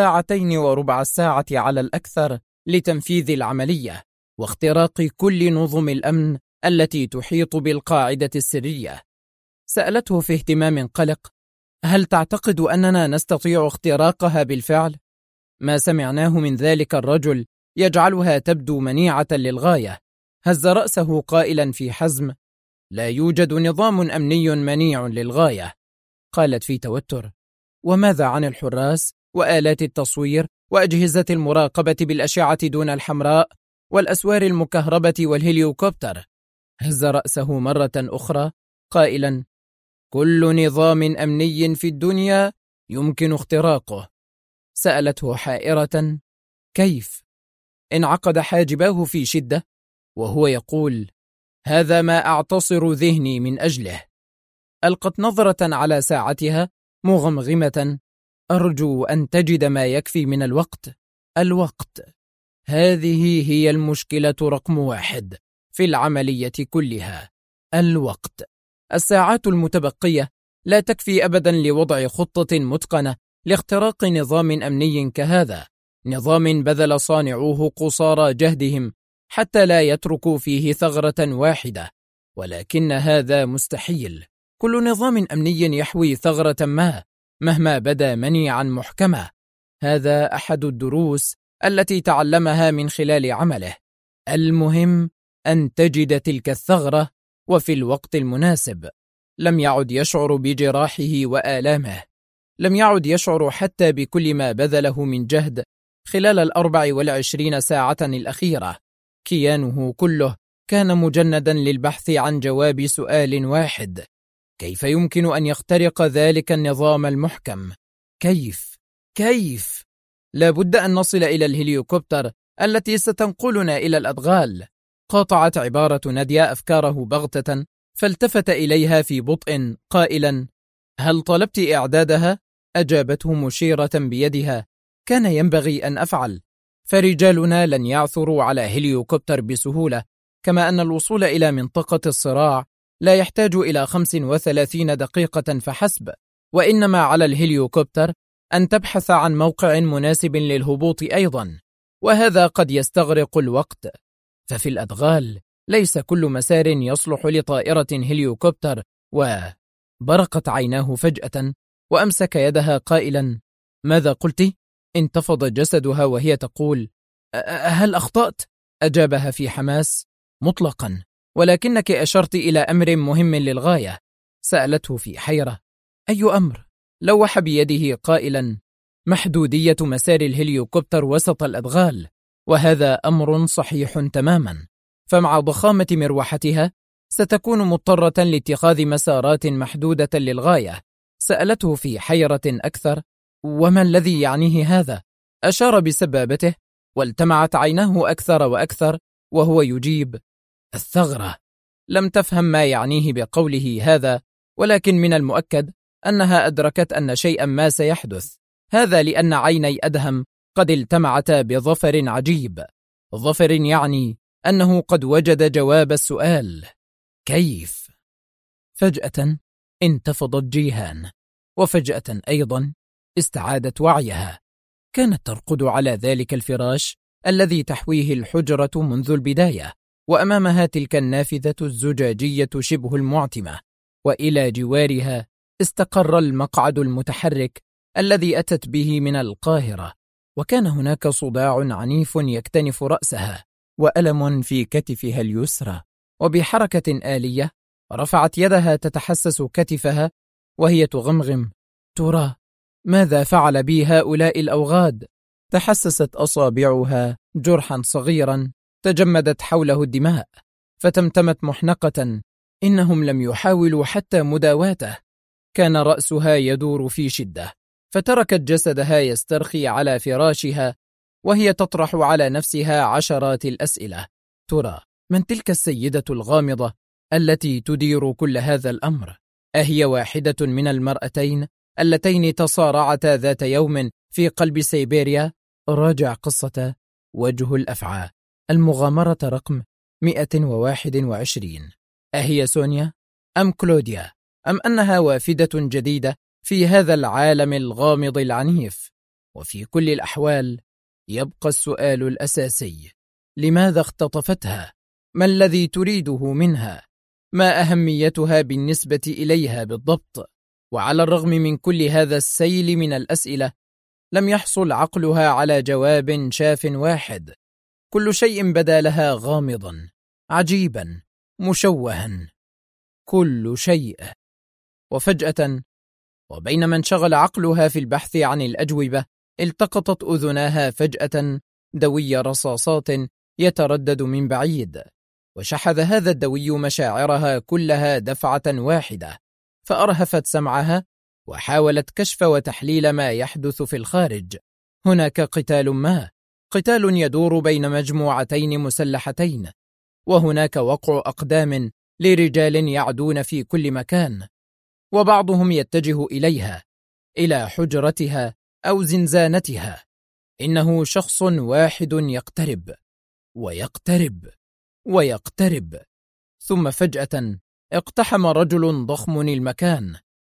2:15 ساعة على الأكثر لتنفيذ العملية واختراق كل نظم الأمن التي تحيط بالقاعدة السرية. سألته في اهتمام قلق: هل تعتقد أننا نستطيع اختراقها بالفعل؟ ما سمعناه من ذلك الرجل يجعلها تبدو منيعة للغاية. هز رأسه قائلا في حزم: لا يوجد نظام أمني منيع للغاية. قالت في توتر: وماذا عن الحراس وآلات التصوير وأجهزة المراقبة بالأشعة دون الحمراء والأسوار المكهربة والهليوكوبتر؟ هز رأسه مرة أخرى قائلا: كل نظام أمني في الدنيا يمكن اختراقه. سألته حائرة: كيف؟ انعقد حاجباه في شدة وهو يقول: هذا ما أعتصر ذهني من أجله. ألقت نظرة على ساعتها مغمغمة: أرجو أن تجد ما يكفي من الوقت. الوقت، هذه هي المشكلة رقم 1 في العملية كلها. الوقت. الساعات المتبقية لا تكفي أبدا لوضع خطة متقنة لاختراق نظام أمني كهذا، نظام بذل صانعوه قصارى جهدهم حتى لا يتركوا فيه ثغرة واحدة. ولكن هذا مستحيل. كل نظام أمني يحوي ثغرة ما مهما بدا منيعا محكمة. هذا أحد الدروس التي تعلمها من خلال عمله. المهم أن تجد تلك الثغرة وفي الوقت المناسب. لم يعد يشعر بجراحه وآلامه، لم يعد يشعر حتى بكل ما بذله من جهد خلال 24 ساعة الأخيرة. كيانه كله كان مجندا للبحث عن جواب سؤال واحد: كيف يمكن أن يخترق ذلك النظام المحكم؟ كيف؟ لا بد أن نصل إلى الهليكوبتر التي ستنقلنا إلى الأدغال. قاطعت عبارة نادية أفكاره بغتة، فالتفت إليها في بطء قائلا: هل طلبت إعدادها؟ أجابته مشيرة بيدها: كان ينبغي أن أفعل، فرجالنا لن يعثروا على هليكوبتر بسهولة، كما أن الوصول إلى منطقة الصراع لا يحتاج إلى 35 دقيقة فحسب، وإنما على الهليكوبتر أن تبحث عن موقع مناسب للهبوط أيضا، وهذا قد يستغرق الوقت. ففي الأدغال ليس كل مسار يصلح لطائرة هليكوبتر. وبرقت عيناه فجأة وأمسك يدها قائلا: ماذا قلت؟ انتفض جسدها وهي تقول: هل أخطأت؟ أجابها في حماس: مطلقا، ولكنك أشرت إلى أمر مهم للغاية. سألته في حيرة: أي أمر؟ لوح بيده قائلا: محدودية مسار الهليكوبتر وسط الأدغال، وهذا أمر صحيح تماما، فمع ضخامة مروحتها ستكون مضطرة لاتخاذ مسارات محدودة للغاية. سألته في حيرة أكثر: وما الذي يعنيه هذا؟ أشار بسبابته والتمعت عيناه أكثر وأكثر وهو يجيب: الثغرة. لم تفهم ما يعنيه بقوله هذا، ولكن من المؤكد أنها أدركت أن شيئا ما سيحدث. هذا لأن عيني أدهم قد التمعتا بظفر عجيب. ظفر يعني أنه قد وجد جواب السؤال: كيف؟ فجأة انتفضت جيهان، وفجأة أيضا استعادت وعيها. كانت ترقد على ذلك الفراش الذي تحويه الحجرة منذ البداية، وأمامها تلك النافذة الزجاجية شبه المعتمة، وإلى جوارها استقر المقعد المتحرك الذي أتت به من القاهرة. وكان هناك صداع عنيف يكتنف رأسها، وألم في كتفها اليسرى. وبحركة آلية رفعت يدها تتحسس كتفها وهي تغمغم: ترى ماذا فعل بي هؤلاء الأوغاد؟ تحسست أصابعها جرحا صغيرا تجمدت حوله الدماء، فتمتمت محنقة: إنهم لم يحاولوا حتى مداواته. كان رأسها يدور في شدة، فتركت جسدها يسترخي على فراشها وهي تطرح على نفسها عشرات الأسئلة. ترى من تلك السيدة الغامضة التي تدير كل هذا الأمر؟ أهي واحدة من المرأتين اللتين تصارعتا ذات يوم في قلب سيبيريا؟ راجع قصة وجه الأفعى، المغامرة رقم 121. أهي سونيا أم كلوديا، أم أنها وافدة جديدة في هذا العالم الغامض العنيف؟ وفي كل الأحوال يبقى السؤال الأساسي: لماذا اختطفتها؟ ما الذي تريده منها؟ ما أهميتها بالنسبة إليها بالضبط؟ وعلى الرغم من كل هذا السيل من الأسئلة، لم يحصل عقلها على جواب شاف واحد. كل شيء بدا لها غامضا، عجيبا، مشوها، كل شيء. وفجأة، وبينما انشغل عقلها في البحث عن الأجوبة، التقطت أذناها فجأة دوي رصاصات يتردد من بعيد، وشحذ هذا الدوي مشاعرها كلها دفعة واحدة، فأرهفت سمعها وحاولت كشف وتحليل ما يحدث في الخارج. هناك قتال يدور بين مجموعتين مسلحتين، وهناك وقع أقدام لرجال يعدون في كل مكان، وبعضهم يتجه إليها، إلى حجرتها أو زنزانتها. إنه شخص واحد يقترب ويقترب ويقترب، ثم فجأة اقتحم رجل ضخم المكان،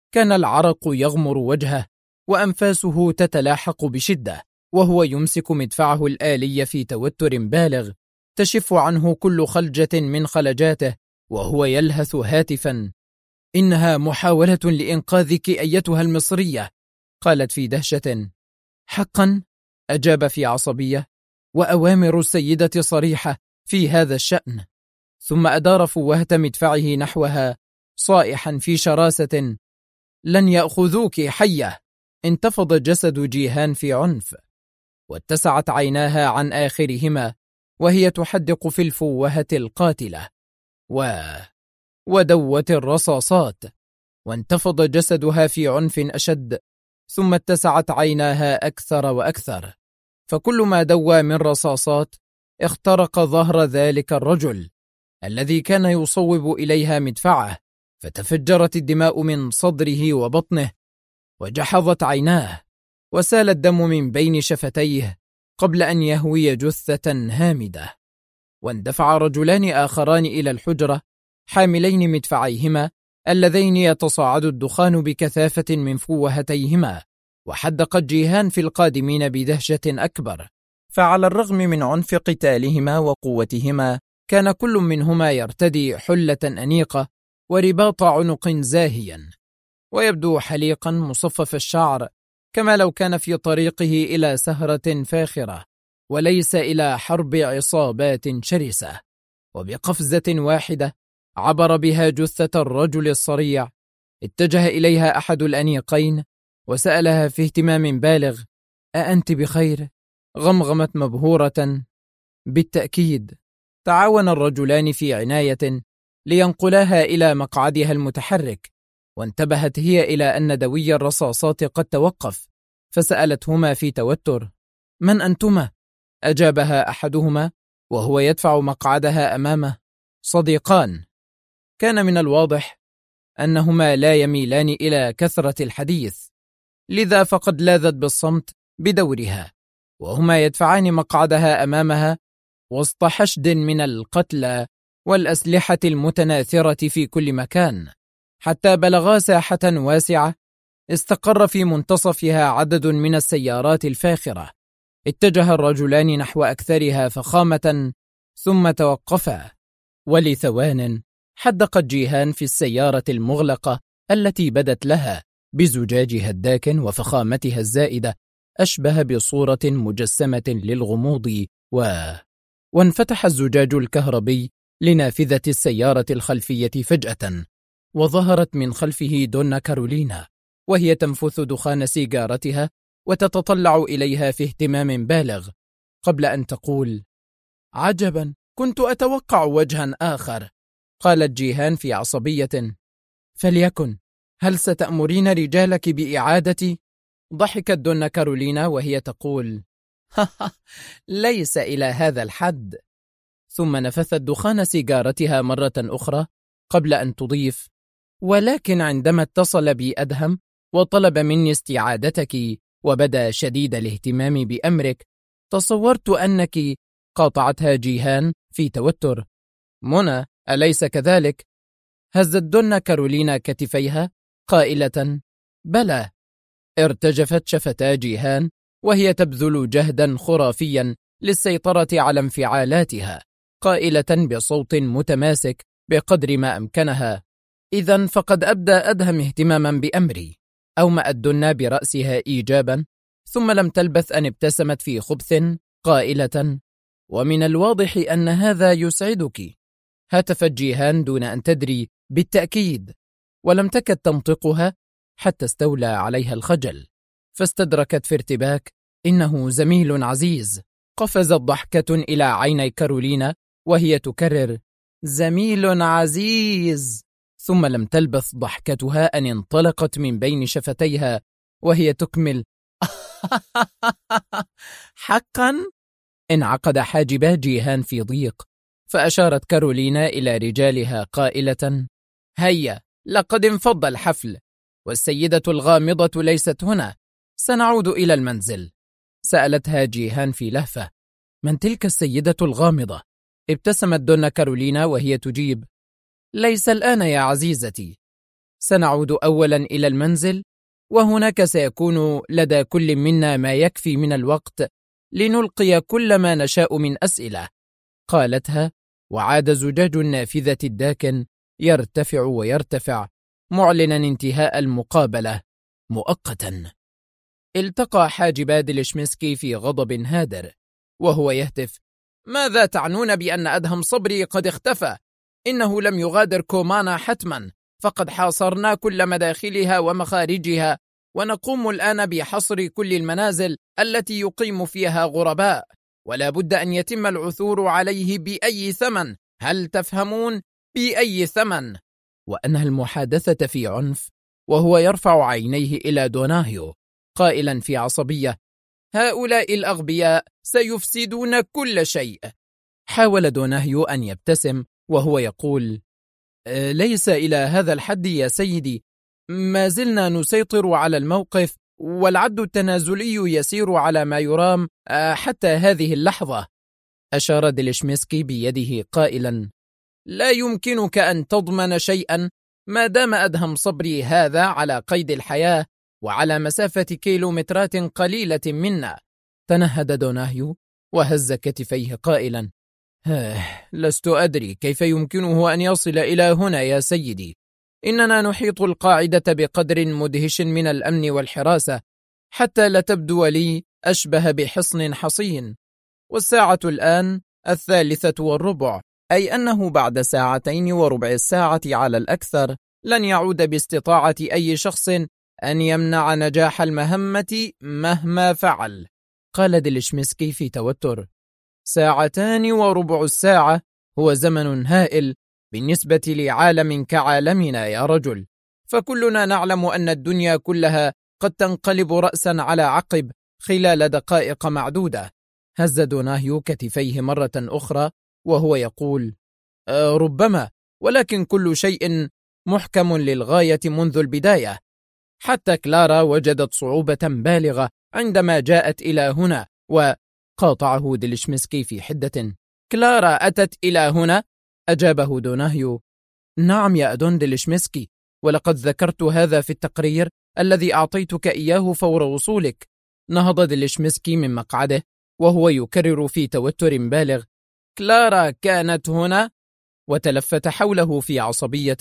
كان العرق يغمر وجهه وأنفاسه تتلاحق بشدة، وهو يمسك مدفعه الآلي في توتر بالغ تشف عنه كل خلجة من خلجاته، وهو يلهث هاتفا: إنها محاولة لإنقاذك أيتها المصرية. قالت في دهشة: حقا؟ أجاب في عصبية: وأوامر السيدة صريحة في هذا الشأن. ثم أدار فوهة مدفعه نحوها صائحا في شراسة: لن يأخذوك حية. انتفض جسد جيهان في عنف، واتسعت عيناها عن آخرهما وهي تحدق في الفوهة القاتلة، ودوت الرصاصات، وانتفض جسدها في عنف أشد، ثم اتسعت عيناها أكثر وأكثر، فكل ما دوى من رصاصات اخترق ظهر ذلك الرجل الذي كان يصوب إليها مدفعه، فتفجرت الدماء من صدره وبطنه، وجحظت عيناه، وسال الدم من بين شفتيه قبل أن يهوي جثة هامدة. واندفع رجلان آخران إلى الحجرة حاملين مدفعيهما اللذين يتصاعد الدخان بكثافة من فوهتيهما، وحدقت جيهان في القادمين بدهشة أكبر. فعلى الرغم من عنف قتالهما وقوتهما، كان كل منهما يرتدي حلة أنيقة ورباط عنق زاهيا، ويبدو حليقا مصفف الشعر، كما لو كان في طريقه إلى سهرة فاخرة وليس إلى حرب عصابات شرسة. وبقفزة واحدة عبر بها جثة الرجل الصريع، اتجه إليها أحد الأنيقين وسألها في اهتمام بالغ: أأنت بخير؟ غمغمت مبهورة: بالتأكيد. تعاون الرجلان في عناية لينقلاها إلى مقعدها المتحرك، وانتبهت هي إلى أن دوي الرصاصات قد توقف، فسألتهما في توتر: من أنتما؟ أجابها أحدهما وهو يدفع مقعدها أمامه: صديقان. كان من الواضح أنهما لا يميلان إلى كثرة الحديث، لذا فقد لاذت بالصمت بدورها، وهما يدفعان مقعدها أمامها وسط حشد من القتلى والأسلحة المتناثرة في كل مكان، حتى بلغا ساحة واسعة استقر في منتصفها عدد من السيارات الفاخرة. اتجه الرجلان نحو أكثرها فخامة ثم توقفا، ولثوان حدقت جيهان في السيارة المغلقة التي بدت لها بزجاجها الداكن وفخامتها الزائدة أشبه بصورة مجسمة للغموض، وانفتح الزجاج الكهربي لنافذة السيارة الخلفية فجأة، وظهرت من خلفه دونا كارولينا وهي تنفث دخان سيجارتها وتتطلع إليها في اهتمام بالغ، قبل أن تقول: عجبا، كنت أتوقع وجها آخر. قالت جيهان في عصبية: فليكن، هل ستأمرين رجالك بإعادتي؟ ضحكت دونا كارولينا وهي تقول: ليس إلى هذا الحد. ثم نفثت دخان سيجارتها مرة أخرى قبل أن تضيف: ولكن عندما اتصل بي أدهم وطلب مني استعادتك وبدا شديد الاهتمام بأمرك، تصورت أنك... قاطعتها جيهان في توتر: منى، أليس كذلك؟ هزت دونا كارولينا كتفيها قائلة: بلى. ارتجفت شفتا جيهان وهي تبذل جهدا خرافيا للسيطرة على انفعالاتها، قائلة بصوت متماسك بقدر ما أمكنها: إذن فقد أبدى أدهم اهتماما بأمري. أومأت دونا برأسها إيجابا، ثم لم تلبث أن ابتسمت في خبث قائلة: ومن الواضح أن هذا يسعدك. هتفت جيهان دون أن تدري بالتأكيد، ولم تكد تنطقها حتى استولى عليها الخجل، فاستدركت في ارتباك: إنه زميل عزيز. قفزت ضحكة إلى عيني كارولينا وهي تكرر: زميل عزيز. ثم لم تلبث ضحكتها أن انطلقت من بين شفتيها وهي تكمل: حقا؟ انعقد حاجبا جيهان في ضيق، فأشارت كارولينا إلى رجالها قائلة: هيا، لقد انفض الحفل، والسيدة الغامضة ليست هنا، سنعود إلى المنزل. سألتها جيهان في لهفة: من تلك السيدة الغامضة؟ ابتسمت دونا كارولينا وهي تجيب: ليس الآن يا عزيزتي، سنعود أولا إلى المنزل، وهناك سيكون لدى كل منا ما يكفي من الوقت لنلقي كل ما نشاء من أسئلة، قالتها، وعاد زجاج النافذة الداكن يرتفع ويرتفع معلنا انتهاء المقابلة مؤقتا. التقى حاجبا ديلشمسكي في غضب هادر وهو يهتف: ماذا تعنون بأن أدهم صبري قد اختفى؟ إنه لم يغادر كومانا حتما، فقد حاصرنا كل مداخلها ومخارجها، ونقوم الآن بحصر كل المنازل التي يقيم فيها غرباء، ولا بد أن يتم العثور عليه بأي ثمن، هل تفهمون؟ بأي ثمن. وأنهى المحادثة في عنف وهو يرفع عينيه إلى دوناهيو قائلا في عصبية: هؤلاء الأغبياء سيفسدون كل شيء. حاول دوناهيو أن يبتسم وهو يقول: ليس إلى هذا الحد يا سيدي، ما زلنا نسيطر على الموقف، والعد التنازلي يسير على ما يرام حتى هذه اللحظة. أشار ديلشمسكي بيده قائلا: لا يمكنك أن تضمن شيئا ما دام أدهم صبري هذا على قيد الحياة وعلى مسافة كيلومترات قليلة منا. تنهد دوناهيو وهز كتفيه قائلا: لست أدري كيف يمكنه أن يصل إلى هنا يا سيدي، إننا نحيط القاعدة بقدر مدهش من الأمن والحراسة حتى لا تبدو لي أشبه بحصن حصين، والساعة الآن 3:15، أي أنه بعد 2:15 على الأكثر لن يعود باستطاعة أي شخص أن يمنع نجاح المهمة مهما فعل. قال ديلشمسكي في توتر: 2:15 هو زمن هائل بالنسبة لعالم كعالمنا يا رجل، فكلنا نعلم أن الدنيا كلها قد تنقلب رأسا على عقب خلال دقائق معدودة. هز دوناهيو كتفيه مرة أخرى وهو يقول: ربما، ولكن كل شيء محكم للغاية منذ البداية. حتى كلارا وجدت صعوبة بالغة عندما جاءت إلى هنا. وقاطعه ديلشمسكي في حدة: كلارا أتت إلى هنا؟ أجابه دوناهيو: نعم يا أدون ديلشمسكي، ولقد ذكرت هذا في التقرير الذي أعطيتك إياه فور وصولك. نهض ديلشمسكي من مقعده وهو يكرر في توتر بالغ: كلارا كانت هنا؟ وتلفت حوله في عصبية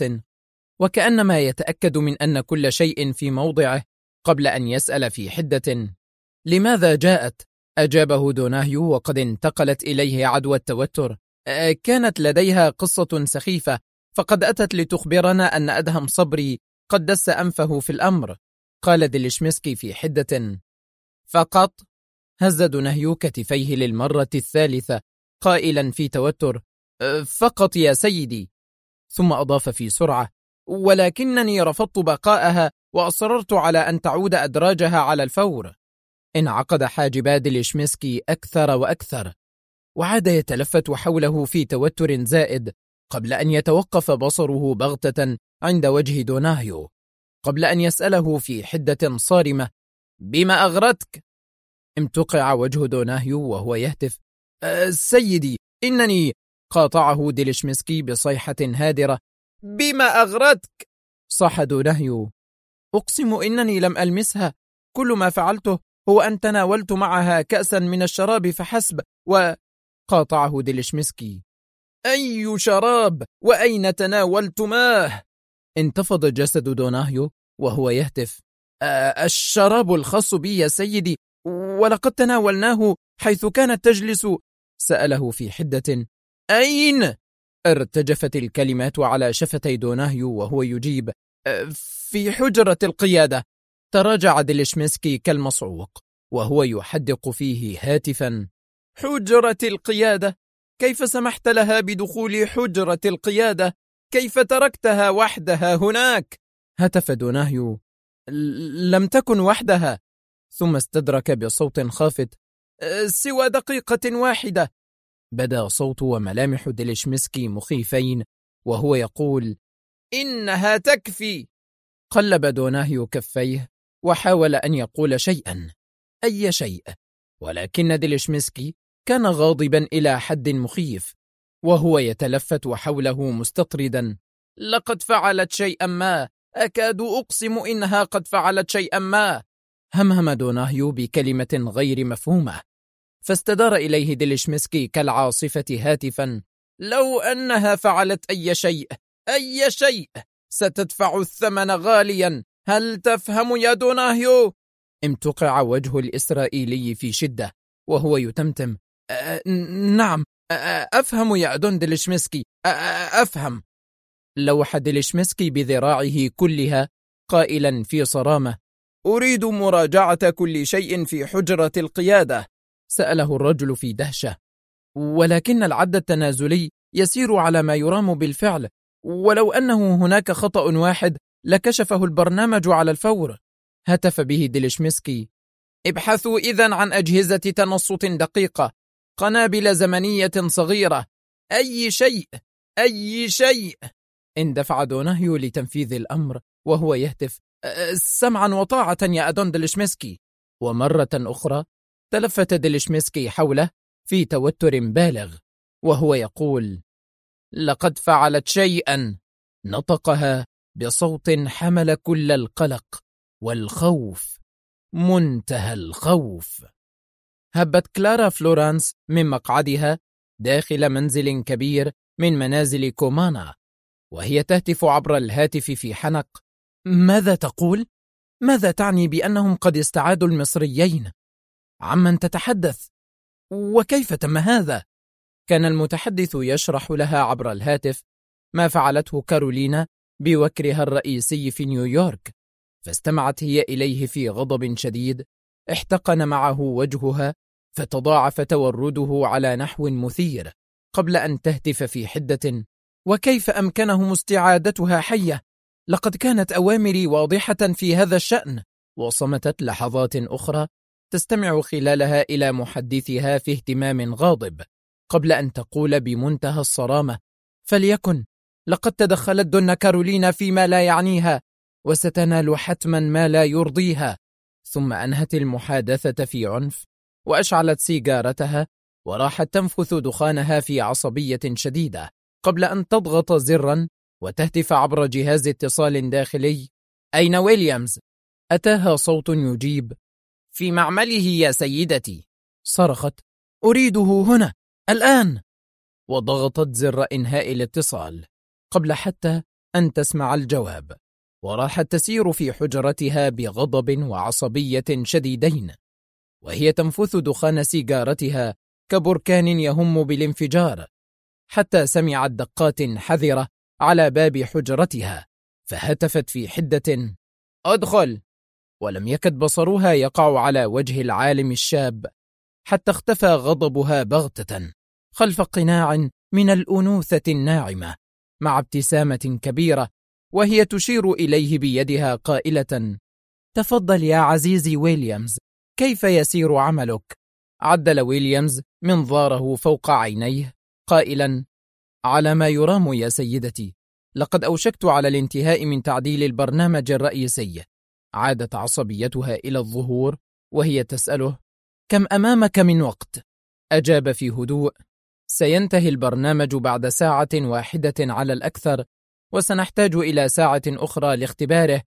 وكأنما يتأكد من أن كل شيء في موضعه قبل أن يسأل في حدة: لماذا جاءت؟ أجابه دوناهيو وقد انتقلت إليه عدوى التوتر: كانت لديها قصة سخيفة، فقد أتت لتخبرنا أن أدهم صبري قد دس أنفه في الأمر. قال ديلشمسكي في حدة: فقط؟ هز دوناهيو كتفيه للمرة الثالثة قائلا في توتر: فقط يا سيدي. ثم أضاف في سرعة: ولكنني رفضت بقاءها وأصررت على أن تعود أدراجها على الفور. انعقد حاجبا ديلشمسكي أكثر وأكثر، وعاد يتلفت حوله في توتر زائد قبل أن يتوقف بصره بغتة عند وجه دوناهيو قبل أن يسأله في حدة صارمة: بما أغرتك؟ امتقع وجه دوناهيو وهو يهتف: سيدي إنني. قاطعه ديلشمسكي بصيحة هادرة: بما أغرتك؟ صاح دوناهيو: أقسم إنني لم ألمسها، كل ما فعلته هو أن تناولت معها كأسا من الشراب فحسب. وقاطعه ديلشمسكي: أي شراب؟ وأين تناولتماه؟ انتفض جسد دوناهيو وهو يهتف: الشراب الخاص بي يا سيدي، ولقد تناولناه حيث كانت تجلس. سأله في حدة: أين؟ ارتجفت الكلمات على شفتي دوناهيو وهو يجيب: في حجرة القيادة. تراجع ديلشمسكي كالمصعوق وهو يحدق فيه هاتفا: حجرة القيادة؟ كيف سمحت لها بدخول حجرة القيادة؟ كيف تركتها وحدها هناك؟ هتف دوناهيو: لم تكن وحدها. ثم استدرك بصوت خافت: سوى دقيقة واحدة. بدا صوت وملامح ديلشمسكي مخيفين وهو يقول: إنها تكفي. قلب دوناهيو كفيه وحاول أن يقول شيئا، أي شيء، ولكن ديلشمسكي كان غاضبا إلى حد مخيف وهو يتلفت حوله مستطردا: لقد فعلت شيئا ما، أكاد أقسم إنها قد فعلت شيئا ما. همهم دوناهيو بكلمة غير مفهومة، فاستدار إليه ديليشمسكي كالعاصفة هاتفا: لو أنها فعلت أي شيء ستدفع الثمن غاليا، هل تفهم يا دوناهيو؟ امتقع وجه الإسرائيلي في شدة وهو يتمتم: نعم، أفهم يا أدون ديليشمسكي، أفهم. لوح ديليشمسكي بذراعه كلها قائلا في صرامة: أريد مراجعة كل شيء في حجرة القيادة. سأله الرجل في دهشة: ولكن العد التنازلي يسير على ما يرام بالفعل، ولو أنه هناك خطأ واحد لكشفه البرنامج على الفور. هتف به ديليشمسكي: ابحثوا إذن عن أجهزة تنصت دقيقة، قنابل زمنية صغيرة، أي شيء. اندفع دوناهيو لتنفيذ الأمر وهو يهتف: سمعا وطاعة يا أدون ديليشمسكي. ومرة أخرى تلفت ديليشمسكي حوله في توتر بالغ وهو يقول: لقد فعلت شيئا. نطقها بصوت حمل كل القلق والخوف، منتهى الخوف. هبت كلارا فلورانس من مقعدها داخل منزل كبير من منازل كومانا، وهي تهتف عبر الهاتف في حنق: ماذا تقول؟ ماذا تعني بأنهم قد استعادوا المصريين؟ عمن تتحدث؟ وكيف تم هذا؟ كان المتحدث يشرح لها عبر الهاتف ما فعلته كارولينا بوكرها الرئيسي في نيويورك، فاستمعت هي إليه في غضب شديد احتقن معه وجهها، فتضاعف تورده على نحو مثير، قبل أن تهتف في حدة: وكيف أمكنهم استعادتها حية؟ لقد كانت أوامري واضحة في هذا الشأن. وصمتت لحظات أخرى تستمع خلالها إلى محدثها في اهتمام غاضب، قبل أن تقول بمنتهى الصرامة: فليكن، لقد تدخلت دون كارولينا فيما لا يعنيها، وستنال حتما ما لا يرضيها. ثم أنهت المحادثة في عنف وأشعلت سيجارتها وراحت تنفث دخانها في عصبية شديدة، قبل أن تضغط زرا وتهتف عبر جهاز اتصال داخلي: أين ويليامز؟ أتاها صوت يجيب: في معمله يا سيدتي. صرخت: أريده هنا الآن. وضغطت زر إنهاء الاتصال قبل حتى أن تسمع الجواب، وراحت تسير في حجرتها بغضب وعصبية شديدين، وهي تنفث دخان سيجارتها كبركان يهم بالانفجار، حتى سمعت دقات حذرة على باب حجرتها، فهتفت في حدة: أدخل. ولم يكد بصرها يقع على وجه العالم الشاب حتى اختفى غضبها بغتة خلف قناع من الأنوثة الناعمة، مع ابتسامة كبيرة، وهي تشير إليه بيدها قائلة: تفضل يا عزيزي ويليامز، كيف يسير عملك؟ عدل ويليامز منظاره فوق عينيه قائلا: على ما يرام يا سيدتي، لقد أوشكت على الانتهاء من تعديل البرنامج الرئيسي. عادت عصبيتها إلى الظهور وهي تسأله: كم أمامك من وقت؟ أجاب في هدوء: سينتهي البرنامج بعد ساعة واحدة على الأكثر، وسنحتاج إلى ساعة أخرى لاختباره.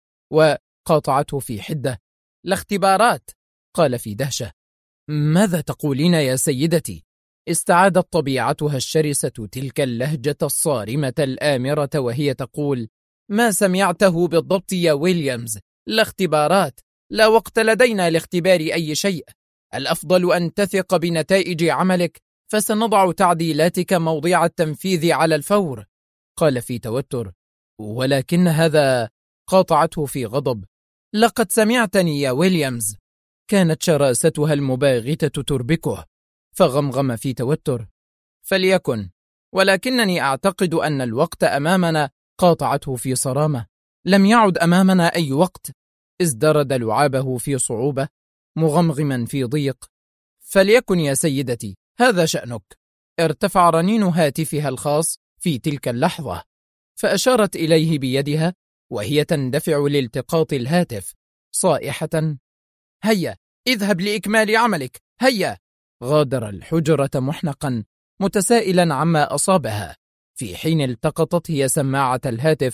وقاطعته في حدة: لاختبارات؟ قال في دهشة: ماذا تقولين يا سيدتي؟ استعادت طبيعتها الشرسة تلك اللهجة الصارمة الآمرة وهي تقول: ما سمعته بالضبط يا ويليامز، لاختبارات؟ لا وقت لدينا لاختبار أي شيء. الأفضل أن تثق بنتائج عملك، فسنضع تعديلاتك موضع التنفيذ على الفور. قال في توتر: ولكن هذا. قاطعته في غضب: لقد سمعتني يا ويليامز. كانت شراستها المباغتة تربكه، فغمغم في توتر: فليكن، ولكنني أعتقد أن الوقت أمامنا. قاطعته في صرامة: لم يعد أمامنا أي وقت. ازدرد لعابه في صعوبة مغمغما في ضيق: فليكن يا سيدتي، هذا شأنك. ارتفع رنين هاتفها الخاص في تلك اللحظة، فأشارت إليه بيدها وهي تندفع لالتقاط الهاتف صائحة: هيا اذهب لإكمال عملك، هيا. غادر الحجرة محنقا متسائلا عما أصابها، في حين التقطت هي سماعة الهاتف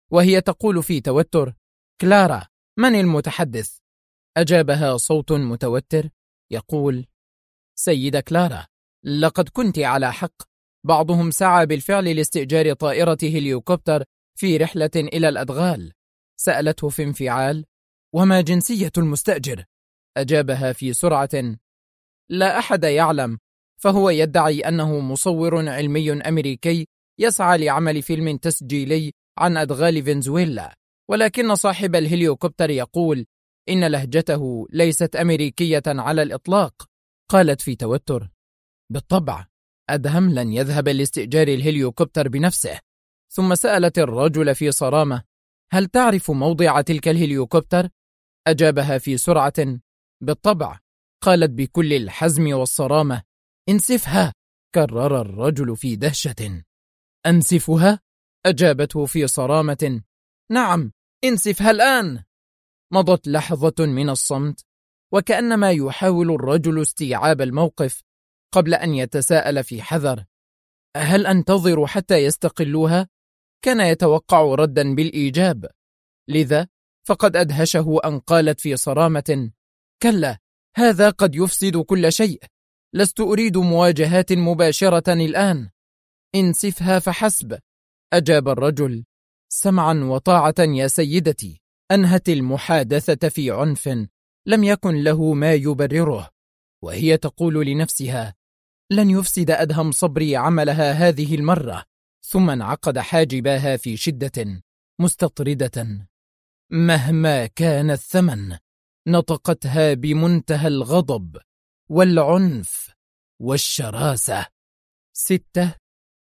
وهي تقول في توتر: كلارا، من المتحدث؟ أجابها صوت متوتر يقول: سيدة كلارا، لقد كنت على حق، بعضهم سعى بالفعل لاستئجار طائرة هليكوبتر في رحلة إلى الأدغال. سألته في انفعال: وما جنسية المستأجر؟ أجابها في سرعة: لا أحد يعلم، فهو يدعي أنه مصور علمي أمريكي يسعى لعمل فيلم تسجيلي عن أدغال فنزويلا، ولكن صاحب الهليكوبتر يقول إن لهجته ليست أمريكية على الإطلاق. قالت في توتر: بالطبع، أدهم لن يذهب لاستئجار الهليكوبتر بنفسه. ثم سألت الرجل في صرامة: هل تعرف موضع تلك الهليكوبتر؟ أجابها في سرعة: بالطبع. قالت بكل الحزم والصرامة: انسفها. كرر الرجل في دهشة: أنسفها؟ أجابته في صرامة: نعم، انسفها الآن. مضت لحظة من الصمت، وكأنما يحاول الرجل استيعاب الموقف قبل أن يتساءل في حذر: هل أنتظر حتى يستقلوها؟ كان يتوقع ردا بالإيجاب، لذا فقد أدهشه أن قالت في صرامة: كلا، هذا قد يفسد كل شيء، لست أريد مواجهات مباشرة الآن. انسفها فحسب. أجاب الرجل: سمعا وطاعة يا سيدتي. أنهت المحادثة في عنف لم يكن له ما يبرره، وهي تقول لنفسها: لن يفسد أدهم صبري عملها هذه المرة. ثم انعقد حاجباها في شدة مستطردة. مهما كان الثمن، نطقتها بمنتهى الغضب والعنف والشراسة. 6.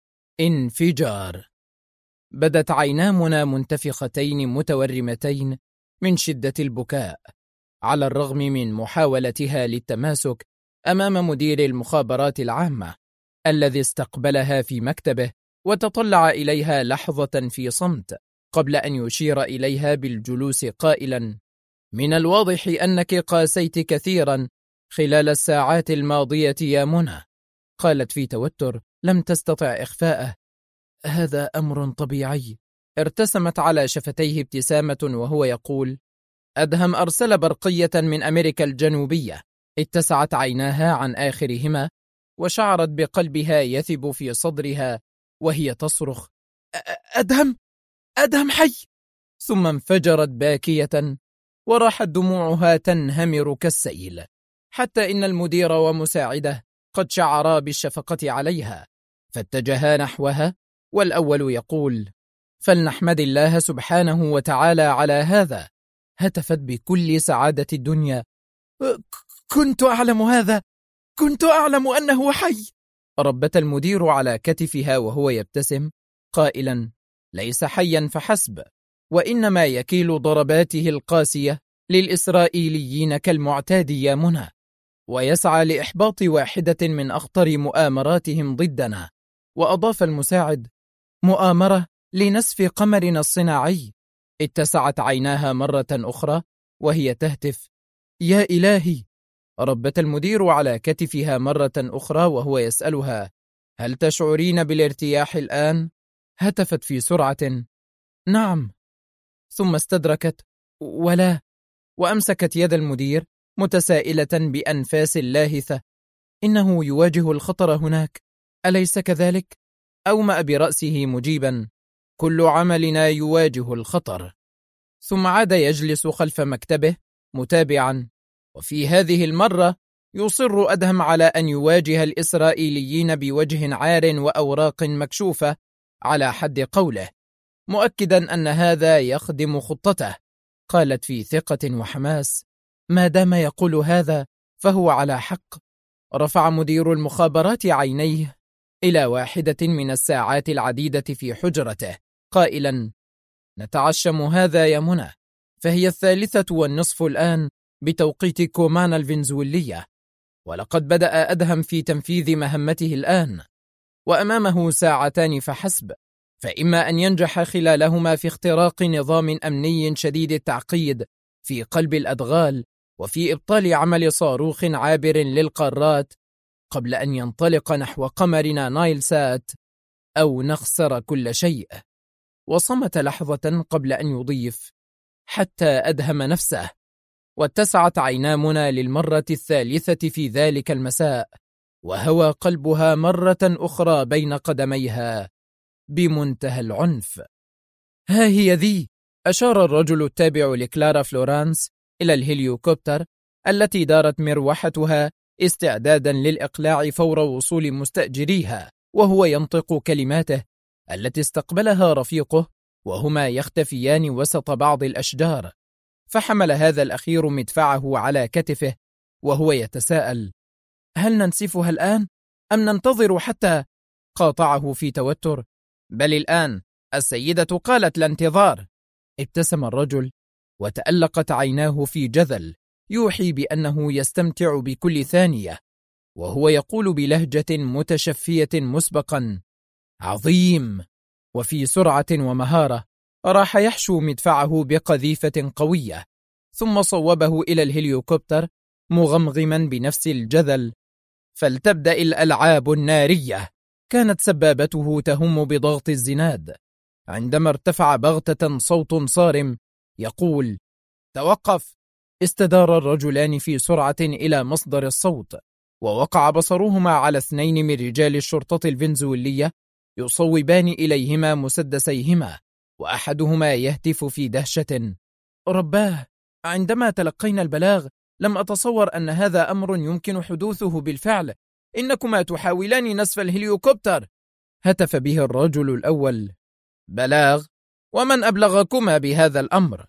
انفجار. بدت عينا منى منتفختين متورمتين من شدة البكاء، على الرغم من محاولتها للتماسك أمام مدير المخابرات العامة الذي استقبلها في مكتبه وتطلع إليها لحظة في صمت قبل أن يشير إليها بالجلوس قائلا: من الواضح أنك قاسيت كثيرا خلال الساعات الماضية يا منى. قالت في توتر لم تستطع إخفاءه: هذا أمر طبيعي. ارتسمت على شفتيه ابتسامة وهو يقول: أدهم أرسل برقية من أمريكا الجنوبية. اتسعت عيناها عن آخرهما، وشعرت بقلبها يثب في صدرها وهي تصرخ: أدهم حي! ثم انفجرت باكية، وراحت دموعها تنهمر كالسيل، حتى إن المدير ومساعده قد شعرا بالشفقة عليها، فاتجها نحوها، والأول يقول: فلنحمد الله سبحانه وتعالى على هذا. هتفت بكل سعادة الدنيا: كنت أعلم هذا، كنت أعلم أنه حي. ربت المدير على كتفها وهو يبتسم قائلا: ليس حيا فحسب، وإنما يكيل ضرباته القاسية للإسرائيليين كالمعتاد يا منى، ويسعى لإحباط واحدة من أخطر مؤامراتهم ضدنا. وأضاف المساعد: مؤامرة لنسف قمرنا الصناعي. اتسعت عيناها مرة أخرى وهي تهتف: يا إلهي. ربت المدير على كتفها مرة أخرى وهو يسألها: هل تشعرين بالارتياح الآن؟ هتفت في سرعة: نعم. ثم استدركت: ولا. وأمسكت يد المدير متسائلة بأنفاس لاهثة: إنه يواجه الخطر هناك، أليس كذلك؟ أومأ برأسه مجيبا: كل عملنا يواجه الخطر. ثم عاد يجلس خلف مكتبه متابعا، وفي هذه المرة يصر أدهم على أن يواجه الإسرائيليين بوجه عار وأوراق مكشوفة على حد قوله، مؤكدا أن هذا يخدم خطته. قالت في ثقة وحماس: ما دام يقول هذا فهو على حق. رفع مدير المخابرات عينيه إلى واحدة من الساعات العديدة في حجرته قائلا: نتعشم هذا يا منى، فهي 3:30 الآن بتوقيت كومان الفنزويلية، ولقد بدأ أدهم في تنفيذ مهمته الآن، وأمامه ساعتان فحسب، فإما أن ينجح خلالهما في اختراق نظام أمني شديد التعقيد في قلب الأدغال وفي إبطال عمل صاروخ عابر للقارات قبل أن ينطلق نحو قمرنا نايل سات، أو نخسر كل شيء. وصمت لحظة قبل أن يضيف: حتى أدهم نفسه. واتسعت عينا منى للمرة الثالثة في ذلك المساء، وهوى قلبها مرة أخرى بين قدميها بمنتهى العنف. ها هي ذي، أشار الرجل التابع لكلارا فلورانس إلى الهليوكوبتر التي دارت مروحتها استعدادا للإقلاع فور وصول مستأجريها، وهو ينطق كلماته التي استقبلها رفيقه وهما يختفيان وسط بعض الأشجار. فحمل هذا الأخير مدفعه على كتفه وهو يتساءل: هل ننسفها الآن أم ننتظر حتى؟ قاطعه في توتر: بل الآن، السيدة قالت لا انتظار. ابتسم الرجل وتألقت عيناه في جذل يوحي بأنه يستمتع بكل ثانية، وهو يقول بلهجة متشفية مسبقا: عظيم. وفي سرعة ومهارة راح يحشو مدفعه بقذيفة قوية، ثم صوبه إلى الهليوكوبتر مغمغما بنفس الجذل. فلتبدأ الألعاب النارية. كانت سبابته تهم بضغط الزناد عندما ارتفع بغتة صوت صارم يقول: توقف. استدار الرجلان في سرعة إلى مصدر الصوت، ووقع بصرهما على 2 من رجال الشرطة الفنزويلية يصوبان إليهما مسدسيهما، وأحدهما يهتف في دهشة: رباه، عندما تلقينا البلاغ لم أتصور أن هذا أمر يمكن حدوثه بالفعل. إنكما تحاولان نسف الهليوكوبتر. هتف به الرجل الأول: بلاغ؟ ومن أبلغكما بهذا الأمر؟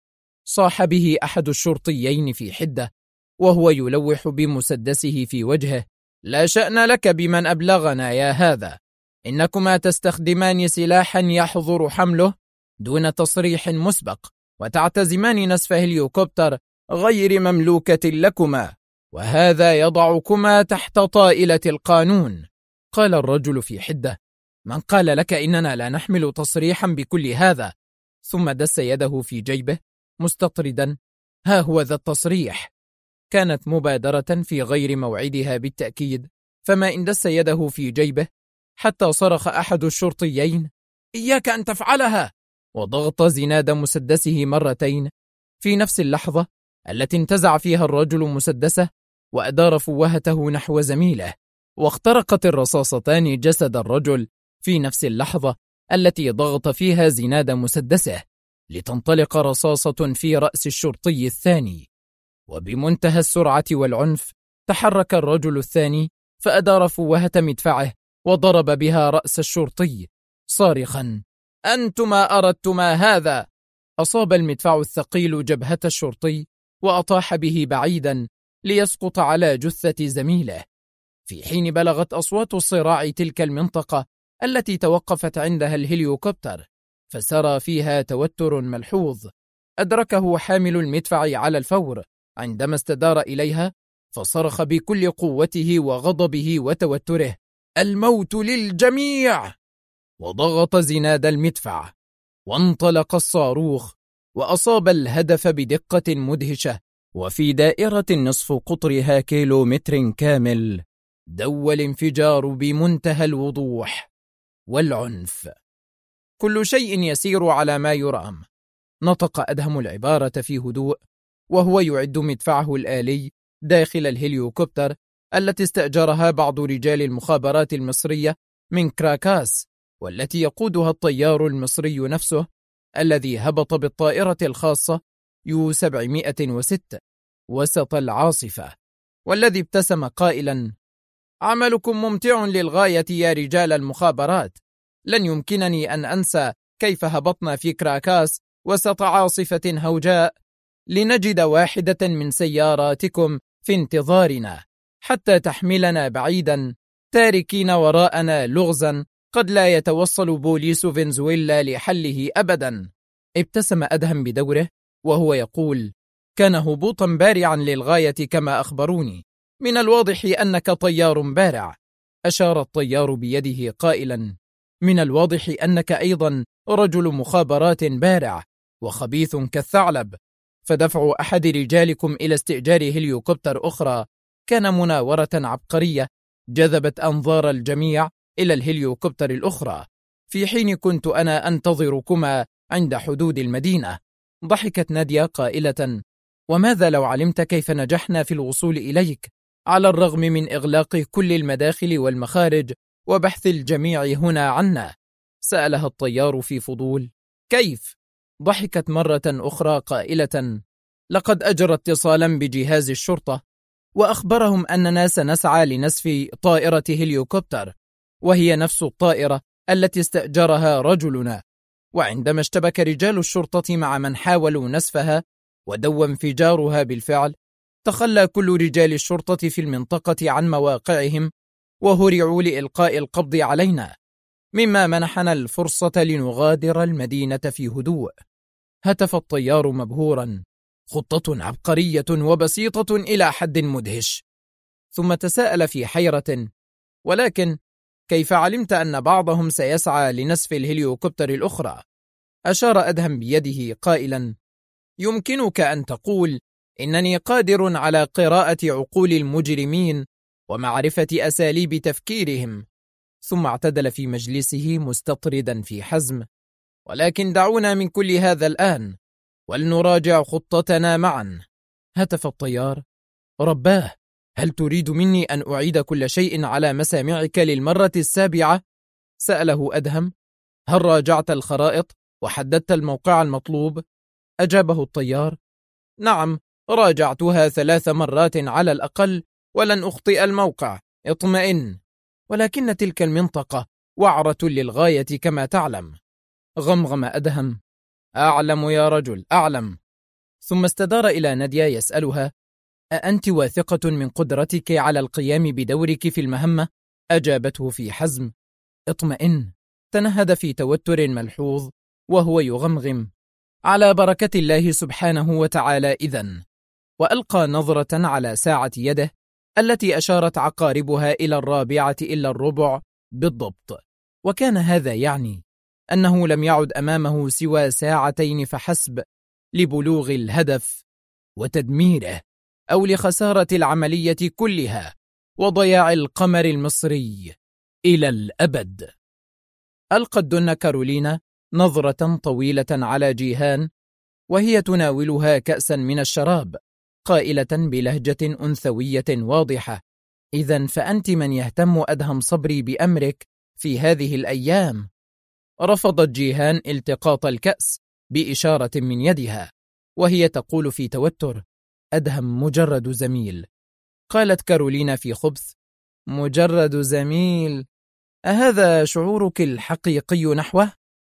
صاح به أحد الشرطيين في حدة وهو يلوح بمسدسه في وجهه: لا شأن لك بمن أبلغنا يا هذا. إنكما تستخدمان سلاحا يحظر حمله دون تصريح مسبق، وتعتزمان نسف هليوكوبتر غير مملوكة لكما، وهذا يضعكما تحت طائلة القانون. قال الرجل في حدة: من قال لك إننا لا نحمل تصريحا بكل هذا؟ ثم دس يده في جيبه مستطردا: ها هو ذا التصريح. كانت مبادرة في غير موعدها بالتأكيد، فما إن دس يده في جيبه حتى صرخ أحد الشرطيين: إياك أن تفعلها! وضغط زناد مسدسه مرتين في نفس اللحظة التي انتزع فيها الرجل مسدسه وأدار فوهته نحو زميله، واخترقت الرصاصتان جسد الرجل في نفس اللحظة التي ضغط فيها زناد مسدسه، لتنطلق رصاصة في رأس الشرطي الثاني. وبمنتهى السرعة والعنف تحرك الرجل الثاني فأدار فوهة مدفعه وضرب بها رأس الشرطي صارخا: أنتما أردتما هذا! أصاب المدفع الثقيل جبهة الشرطي وأطاح به بعيدا ليسقط على جثة زميله، في حين بلغت أصوات الصراع تلك المنطقة التي توقفت عندها الهليوكوبتر، فسرى فيها توتر ملحوظ. أدركه حامل المدفع على الفور عندما استدار إليها، فصرخ بكل قوته وغضبه وتوتره: الموت للجميع! وضغط زناد المدفع، وانطلق الصاروخ وأصاب الهدف بدقة مدهشة، وفي دائرة نصف قطرها كيلومتر كامل دوى الانفجار بمنتهى الوضوح والعنف. كل شيء يسير على ما يرام. نطق أدهم العبارة في هدوء وهو يعد مدفعه الآلي داخل الهليوكوبتر التي استأجرها بعض رجال المخابرات المصرية من كراكاس، والتي يقودها الطيار المصري نفسه الذي هبط بالطائرة الخاصة يو-706 وسط العاصفة، والذي ابتسم قائلا: عملكم ممتع للغاية يا رجال المخابرات. لن يمكنني أن أنسى كيف هبطنا في كراكاس وسط عاصفة هوجاء لنجد واحدة من سياراتكم في انتظارنا حتى تحملنا بعيدا، تاركين وراءنا لغزا قد لا يتوصل بوليس فنزويلا لحله أبدا. ابتسم أدهم بدوره وهو يقول: كان هبوطا بارعا للغاية كما أخبروني، من الواضح أنك طيار بارع. أشار الطيار بيده قائلا: من الواضح أنك أيضا رجل مخابرات بارع وخبيث كالثعلب، فدفع أحد رجالكم إلى استئجار هليوكوبتر أخرى كان مناورة عبقرية جذبت أنظار الجميع إلى الهليوكوبتر الأخرى، في حين كنت أنا أنتظركما عند حدود المدينة. ضحكت نادية قائلة: وماذا لو علمت كيف نجحنا في الوصول إليك على الرغم من إغلاق كل المداخل والمخارج وبحث الجميع هنا عنا؟ سألها الطيار في فضول. كيف؟ ضحكت مرة أخرى قائلة: لقد أجرى اتصالا بجهاز الشرطة وأخبرهم أننا سنسعى لنسف طائرة هليوكوبتر، وهي نفس الطائرة التي استأجرها رجلنا. وعندما اشتبك رجال الشرطة مع من حاولوا نسفها ودوى انفجارها بالفعل، تخلى كل رجال الشرطة في المنطقة عن مواقعهم وهرعوا لإلقاء القبض علينا، مما منحنا الفرصة لنغادر المدينة في هدوء. هتف الطيار مبهورا: خطة عبقرية وبسيطة إلى حد مدهش. ثم تساءل في حيرة: ولكن كيف علمت أن بعضهم سيسعى لنسف الهليوكوبتر الأخرى؟ أشار أدهم بيده قائلا: يمكنك أن تقول إنني قادر على قراءة عقول المجرمين ومعرفة أساليب تفكيرهم. ثم اعتدل في مجلسه مستطردا في حزم: ولكن دعونا من كل هذا الآن ولنراجع خطتنا معا. هتف الطيار: رباه، هل تريد مني أن أعيد كل شيء على مسامعك للمرة السابعة؟ سأله أدهم. هل راجعت الخرائط وحددت الموقع المطلوب؟ أجابه الطيار: نعم، راجعتها 3 مرات على الأقل ولن أخطئ الموقع، اطمئن. ولكن تلك المنطقة وعرة للغاية كما تعلم. غمغم أدهم: أعلم يا رجل، أعلم. ثم استدار إلى نادية يسألها: أأنت واثقة من قدرتك على القيام بدورك في المهمة؟ أجابته في حزم: اطمئن. تنهد في توتر ملحوظ وهو يغمغم: على بركة الله سبحانه وتعالى إذن. وألقى نظرة على ساعة يده التي أشارت عقاربها إلى 4:45 بالضبط، وكان هذا يعني أنه لم يعد أمامه سوى 2 ساعة فحسب لبلوغ الهدف وتدميره، أو لخسارة العملية كلها وضياع القمر المصري إلى الأبد. ألقت دنا كارولينا نظرة طويلة على جيهان وهي تناولها كأسا من الشراب، قائلة بلهجة أنثوية واضحة: إذن فأنت من يهتم أدهم صبري بأمرك في هذه الأيام؟ رفضت جيهان التقاط الكأس بإشارة من يدها، وهي تقول في توتر: أدهم مجرد زميل. قالت كارولينا في خبث: مجرد زميل؟ أهذا شعورك الحقيقي نحوه؟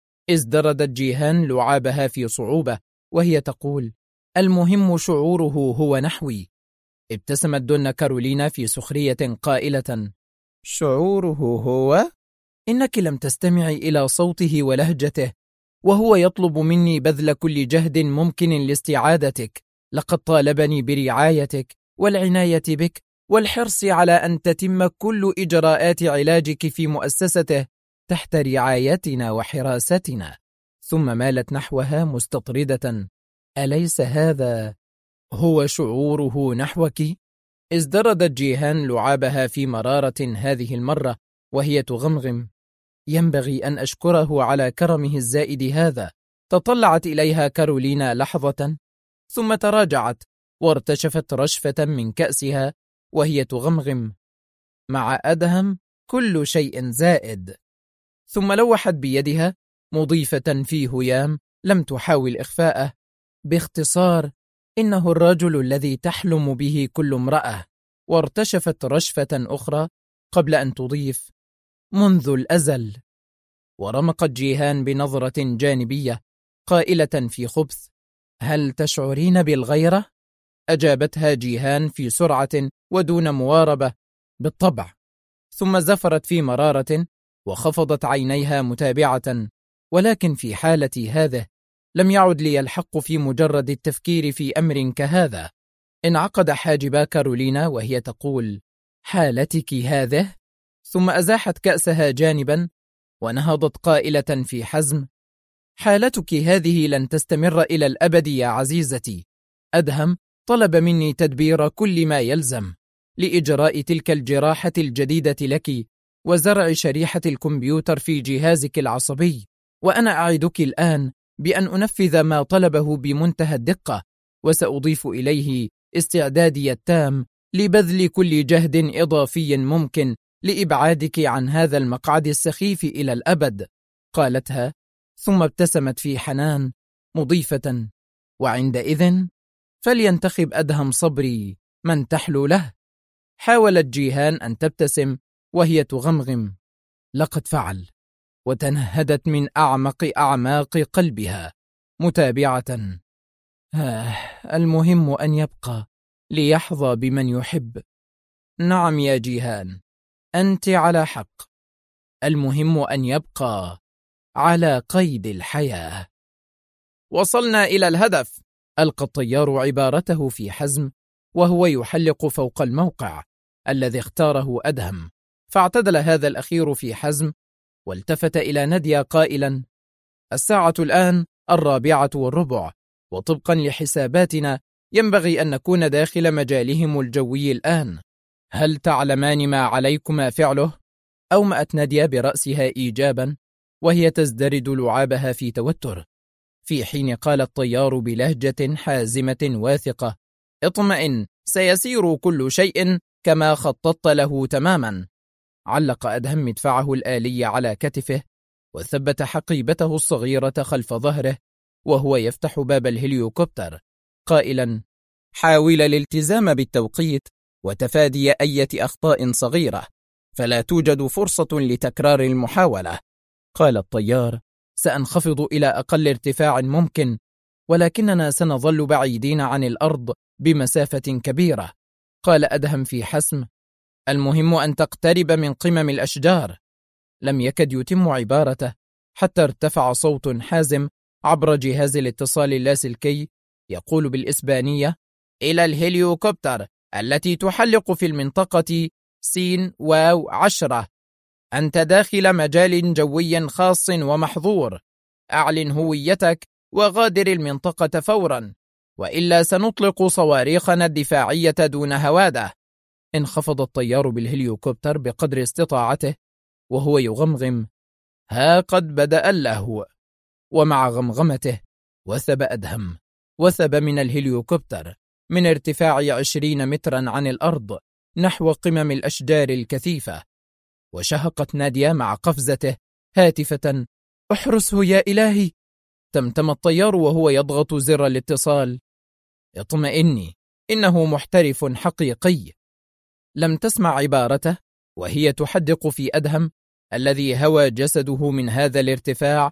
ازدردت جيهان لعابها في صعوبة وهي تقول: المهم شعوره هو نحوي. ابتسمت دنا كارولينا في سخرية قائلة: شعوره هو؟ إنك لم تستمعي إلى صوته ولهجته، وهو يطلب مني بذل كل جهد ممكن لاستعادتك. لقد طالبني برعايتك والعناية بك والحرص على أن تتم كل إجراءات علاجك في مؤسسته تحت رعايتنا وحراستنا. ثم مالت نحوها مستطردة: أليس هذا هو شعوره نحوك؟ ازدردت جيهان لعابها في مرارة هذه المرة وهي تغمغم: ينبغي أن أشكره على كرمه الزائد هذا. تطلعت إليها كارولينا لحظة ثم تراجعت وارتشفت رشفة من كأسها وهي تغمغم: مع أدهم كل شيء زائد. ثم لوحت بيدها مضيفة في هيام لم تحاول إخفاءه: باختصار، إنه الرجل الذي تحلم به كل امرأة. وارتشفت رشفة أخرى قبل أن تضيف: منذ الأزل. ورمقت جيهان بنظرة جانبية قائلة في خبث: هل تشعرين بالغيرة؟ أجابتها جيهان في سرعة ودون مواربة: بالطبع. ثم زفرت في مرارة وخفضت عينيها متابعة: ولكن في حالتي هذه لم يعد لي الحق في مجرد التفكير في أمر كهذا. انعقد حاجبا كارولينا وهي تقول: حالتك هذه؟ ثم أزاحت كأسها جانبا ونهضت قائلة في حزم: حالتك هذه لن تستمر إلى الأبد يا عزيزتي. أدهم طلب مني تدبير كل ما يلزم لإجراء تلك الجراحة الجديدة لك وزرع شريحة الكمبيوتر في جهازك العصبي، وأنا أعدك الآن بأن أنفذ ما طلبه بمنتهى الدقة، وسأضيف إليه استعدادي التام لبذل كل جهد إضافي ممكن لإبعادك عن هذا المقعد السخيف إلى الأبد، قالتها، ثم ابتسمت في حنان مضيفة: وعندئذ فلينتخب أدهم صبري من تحلو له. حاولت جيهان أن تبتسم وهي تغمغم: لقد فعل، وتنهدت من أعمق أعماق قلبها متابعة: المهم أن يبقى ليحظى بمن يحب. نعم يا جيهان، أنت على حق، المهم أن يبقى على قيد الحياة. وصلنا إلى الهدف، ألقى الطيار عبارته في حزم وهو يحلق فوق الموقع الذي اختاره أدهم، فاعتدل هذا الأخير في حزم والتفت إلى نادية قائلا: الساعة الآن 4:15، وطبقا لحساباتنا ينبغي أن نكون داخل مجالهم الجوي الآن. هل تعلمان ما عليكما فعله؟ أومأت نادية برأسها إيجابا وهي تزدرد لعابها في توتر، في حين قال الطيار بلهجة حازمة واثقة: اطمئن، سيسير كل شيء كما خططت له تماما. علق أدهم مدفعه الآلي على كتفه وثبت حقيبته الصغيرة خلف ظهره وهو يفتح باب الهليوكوبتر قائلا: حاول الالتزام بالتوقيت وتفادي أي أخطاء صغيرة، فلا توجد فرصة لتكرار المحاولة. قال الطيار: سأنخفض إلى أقل ارتفاع ممكن، ولكننا سنظل بعيدين عن الأرض بمسافة كبيرة. قال أدهم في حسم: المهم أن تقترب من قمم الأشجار. لم يكد يتم عبارته حتى ارتفع صوت حازم عبر جهاز الاتصال اللاسلكي يقول بالإسبانية: إلى الهليوكوبتر التي تحلق في المنطقة س-10، أنت داخل مجال جوي خاص ومحظور، أعلن هويتك وغادر المنطقة فورا، وإلا سنطلق صواريخنا الدفاعية دون هوادة. انخفض الطيار بالهليوكوبتر بقدر استطاعته وهو يغمغم: ها قد بدأ اللهو. ومع غمغمته وثب أدهم، وثب من الهليوكوبتر من ارتفاع 20 مترا عن الأرض نحو قمم الأشجار الكثيفة. وشهقت نادية مع قفزته هاتفة: احرسه يا إلهي. تمتم الطيار وهو يضغط زر الاتصال: اطمئني، إنه محترف حقيقي. لم تسمع عبارته وهي تحدق في أدهم الذي هوى جسده من هذا الارتفاع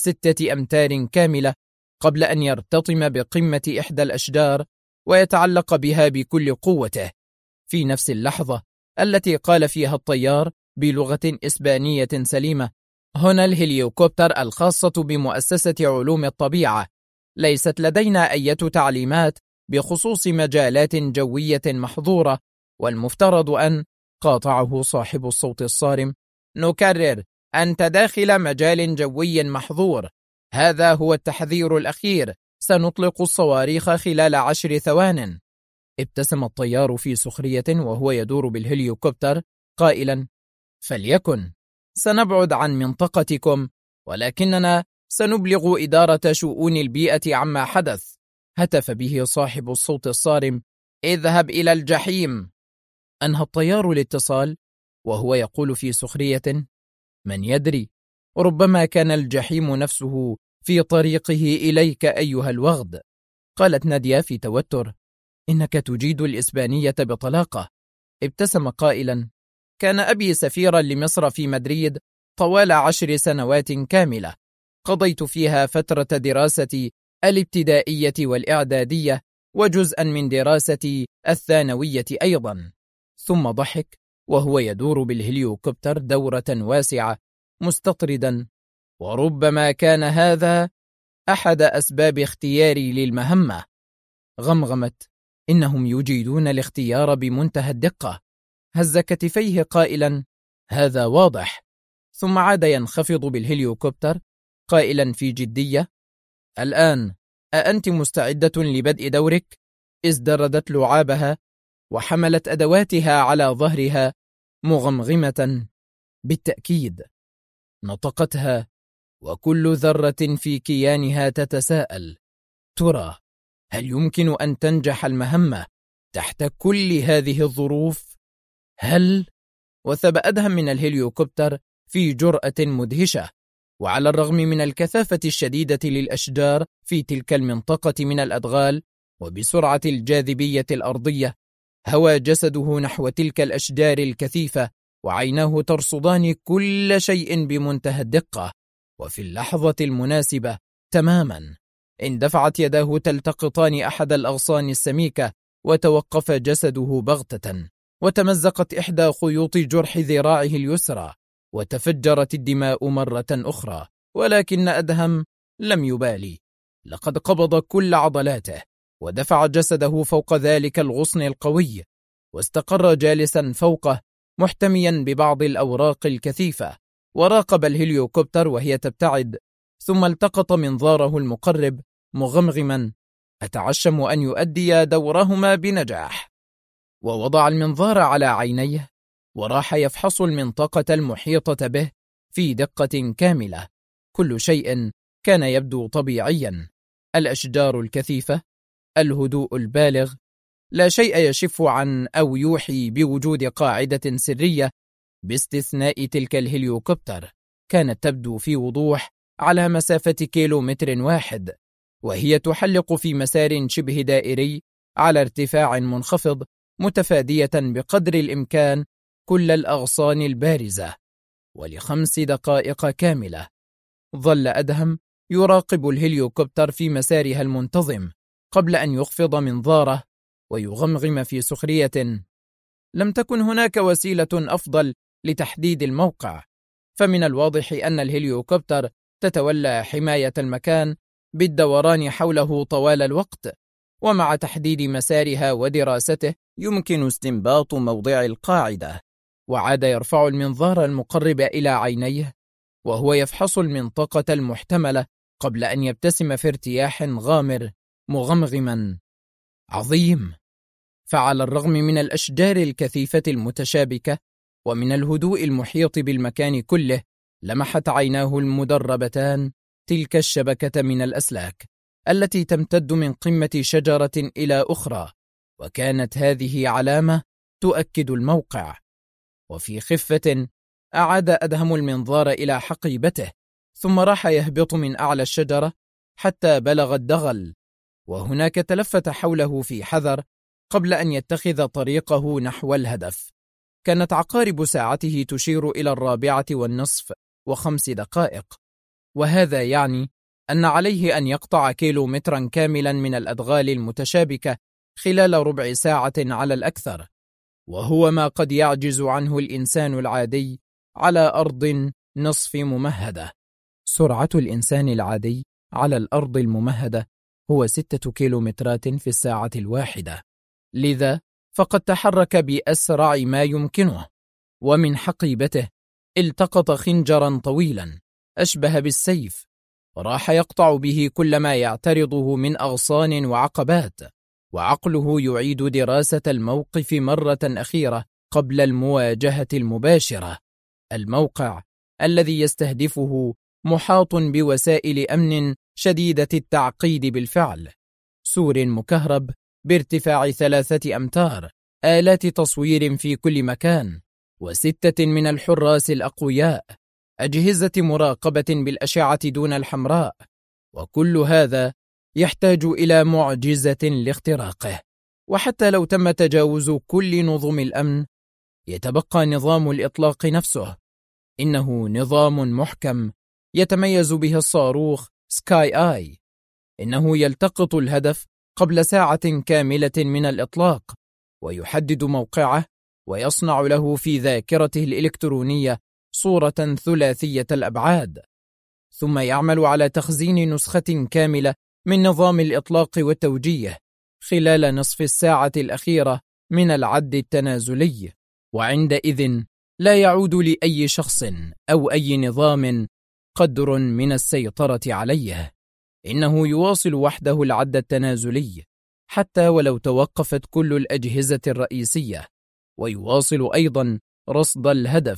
ل6 أمتار كاملة قبل أن يرتطم بقمة إحدى الأشجار ويتعلق بها بكل قوته. في نفس اللحظة التي قال فيها الطيار بلغة إسبانية سليمة: هنا الهليوكوبتر الخاصة بمؤسسة علوم الطبيعة، ليست لدينا أي تعليمات بخصوص مجالات جوية محظورة، والمفترض أن... قاطعه صاحب الصوت الصارم: نكرر، أنت داخل مجال جوي محظور، هذا هو التحذير الأخير، سنطلق الصواريخ خلال 10 ثوان. ابتسم الطيار في سخرية وهو يدور بالهليوكوبتر قائلا: فليكن، سنبعد عن منطقتكم، ولكننا سنبلغ إدارة شؤون البيئة عما حدث. هتف به صاحب الصوت الصارم: اذهب إلى الجحيم. أنهى الطيار الاتصال وهو يقول في سخرية: من يدري، ربما كان الجحيم نفسه في طريقه إليك أيها الوغد. قالت نادية في توتر: إنك تجيد الإسبانية بطلاقة. ابتسم قائلا: كان أبي سفيرا لمصر في مدريد طوال 10 سنوات كاملة، قضيت فيها فترة دراستي الابتدائية والإعدادية وجزءا من دراستي الثانوية أيضا. ثم ضحك وهو يدور بالهليوكوبتر دورة واسعة مستطردا: وربما كان هذا أحد أسباب اختياري للمهمة. غمغمت: إنهم يجيدون الاختيار بمنتهى الدقة. هز كتفيه قائلا: هذا واضح. ثم عاد ينخفض بالهليوكوبتر قائلا في جدية: الآن أأنت مستعدة لبدء دورك؟ ازدردت لعابها وحملت أدواتها على ظهرها مغمغمة: بالتأكيد، نطقتها، وكل ذرة في كيانها تتساءل: ترى هل يمكن أن تنجح المهمة تحت كل هذه الظروف؟ هل؟ وثب أدهم من الهليوكوبتر في جرأة مدهشة، وعلى الرغم من الكثافة الشديدة للأشجار في تلك المنطقة من الأدغال وبسرعة الجاذبية الأرضية، هوى جسده نحو تلك الأشجار الكثيفة، وعيناه ترصدان كل شيء بمنتهى الدقة. وفي اللحظة المناسبة تماما اندفعت يداه تلتقطان أحد الأغصان السميكة، وتوقف جسده بغتة، وتمزقت إحدى خيوط جرح ذراعه اليسرى، وتفجرت الدماء مرة أخرى. ولكن أدهم لم يبالي، لقد قبض كل عضلاته، ودفع جسده فوق ذلك الغصن القوي، واستقر جالسا فوقه محتميا ببعض الأوراق الكثيفة، وراقب الهليوكوبتر وهي تبتعد. ثم التقط منظاره المقرب مغمغما: أتعشم أن يؤدي دورهما بنجاح. ووضع المنظار على عينيه، وراح يفحص المنطقة المحيطة به في دقة كاملة. كل شيء كان يبدو طبيعيا: الأشجار الكثيفة، الهدوء البالغ، لا شيء يشف عن أو يوحي بوجود قاعدة سرية، باستثناء تلك الهليوكوبتر. كانت تبدو في وضوح على مسافة 1 كيلومتر، وهي تحلق في مسار شبه دائري على ارتفاع منخفض، متفادية بقدر الإمكان كل الأغصان البارزة. ول5 دقائق كاملة ظل أدهم يراقب الهليوكوبتر في مسارها المنتظم، قبل أن يخفض منظاره ويغمغم في سخرية: لم تكن هناك وسيلة أفضل لتحديد الموقع، فمن الواضح أن الهليوكوبتر تتولى حماية المكان بالدوران حوله طوال الوقت، ومع تحديد مسارها ودراسته يمكن استنباط موضع القاعدة. وعاد يرفع المنظار المقرب إلى عينيه وهو يفحص المنطقة المحتملة، قبل أن يبتسم في ارتياح غامر مغمغما: عظيم. فعلى الرغم من الأشجار الكثيفة المتشابكة ومن الهدوء المحيط بالمكان كله، لمحت عيناه المدربتان تلك الشبكة من الأسلاك التي تمتد من قمة شجرة إلى أخرى، وكانت هذه علامة تؤكد الموقع. وفي خفة أعاد أدهم المنظار إلى حقيبته، ثم راح يهبط من أعلى الشجرة حتى بلغ الدغل، وهناك تلفت حوله في حذر قبل أن يتخذ طريقه نحو الهدف. كانت عقارب ساعته تشير إلى 4:05، وهذا يعني أن عليه أن يقطع كيلومترا كاملا من الأدغال المتشابكة خلال ربع ساعة على الأكثر، وهو ما قد يعجز عنه الإنسان العادي على أرض نصف ممهدة. سرعة الإنسان العادي على الأرض الممهدة هو 6 كيلومترات في الساعة الواحدة، لذا فقد تحرك بأسرع ما يمكنه. ومن حقيبته التقط خنجرا طويلا أشبه بالسيف، وراح يقطع به كل ما يعترضه من أغصان وعقبات، وعقله يعيد دراسة الموقف مرة أخيرة قبل المواجهة المباشرة. الموقع الذي يستهدفه محاط بوسائل أمن شديدة التعقيد بالفعل: سور مكهرب بارتفاع 3 أمتار، آلات تصوير في كل مكان، و6 من الحراس الأقوياء، أجهزة مراقبة بالأشعة دون الحمراء، وكل هذا يحتاج إلى معجزة لاختراقه. وحتى لو تم تجاوز كل نظم الأمن، يتبقى نظام الإطلاق نفسه. إنه نظام محكم يتميز به الصاروخ سكاي آي. إنه يلتقط الهدف قبل ساعة كاملة من الإطلاق، ويحدد موقعه، ويصنع له في ذاكرته الإلكترونية صورة ثلاثية الأبعاد، ثم يعمل على تخزين نسخة كاملة من نظام الإطلاق والتوجيه خلال نصف الساعة الأخيرة من العد التنازلي. وعندئذ لا يعود لأي شخص أو أي نظام قدر من السيطرة عليه. إنه يواصل وحده العد التنازلي حتى ولو توقفت كل الأجهزة الرئيسية، ويواصل أيضا رصد الهدف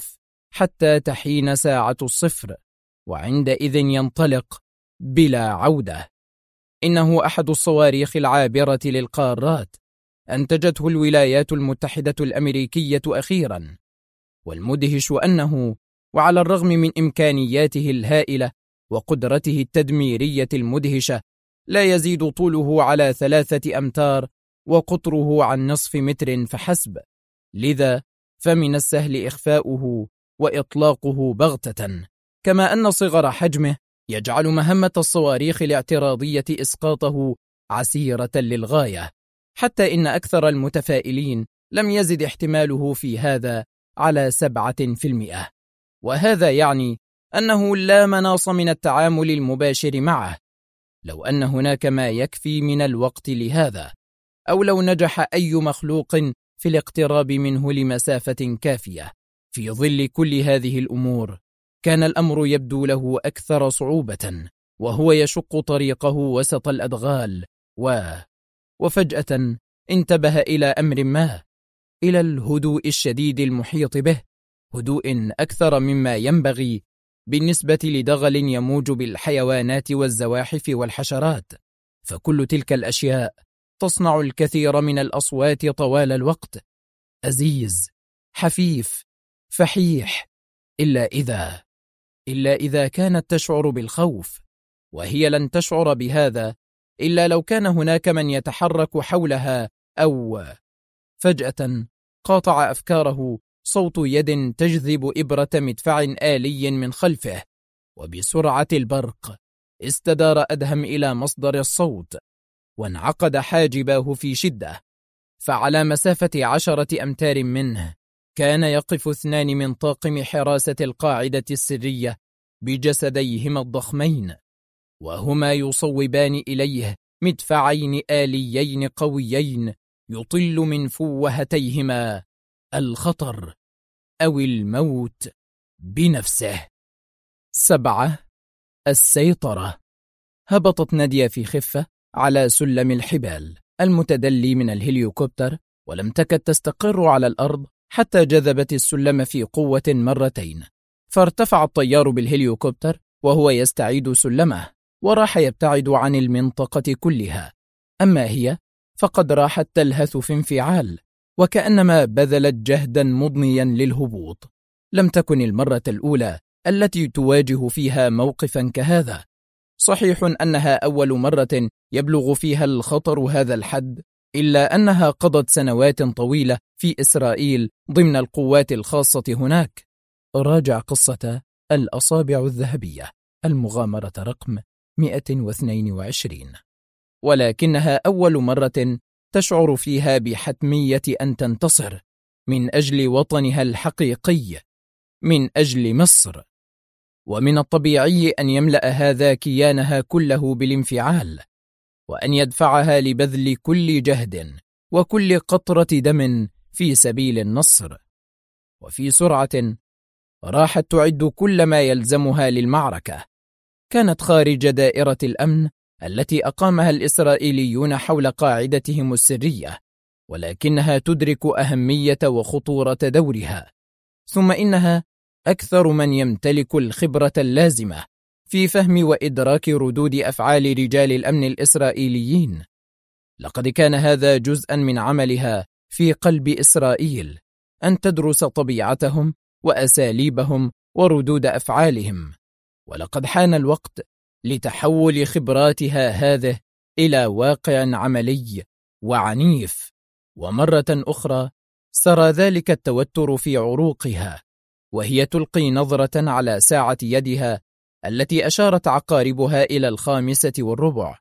حتى تحين ساعة الصفر، وعندئذ ينطلق بلا عودة. إنه أحد الصواريخ العابرة للقارات أنتجته الولايات المتحدة الأمريكية أخيرا، والمدهش أنه وعلى الرغم من إمكانياته الهائلة وقدرته التدميرية المدهشة لا يزيد طوله على 3 أمتار وقطره عن نصف متر فحسب، لذا فمن السهل إخفاؤه وإطلاقه بغتة، كما أن صغر حجمه يجعل مهمة الصواريخ الاعتراضية إسقاطه عسيرة للغاية، حتى إن أكثر المتفائلين لم يزد احتماله في هذا على 7%، وهذا يعني أنه لا مناص من التعامل المباشر معه، لو أن هناك ما يكفي من الوقت لهذا، أو لو نجح أي مخلوق في الاقتراب منه لمسافة كافية. في ظل كل هذه الأمور كان الأمر يبدو له أكثر صعوبة، وهو يشق طريقه وسط الأدغال وفجأة انتبه إلى أمر ما، إلى الهدوء الشديد المحيط به، هدوء أكثر مما ينبغي بالنسبة لدغل يموج بالحيوانات والزواحف والحشرات، فكل تلك الأشياء تصنع الكثير من الأصوات طوال الوقت، أزيز، حفيف، فحيح، إلا إذا كانت تشعر بالخوف، وهي لن تشعر بهذا إلا لو كان هناك من يتحرك حولها أو... فجأة قاطع أفكاره صوت يد تجذب إبرة مدفع آلي من خلفه، وبسرعة البرق استدار أدهم إلى مصدر الصوت، وانعقد حاجباه في شدة، فعلى مسافة 10 أمتار منه كان يقف 2 من طاقم حراسة القاعدة السرية بجسديهما الضخمين، وهما يصوبان إليه مدفعين آليين قويين يطل من فوهتيهما الخطر أو الموت بنفسه. 7. السيطرة. هبطت نادية في خفة على سلم الحبال المتدلي من الهليكوبتر، ولم تكد تستقر على الأرض حتى جذبت السلم في قوة مرتين، فارتفع الطيار بالهليكوبتر وهو يستعيد سلمه، وراح يبتعد عن المنطقة كلها. أما هي فقد راحت تلهث في انفعال، وكأنما بذلت جهدا مضنيا للهبوط. لم تكن المرة الأولى التي تواجه فيها موقفا كهذا، صحيح أنها أول مرة يبلغ فيها الخطر هذا الحد، إلا أنها قضت سنوات طويلة في إسرائيل ضمن القوات الخاصة هناك. راجع قصة الأصابع الذهبية، المغامرة رقم 122. ولكنها أول مرة تشعر فيها بحتمية أن تنتصر من أجل وطنها الحقيقي، من أجل مصر، ومن الطبيعي أن يملأ هذا كيانها كله بالانفعال، وأن يدفعها لبذل كل جهد وكل قطرة دم في سبيل النصر. وفي سرعة راحت تعد كل ما يلزمها للمعركة. كانت خارج دائرة الأمن التي أقامها الإسرائيليون حول قاعدتهم السرية، ولكنها تدرك أهمية وخطورة دورها، ثم إنها أكثر من يمتلك الخبرة اللازمة في فهم وإدراك ردود أفعال رجال الأمن الإسرائيليين. لقد كان هذا جزءا من عملها في قلب إسرائيل، أن تدرس طبيعتهم وأساليبهم وردود أفعالهم، ولقد حان الوقت لتحول خبراتها هذه إلى واقع عملي وعنيف. ومرة أخرى سرى ذلك التوتر في عروقها، وهي تلقي نظرة على ساعة يدها التي أشارت عقاربها إلى 5:15،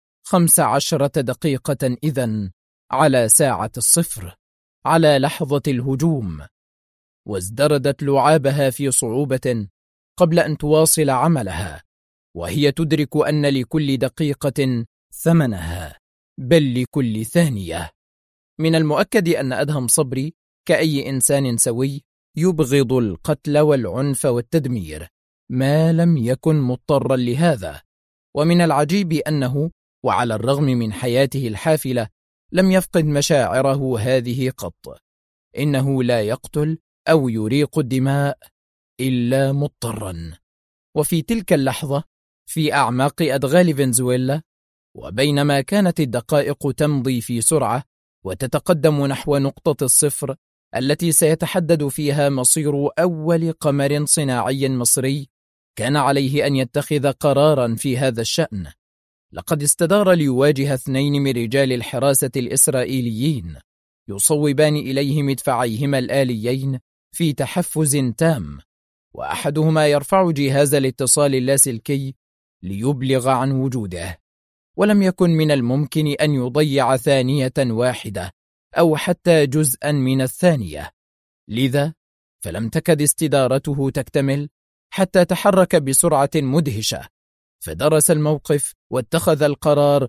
15 دقيقة إذن على ساعة الصفر، على لحظة الهجوم. وازدردت لعابها في صعوبة قبل أن تواصل عملها، وهي تدرك أن لكل دقيقة ثمنها، بل لكل ثانية. من المؤكد أن أدهم صبري كأي إنسان سوي يبغض القتل والعنف والتدمير ما لم يكن مضطرا لهذا، ومن العجيب أنه وعلى الرغم من حياته الحافلة لم يفقد مشاعره هذه قط. إنه لا يقتل أو يريق الدماء، إلا مضطرا. وفي تلك اللحظة في أعماق أدغال فنزويلا، وبينما كانت الدقائق تمضي في سرعة وتتقدم نحو نقطة الصفر التي سيتحدد فيها مصير أول قمر صناعي مصري، كان عليه أن يتخذ قرارا في هذا الشأن. لقد استدار ليواجه 2 من رجال الحراسة الإسرائيليين يصوبان إليه مدفعيهما الآليين في تحفز تام، وأحدهما يرفع جهاز الاتصال اللاسلكي ليبلغ عن وجوده، ولم يكن من الممكن أن يضيع ثانية واحدة أو حتى جزءا من الثانية، لذا فلم تكد استدارته تكتمل حتى تحرك بسرعة مدهشة، فدرس الموقف واتخذ القرار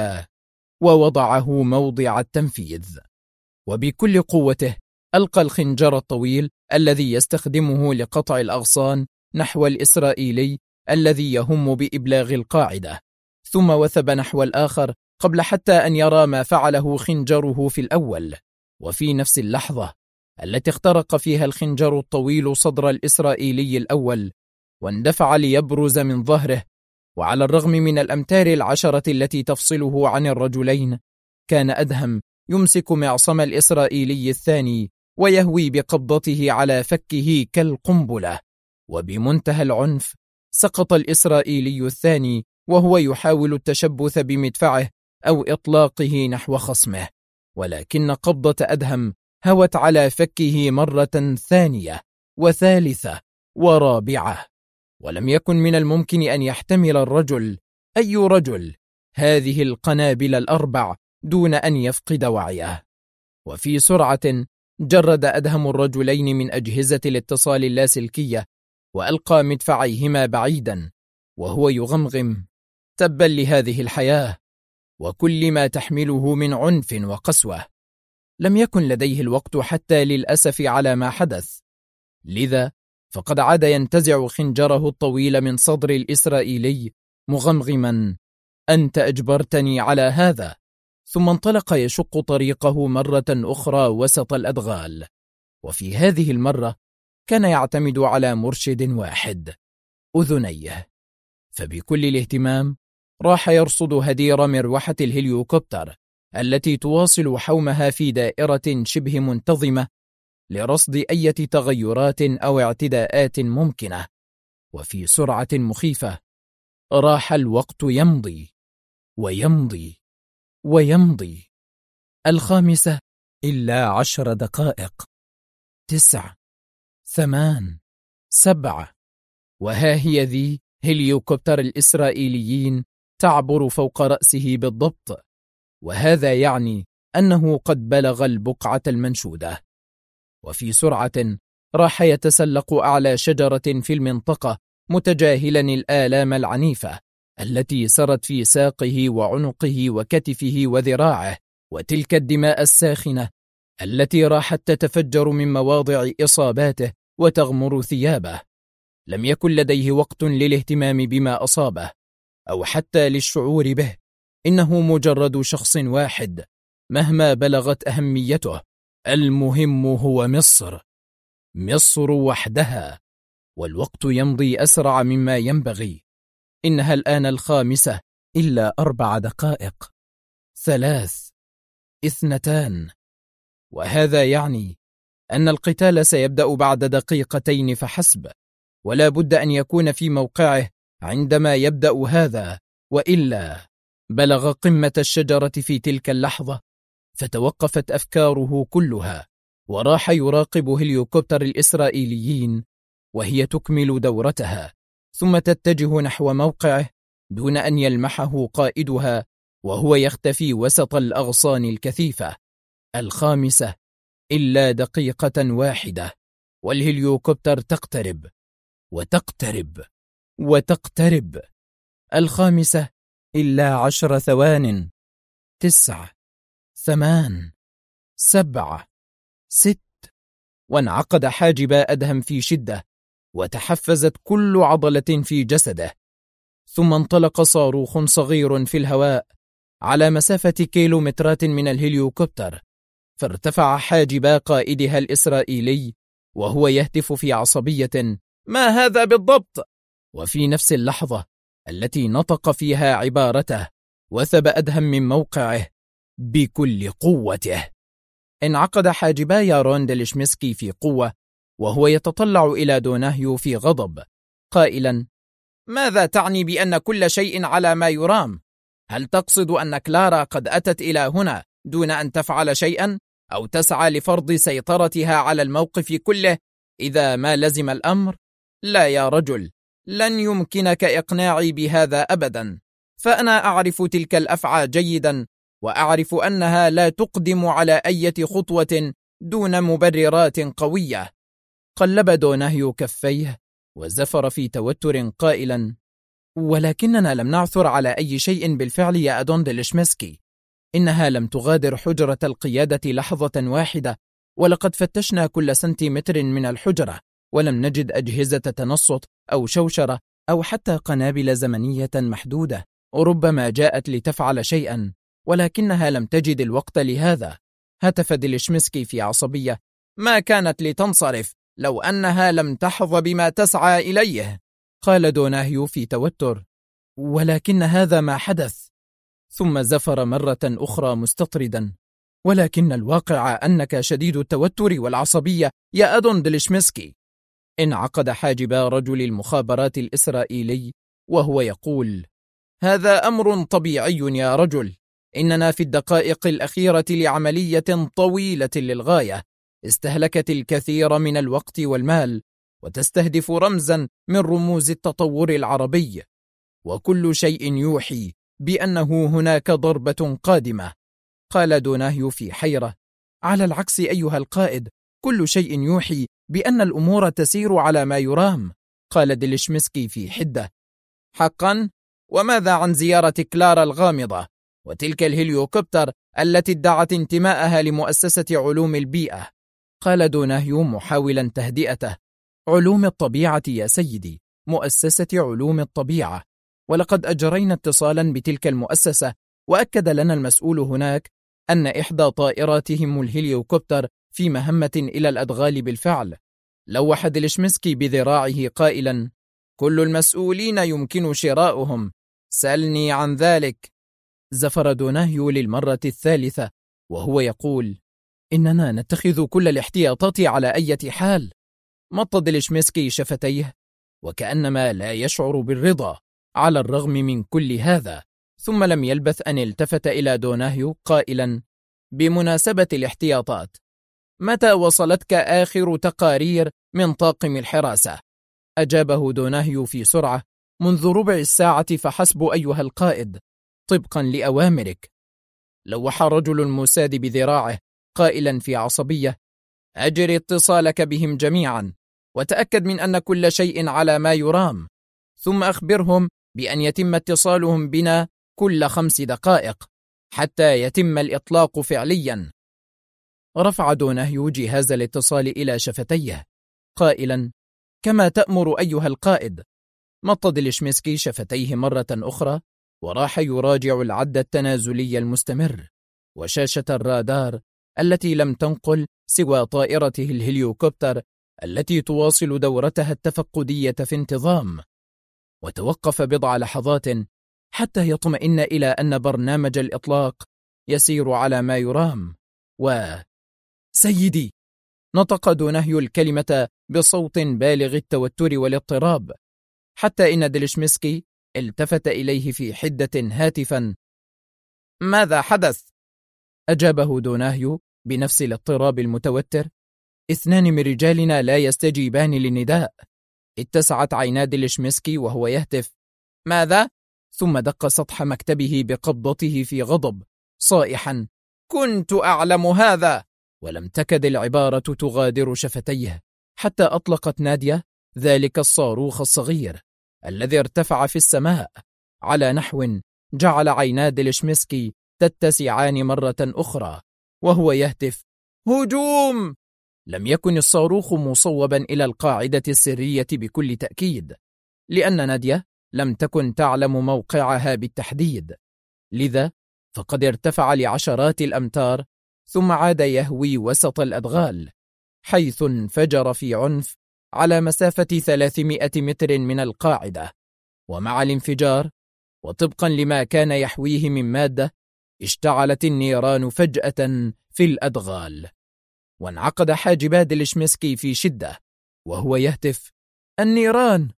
ووضعه موضع التنفيذ. وبكل قوته ألقى الخنجر الطويل الذي يستخدمه لقطع الأغصان نحو الإسرائيلي الذي يهم بإبلاغ القاعدة، ثم وثب نحو الآخر قبل حتى أن يرى ما فعله خنجره في الأول. وفي نفس اللحظة التي اخترق فيها الخنجر الطويل صدر الإسرائيلي الأول واندفع ليبرز من ظهره، وعلى الرغم من الأمتار 10 التي تفصله عن الرجلين، كان أدهم يمسك معصم الإسرائيلي الثاني ويهوي بقبضته على فكه كالقنبلة، وبمنتهى العنف سقط الإسرائيلي الثاني وهو يحاول التشبث بمدفعه أو إطلاقه نحو خصمه، ولكن قبضة أدهم هوت على فكه مرة ثانية وثالثة ورابعة، ولم يكن من الممكن أن يحتمل الرجل، أي رجل، هذه القنابل ال4 دون أن يفقد وعيه. وفي سرعة جرد أدهم الرجلين من أجهزة الاتصال اللاسلكية وألقى مدفعيهما بعيدا وهو يغمغم: تبا لهذه الحياة وكل ما تحمله من عنف وقسوة. لم يكن لديه الوقت حتى للأسف على ما حدث، لذا فقد عاد ينتزع خنجره الطويل من صدر الإسرائيلي مغمغما: أنت أجبرتني على هذا. ثم انطلق يشق طريقه مرة أخرى وسط الأدغال، وفي هذه المرة كان يعتمد على مرشد واحد: أذنيه. فبكل الاهتمام راح يرصد هدير مروحة الهليوكوبتر التي تواصل حومها في دائرة شبه منتظمة لرصد أي تغيرات أو اعتداءات ممكنة. وفي سرعة مخيفة راح الوقت يمضي ويمضي ويمضي. 5 إلا 10 دقائق، 9، 8، 7، وها هي ذي هليوكوبتر الإسرائيليين تعبر فوق رأسه بالضبط، وهذا يعني أنه قد بلغ البقعة المنشودة. وفي سرعة راح يتسلق أعلى شجرة في المنطقة متجاهلا الآلام العنيفة التي سرت في ساقه وعنقه وكتفه وذراعه، وتلك الدماء الساخنة التي راحت تتفجر من مواضع إصاباته وتغمر ثيابه. لم يكن لديه وقت للاهتمام بما أصابه أو حتى للشعور به، إنه مجرد شخص واحد مهما بلغت أهميته. المهم هو مصر، مصر وحدها، والوقت يمضي أسرع مما ينبغي. إنها الآن 5 إلا 4 دقائق، 3، 2، وهذا يعني أن القتال سيبدأ بعد دقيقتين فحسب، ولا بد أن يكون في موقعه عندما يبدأ هذا، وإلا. بلغ قمة الشجرة في تلك اللحظة، فتوقفت أفكاره كلها، وراح يراقب هليوكوبتر الإسرائيليين وهي تكمل دورتها، ثم تتجه نحو موقعه دون أن يلمحه قائدها وهو يختفي وسط الأغصان الكثيفة. 5 إلا دقيقة واحدة، والهليوكوبتر تقترب وتقترب وتقترب. 5 إلا 10 ثوان، 9، 8، 7، 6. وانعقد حاجب أدهم في شدة وتحفزت كل عضلة في جسده، ثم انطلق صاروخ صغير في الهواء على مسافة كيلومترات من الهليوكوبتر، فارتفع حاجب قائدها الإسرائيلي وهو يهتف في عصبية: ما هذا بالضبط؟ وفي نفس اللحظة التي نطق فيها عبارته وثب أدهم من موقعه بكل قوته. انعقد حاجبا يارون ديليشمسكي في قوة وهو يتطلع إلى دوناهيو في غضب قائلا: ماذا تعني بأن كل شيء على ما يرام؟ هل تقصد أن كلارا قد أتت إلى هنا دون أن تفعل شيئا أو تسعى لفرض سيطرتها على الموقف كله إذا ما لزم الأمر؟ لا يا رجل، لن يمكنك إقناعي بهذا أبدا، فأنا أعرف تلك الأفعى جيدا وأعرف أنها لا تقدم على أي خطوة دون مبررات قوية. قلب دوناهيو كفيه وزفر في توتر قائلا: ولكننا لم نعثر على أي شيء بالفعل يا أدون ديليشمسكي. إنها لم تغادر حجرة القيادة لحظة واحدة، ولقد فتشنا كل سنتيمتر من الحجرة ولم نجد أجهزة تنصت أو شوشرة أو حتى قنابل زمنية محدودة. وربما جاءت لتفعل شيئا ولكنها لم تجد الوقت لهذا. هتف ديليشمسكي في عصبية: ما كانت لتنصرف لو أنها لم تحظ بما تسعى إليه؟ قال دوناهيو في توتر: ولكن هذا ما حدث. ثم زفر مرة أخرى مستطردا: ولكن الواقع أنك شديد التوتر والعصبية يا أدون ديليشمسكي. انعقد حاجبا رجل المخابرات الإسرائيلي وهو يقول: هذا أمر طبيعي يا رجل، إننا في الدقائق الأخيرة لعملية طويلة للغاية استهلكت الكثير من الوقت والمال وتستهدف رمزا من رموز التطور العربي، وكل شيء يوحي بأنه هناك ضربة قادمة. قال دوناهيو في حيرة: على العكس أيها القائد، كل شيء يوحي بأن الأمور تسير على ما يرام. قال ديليشمسكي في حدة: حقا؟ وماذا عن زيارة كلارا الغامضة وتلك الهليوكوبتر التي ادعت انتماءها لمؤسسة علوم البيئة؟ قال دوناهيو محاولا تهدئته: علوم الطبيعة يا سيدي، مؤسسة علوم الطبيعة، ولقد أجرينا اتصالا بتلك المؤسسة وأكد لنا المسؤول هناك أن إحدى طائراتهم الهليوكوبتر في مهمة إلى الأدغال بالفعل. لوح ديليشمسكي بذراعه قائلا: كل المسؤولين يمكن شراؤهم، سألني عن ذلك. زفر دوناهيو للمرة الثالثة وهو يقول: إننا نتخذ كل الاحتياطات على أي حال. مط ديليشمسكي شفتيه وكأنما لا يشعر بالرضا على الرغم من كل هذا، ثم لم يلبث أن التفت إلى دوناهيو قائلا: بمناسبة الاحتياطات، متى وصلتك آخر تقارير من طاقم الحراسة؟ أجابه دوناهيو في سرعة: منذ ربع الساعة فحسب أيها القائد، طبقا لأوامرك. لوح رجل الموساد بذراعه قائلا في عصبية: أجري اتصالك بهم جميعا وتأكد من أن كل شيء على ما يرام، ثم أخبرهم بأن يتم اتصالهم بنا كل 5 دقائق حتى يتم الإطلاق فعليا. رفع دوناهيو جهاز الاتصال إلى شفتيه قائلا: كما تأمر أيها القائد. مط ديليشمسكي شفتيه مرة أخرى وراح يراجع العد التنازلي المستمر وشاشة الرادار التي لم تنقل سوى طائرته الهليوكوبتر التي تواصل دورتها التفقدية في انتظام. وتوقف بضع لحظات حتى يطمئن إلى أن برنامج الإطلاق يسير على ما يرام. سيدي، نطق دوناهيو الكلمة بصوت بالغ التوتر والاضطراب، حتى إن ديليشمسكي التفت إليه في حدة هاتفا: ماذا حدث؟ أجابه دوناهيو بنفس الاضطراب المتوتر: 2 من رجالنا لا يستجيبان للنداء. اتسعت عينا ديليشمسكي وهو يهتف: ماذا؟ ثم دق سطح مكتبه بقبضته في غضب صائحا: كنت أعلم هذا. ولم تكد العبارة تغادر شفتيه حتى أطلقت نادية ذلك الصاروخ الصغير الذي ارتفع في السماء على نحو جعل عينا ديليشمسكي تتسعان مرة أخرى وهو يهتف: هجوم! لم يكن الصاروخ مصوبا إلى القاعدة السرية بكل تأكيد، لأن نادية لم تكن تعلم موقعها بالتحديد، لذا فقد ارتفع لعشرات الأمتار ثم عاد يهوي وسط الأدغال، حيث انفجر في عنف على مسافة 300 متر من القاعدة، ومع الانفجار وطبقا لما كان يحويه من مادة اشتعلت النيران فجأة في الأدغال، وانعقد حاجبا ديلشمسكي في شدة وهو يهتف: النيران!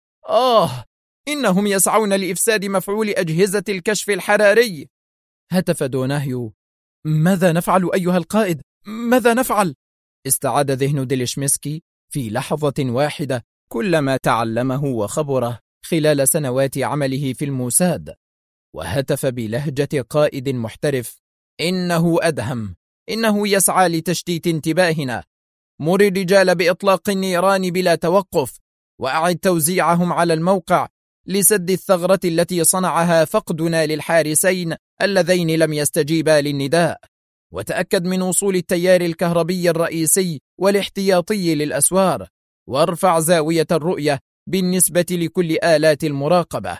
إنهم يسعون لإفساد مفعول أجهزة الكشف الحراري. هتف دوناهيو: ماذا نفعل أيها القائد؟ ماذا نفعل؟ استعاد ذهن ديلشمسكي في لحظة واحدة كل ما تعلمه وخبره خلال سنوات عمله في الموساد، وهتف بلهجة قائد محترف: إنه أدهم، إنه يسعى لتشتيت انتباهنا. مر الرجال بإطلاق النيران بلا توقف، وأعد توزيعهم على الموقع لسد الثغرة التي صنعها فقدنا للحارسين اللذين لم يستجيبا للنداء، وتأكد من وصول التيار الكهربي الرئيسي والاحتياطي للأسوار، وارفع زاوية الرؤية بالنسبة لكل آلات المراقبة.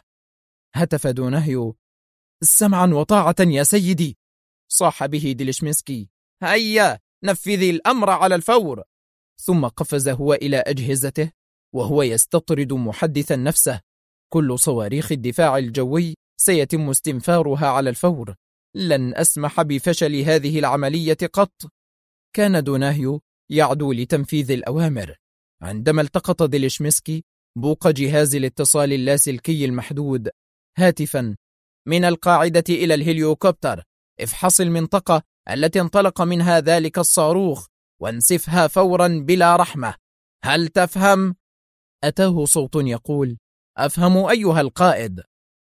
هتف دوناهيو: سمعا وطاعة يا سيدي. صاح به ديلشمسكي: هيا نفذ الأمر على الفور. ثم قفز هو إلى أجهزته وهو يستطرد محدثا نفسه: كل صواريخ الدفاع الجوي سيتم استنفارها على الفور، لن أسمح بفشل هذه العملية قط. كان دوناهيو يعدو لتنفيذ الأوامر عندما التقط ديلشمسكي بوق جهاز الاتصال اللاسلكي المحدود هاتفا: من القاعدة إلى الهليوكوبتر، افحص المنطقة التي انطلق منها ذلك الصاروخ وانسفها فورا بلا رحمة. هل تفهم؟ أتاه صوت يقول: أفهم أيها القائد.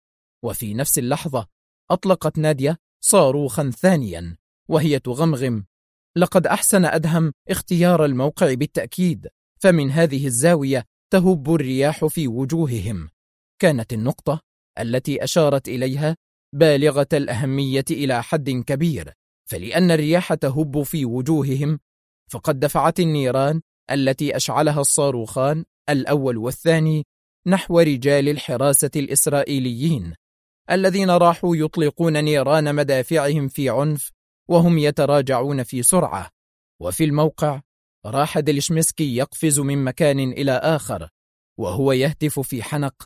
وفي نفس اللحظة أطلقت نادية صاروخا ثانيا وهي تغمغم: لقد أحسن أدهم اختيار الموقع بالتأكيد، فمن هذه الزاوية تهب الرياح في وجوههم. كانت النقطة التي أشارت إليها بالغة الأهمية إلى حد كبير، فلأن الرياح تهب في وجوههم فقد دفعت النيران التي أشعلها الصاروخان الأول والثاني نحو رجال الحراسة الإسرائيليين الذين راحوا يطلقون نيران مدافعهم في عنف وهم يتراجعون في سرعة. وفي الموقع راح ديلشمسكي يقفز من مكان إلى آخر وهو يهتف في حنق: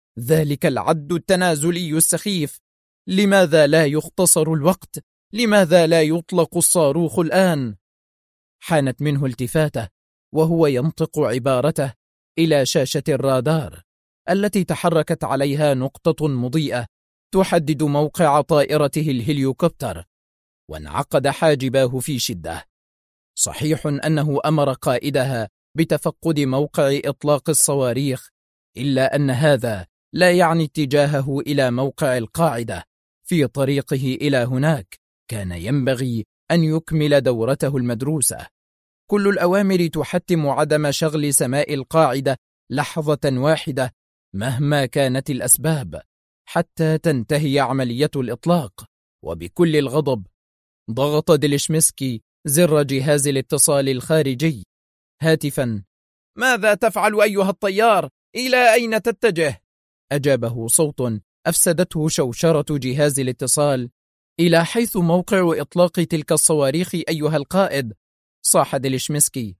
ذلك العد التنازلي السخيف! لماذا لا يختصر الوقت؟ لماذا لا يطلق الصاروخ الآن؟ حانت منه التفاته وهو ينطق عبارته إلى شاشة الرادار التي تحركت عليها نقطة مضيئة تحدد موقع طائرته الهليوكوبتر، وانعقد حاجباه في شدة. صحيح أنه أمر قائدها بتفقد موقع إطلاق الصواريخ، إلا أن هذا لا يعني اتجاهه إلى موقع القاعدة. في طريقه إلى هناك كان ينبغي أن يكمل دورته المدروسة. كل الأوامر تحتم عدم شغل سماء القاعدة لحظة واحدة مهما كانت الأسباب حتى تنتهي عملية الإطلاق. وبكل الغضب ضغط ديلشمسكي زر جهاز الاتصال الخارجي هاتفا: ماذا تفعل أيها الطيار؟ إلى أين تتجه؟ أجابه صوت أفسدته شوشرة جهاز الاتصال: إلى حيث موقع إطلاق تلك الصواريخ أيها القائد. صاح ديلشمسكي: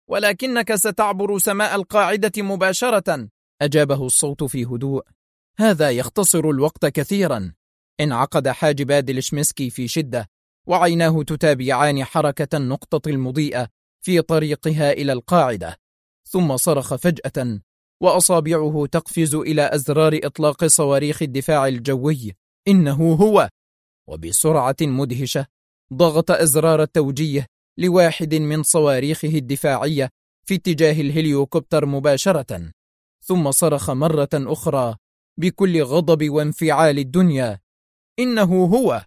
ولكنك ستعبر سماء القاعدة مباشرة. أجابه الصوت في هدوء: هذا يختصر الوقت كثيرا. انعقد حاجب ديلشمسكي في شدة وعيناه تتابعان حركة النقطة المضيئة في طريقها إلى القاعدة، ثم صرخ فجأة وأصابعه تقفز إلى أزرار إطلاق صواريخ الدفاع الجوي: إنه هو! وبسرعة مدهشة ضغط أزرار التوجيه لواحد من صواريخه الدفاعية في اتجاه الهليوكوبتر مباشرة، ثم صرخ مرة أخرى بكل غضب وانفعال الدنيا: إنه هو!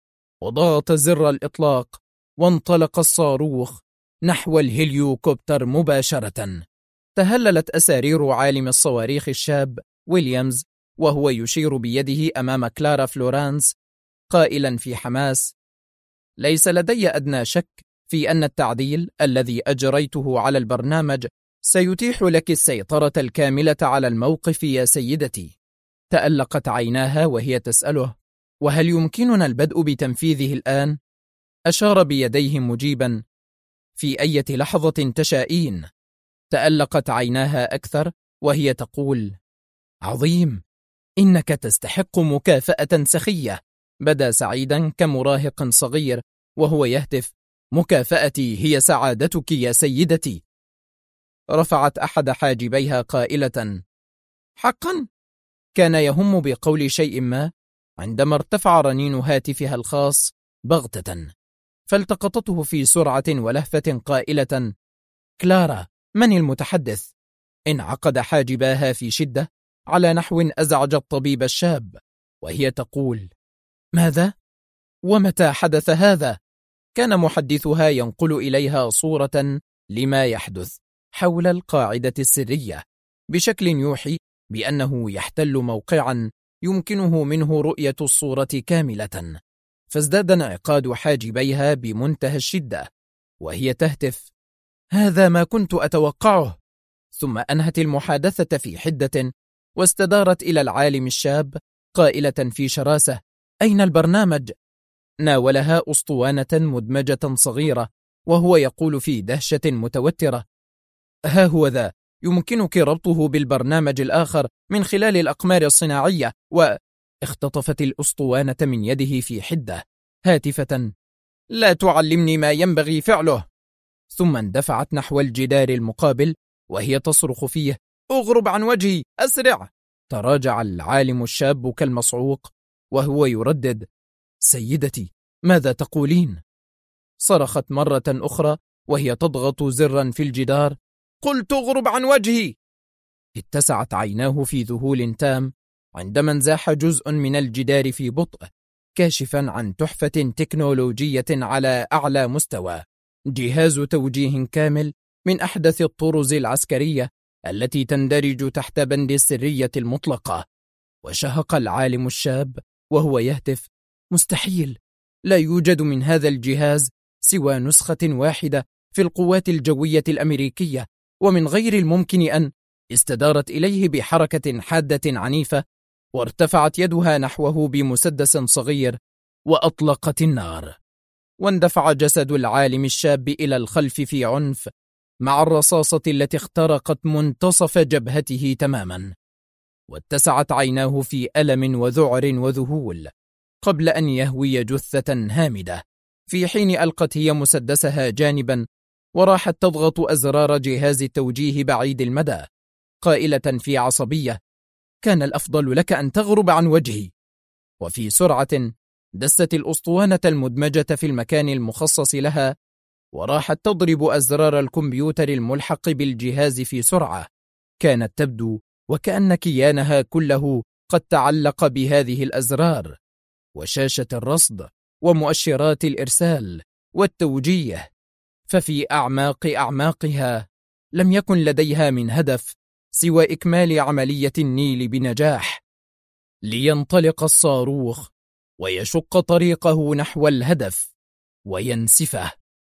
وضغط زر الإطلاق وانطلق الصاروخ نحو الهليوكوبتر مباشرة. تهللت أسارير عالم الصواريخ الشاب ويليامز وهو يشير بيده أمام كلارا فلورانس قائلا في حماس: ليس لدي أدنى شك في أن التعديل الذي أجريته على البرنامج سيتيح لك السيطرة الكاملة على الموقف يا سيدتي. تألقت عيناها وهي تسأله: وهل يمكننا البدء بتنفيذه الآن؟ أشار بيديه مجيبا: في أي لحظة تشائين. تألقت عيناها أكثر وهي تقول: عظيم، إنك تستحق مكافأة سخية. بدا سعيدا كمراهق صغير وهو يهتف: مكافأتي هي سعادتك يا سيدتي. رفعت أحد حاجبيها قائلة: حقا؟ كان يهم بقول شيء ما عندما ارتفع رنين هاتفها الخاص بغتة، فالتقطته في سرعة ولهفة قائلة: كلارا، من المتحدث؟ انعقد حاجباها في شدة على نحو أزعج الطبيب الشاب وهي تقول: ماذا؟ ومتى حدث هذا؟ كان محدثها ينقل إليها صورة لما يحدث حول القاعدة السرية بشكل يوحي بأنه يحتل موقعا يمكنه منه رؤية الصورة كاملة، فازداد انعقاد حاجبيها بمنتهى الشدة وهي تهتف: هذا ما كنت أتوقعه. ثم أنهت المحادثة في حدة واستدارت إلى العالم الشاب قائلة في شراسة: أين البرنامج؟ ناولها أسطوانة مدمجة صغيرة وهو يقول في دهشة متوترة: ها هو ذا، يمكنك ربطه بالبرنامج الآخر من خلال الأقمار الصناعية. واختطفت الأسطوانة من يده في حدة هاتفة: لا تعلمني ما ينبغي فعله. ثم اندفعت نحو الجدار المقابل وهي تصرخ فيه: اغرب عن وجهي، أسرع. تراجع العالم الشاب كالمصعوق وهو يردد: سيدتي، ماذا تقولين؟ صرخت مرة أخرى وهي تضغط زرا في الجدار: قلت اغرب عن وجهي. اتسعت عيناه في ذهول تام عندما انزاح جزء من الجدار في بطء، كاشفا عن تحفة تكنولوجية على أعلى مستوى، جهاز توجيه كامل من أحدث الطرز العسكرية التي تندرج تحت بند السرية المطلقة. وشهق العالم الشاب وهو يهتف: مستحيل، لا يوجد من هذا الجهاز سوى نسخة واحدة في القوات الجوية الأمريكية، ومن غير الممكن أن... استدارت إليه بحركة حادة عنيفة وارتفعت يدها نحوه بمسدس صغير وأطلقت النار، واندفع جسد العالم الشاب إلى الخلف في عنف مع الرصاصة التي اخترقت منتصف جبهته تماما، واتسعت عيناه في ألم وذعر وذهول قبل أن يهوي جثة هامدة، في حين ألقت هي مسدسها جانبا وراحت تضغط أزرار جهاز التوجيه بعيد المدى قائلة في عصبية: كان الأفضل لك أن تغرب عن وجهي. وفي سرعة دست الأسطوانة المدمجة في المكان المخصص لها وراحت تضرب أزرار الكمبيوتر الملحق بالجهاز في سرعة. كانت تبدو وكأن كيانها كله قد تعلق بهذه الأزرار وشاشة الرصد ومؤشرات الإرسال والتوجيه، ففي أعماقها لم يكن لديها من هدف سوى إكمال عملية النيل بنجاح، لينطلق الصاروخ ويشق طريقه نحو الهدف وينسفه.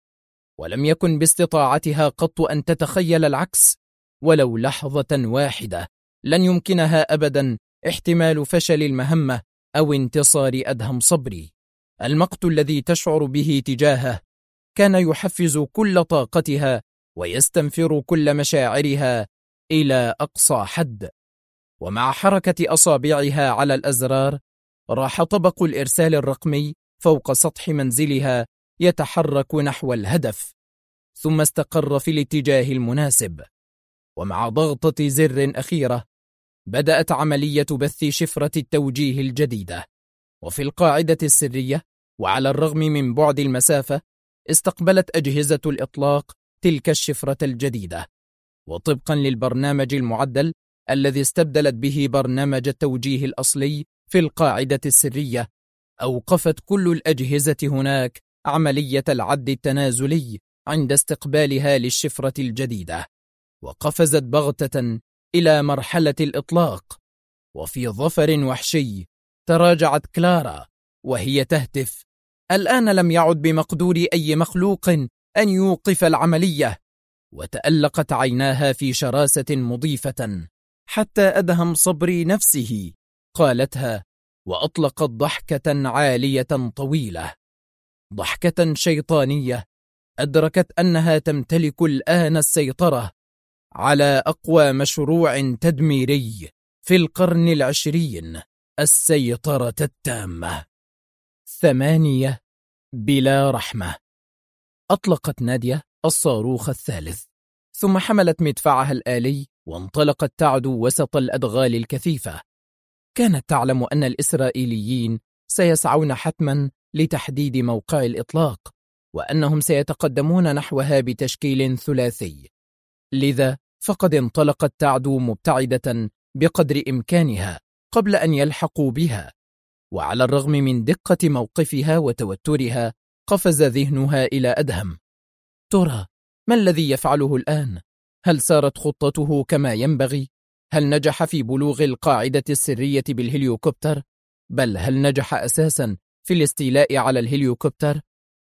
ولم يكن باستطاعتها قط أن تتخيل العكس، ولو لحظة واحدة لن يمكنها أبدا احتمال فشل المهمة أو انتصار أدهم صبري. المقت الذي تشعر به تجاهه كان يحفز كل طاقتها ويستنفر كل مشاعرها إلى أقصى حد. ومع حركة أصابعها على الأزرار راح طبق الإرسال الرقمي فوق سطح منزلها يتحرك نحو الهدف، ثم استقر في الاتجاه المناسب. ومع ضغطة زر أخيرة بدأت عملية بث شفرة التوجيه الجديدة. وفي القاعدة السرية وعلى الرغم من بعد المسافة استقبلت أجهزة الإطلاق تلك الشفرة الجديدة، وطبقا للبرنامج المعدل الذي استبدلت به برنامج التوجيه الأصلي في القاعدة السرية، أوقفت كل الأجهزة هناك عملية العد التنازلي عند استقبالها للشفرة الجديدة، وقفزت بغتة إلى مرحلة الإطلاق. وفي ظفر وحشي تراجعت كلارا وهي تهتف: الآن لم يعد بمقدور أي مخلوق أن يوقف العملية. وتألقت عيناها في شراسة مضيفة حتى أدهم صبري نفسه قالتها، وأطلقت ضحكة عالية طويلة، ضحكة شيطانية أدركت أنها تمتلك الآن السيطرة على أقوى مشروع تدميري في القرن 20، السيطرة التامة. 8. بلا رحمة. أطلقت نادية الصاروخ الثالث، ثم حملت مدفعها الآلي وانطلقت تعدو وسط الأدغال الكثيفة. كانت تعلم أن الإسرائيليين سيسعون حتما لتحديد موقع الإطلاق، وأنهم سيتقدمون نحوها بتشكيل ثلاثي، لذا فقد انطلقت تعدو مبتعدة بقدر إمكانها قبل أن يلحقوا بها. وعلى الرغم من دقة موقفها وتوترها، قفز ذهنها إلى أدهم. ترى ما الذي يفعله الآن؟ هل سارت خطته كما ينبغي؟ هل نجح في بلوغ القاعدة السرية بالهليوكوبتر؟ بل هل نجح أساسا في الاستيلاء على الهليوكوبتر؟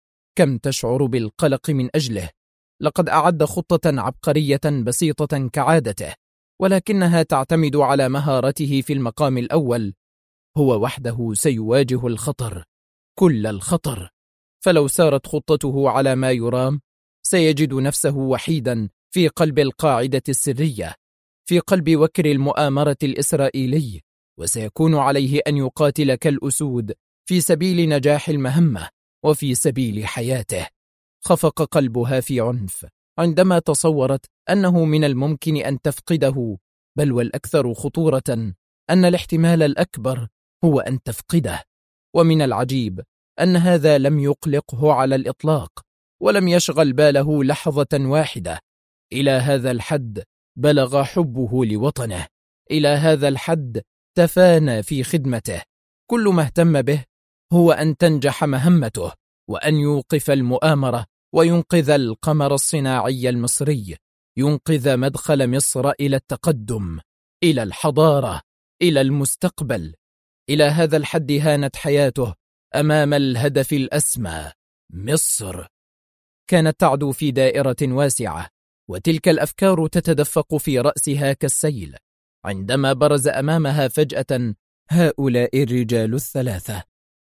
كم تشعر بالقلق من أجله. لقد أعد خطة عبقرية بسيطة كعادته، ولكنها تعتمد على مهارته في المقام الأول. هو وحده سيواجه الخطر، كل الخطر، فلو سارت خطته على ما يرام سيجد نفسه وحيدا في قلب القاعدة السرية، في قلب وكر المؤامرة الإسرائيلي، وسيكون عليه أن يقاتل كالأسود في سبيل نجاح المهمة وفي سبيل حياته. خفق قلبها في عنف عندما تصورت أنه من الممكن أن تفقده، بل والأكثر خطورة أن الاحتمال الأكبر هو أن تفقده. ومن العجيب أن هذا لم يقلقه على الإطلاق، ولم يشغل باله لحظة واحدة. إلى هذا الحد بلغ حبه لوطنه، إلى هذا الحد تفانى في خدمته. كل ما اهتم به هو أن تنجح مهمته، وأن يوقف المؤامرة وينقذ القمر الصناعي المصري، ينقذ مدخل مصر إلى التقدم، إلى الحضارة، إلى المستقبل. إلى هذا الحد هانت حياته أمام الهدف الأسمى، مصر. كانت تعدو في دائرة واسعة، وتلك الأفكار تتدفق في رأسها كالسيل، عندما برز أمامها فجأة هؤلاء الرجال الثلاثة.